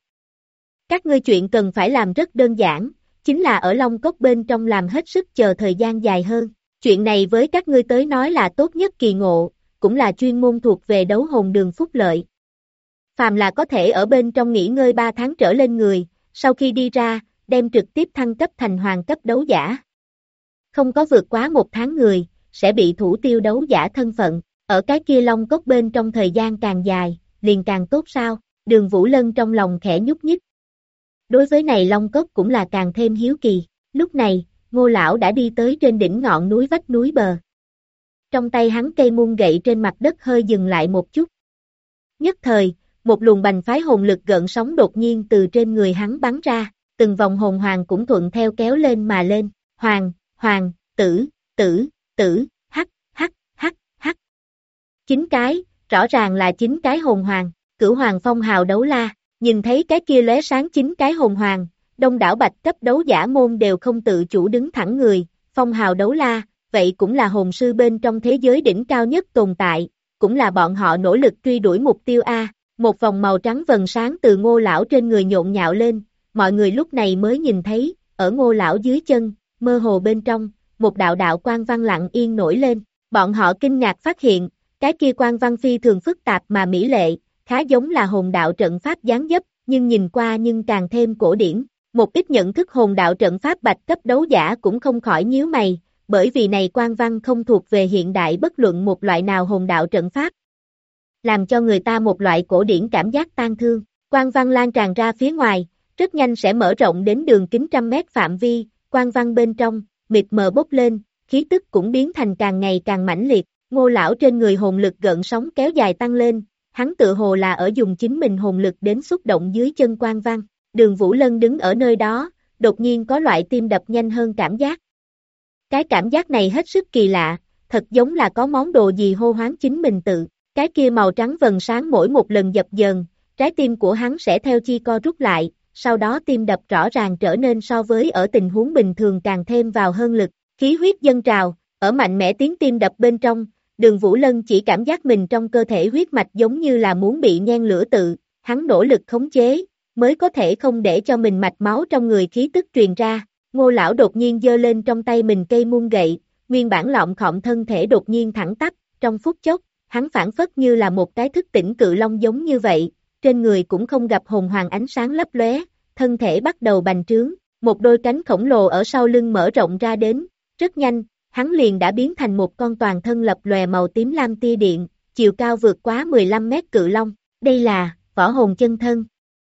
[SPEAKER 2] Các ngươi chuyện cần phải làm rất đơn giản, chính là ở Long Cốc bên trong làm hết sức chờ thời gian dài hơn. Chuyện này với các ngươi tới nói là tốt nhất kỳ ngộ, cũng là chuyên môn thuộc về đấu hồn đường phúc lợi. Phàm là có thể ở bên trong nghỉ ngơi 3 tháng trở lên người, sau khi đi ra, đem trực tiếp thăng cấp thành hoàng cấp đấu giả. Không có vượt quá 1 tháng người, sẽ bị thủ tiêu đấu giả thân phận, ở cái kia Long Cốc bên trong thời gian càng dài, liền càng tốt sao, Đường Vũ Lân trong lòng khẽ nhúc nhích. Đối với này Long Cốc cũng là càng thêm hiếu kỳ, lúc này, Ngô lão đã đi tới trên đỉnh ngọn núi vách núi bờ. Trong tay hắn cây muôn gậy trên mặt đất hơi dừng lại một chút. Nhất thời, một luồng bành phái hồn lực gợn sóng đột nhiên từ trên người hắn bắn ra, từng vòng hồn hoàng cũng thuận theo kéo lên mà lên, hoàng, tử, hắc, 9 cái, rõ ràng là 9 cái hồn hoàng, Cửu Hoàng phong hào đấu la, nhìn thấy cái kia lóe sáng 9 cái hồn hoàng, đông đảo bạch cấp đấu giả môn đều không tự chủ đứng thẳng người, phong hào đấu la, vậy cũng là hồn sư bên trong thế giới đỉnh cao nhất tồn tại, cũng là bọn họ nỗ lực truy đuổi mục tiêu A. Một vòng màu trắng vầng sáng từ Ngô lão trên người nhộn nhạo lên, mọi người lúc này mới nhìn thấy, ở Ngô lão dưới chân, mơ hồ bên trong, một đạo đạo quang văn lặng yên nổi lên, bọn họ kinh ngạc phát hiện, cái kia quang văn phi thường phức tạp mà mỹ lệ, khá giống là hồn đạo trận pháp dáng dấp, nhưng nhìn qua nhưng càng thêm cổ điển. Một ít nhận thức hồn đạo trận pháp bạch cấp đấu giả cũng không khỏi nhíu mày, bởi vì này quang văn không thuộc về hiện đại bất luận một loại nào hồn đạo trận pháp, làm cho người ta một loại cổ điển cảm giác tang thương. Quang văn lan tràn ra phía ngoài, rất nhanh sẽ mở rộng đến đường kính trăm mét phạm vi, quang văn bên trong, mịt mờ bốc lên, khí tức cũng biến thành càng ngày càng mãnh liệt. Ngô lão trên người hồn lực gợn sóng kéo dài tăng lên, hắn tự hồ là ở dùng chính mình hồn lực đến xúc động dưới chân quang văn. Đường Vũ Lân đứng ở nơi đó, đột nhiên có loại tim đập nhanh hơn cảm giác. Cái cảm giác này hết sức kỳ lạ, thật giống là có món đồ gì hô hoán chính mình tự. Cái kia màu trắng vầng sáng mỗi một lần dập dờn, trái tim của hắn sẽ theo chi co rút lại, sau đó tim đập rõ ràng trở nên so với ở tình huống bình thường càng thêm vào hơn lực, khí huyết dâng trào, ở mạnh mẽ tiếng tim đập bên trong, Đường Vũ Lân chỉ cảm giác mình trong cơ thể huyết mạch giống như là muốn bị nhen lửa tự, hắn nỗ lực khống chế, mới có thể không để cho mình mạch máu trong người khí tức truyền ra. Ngô lão đột nhiên giơ lên trong tay mình cây muôn gậy, nguyên bản lọng khom thân thể đột nhiên thẳng tắp, trong phút chốc, hắn phản phất như là một cái thức tỉnh cự long giống như vậy, trên người cũng không gặp hồn hoàng ánh sáng lấp lóe, thân thể bắt đầu bành trướng, một đôi cánh khổng lồ ở sau lưng mở rộng ra đến, rất nhanh, hắn liền đã biến thành một con toàn thân lập lòe màu tím lam tia điện, chiều cao vượt quá 15 mét cự long, đây là võ hồn chân thân.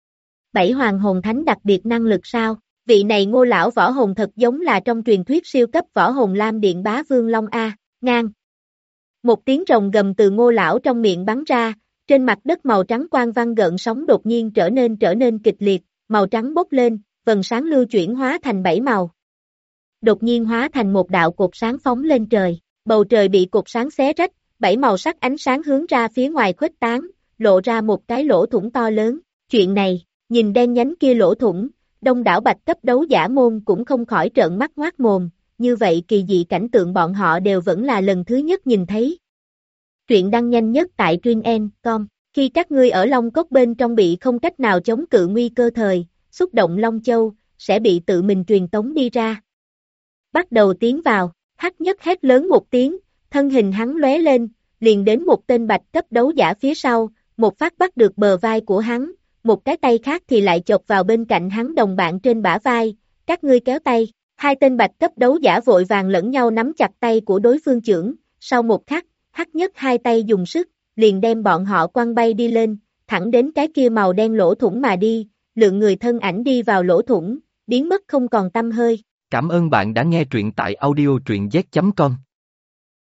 [SPEAKER 2] 7 hoàng hồn thánh đặc biệt năng lực sao? Vị này Ngô lão võ hồn thật giống là trong truyền thuyết siêu cấp võ hồn lam điện bá vương long A, ngang. Một tiếng rồng gầm từ Ngô lão trong miệng bắn ra, trên mặt đất màu trắng quang văn gợn sóng đột nhiên trở nên kịch liệt, màu trắng bốc lên, vầng sáng lưu chuyển hóa thành 7 màu. Đột nhiên hóa thành một đạo cột sáng phóng lên trời, bầu trời bị cột sáng xé rách, 7 màu sắc ánh sáng hướng ra phía ngoài khuếch tán, lộ ra một cái lỗ thủng to lớn. Chuyện này, nhìn đen nhánh kia lỗ thủng, đông đảo bạch cấp đấu giả môn cũng không khỏi trợn mắt ngoác mồm, như vậy kỳ dị cảnh tượng bọn họ đều vẫn là lần thứ nhất nhìn thấy. Truyện đăng nhanh nhất tại truyện.com, khi các ngươi ở Long Cốc bên trong bị không cách nào chống cự nguy cơ thời, xúc động Long Châu, sẽ bị tự mình truyền tống đi ra. Bắt đầu tiến vào, Hắc Nhất hét lớn một tiếng, thân hình hắn lóe lên, liền đến một tên bạch cấp đấu giả phía sau, một phát bắt được bờ vai của hắn, một cái tay khác thì lại chộp vào bên cạnh hắn đồng bạn trên bả vai, các ngươi kéo tay. Hai tên bạch cấp đấu giả vội vàng lẫn nhau nắm chặt tay của đối phương chưởng, sau một khắc, Hắc Nhất hai tay dùng sức, liền đem bọn họ quăng bay đi lên, thẳng đến cái kia màu đen lỗ thủng mà đi, lượng người thân ảnh đi vào lỗ thủng, biến mất không còn tăm hơi.
[SPEAKER 1] Cảm ơn bạn đã nghe truyện tại audio truyện z.com.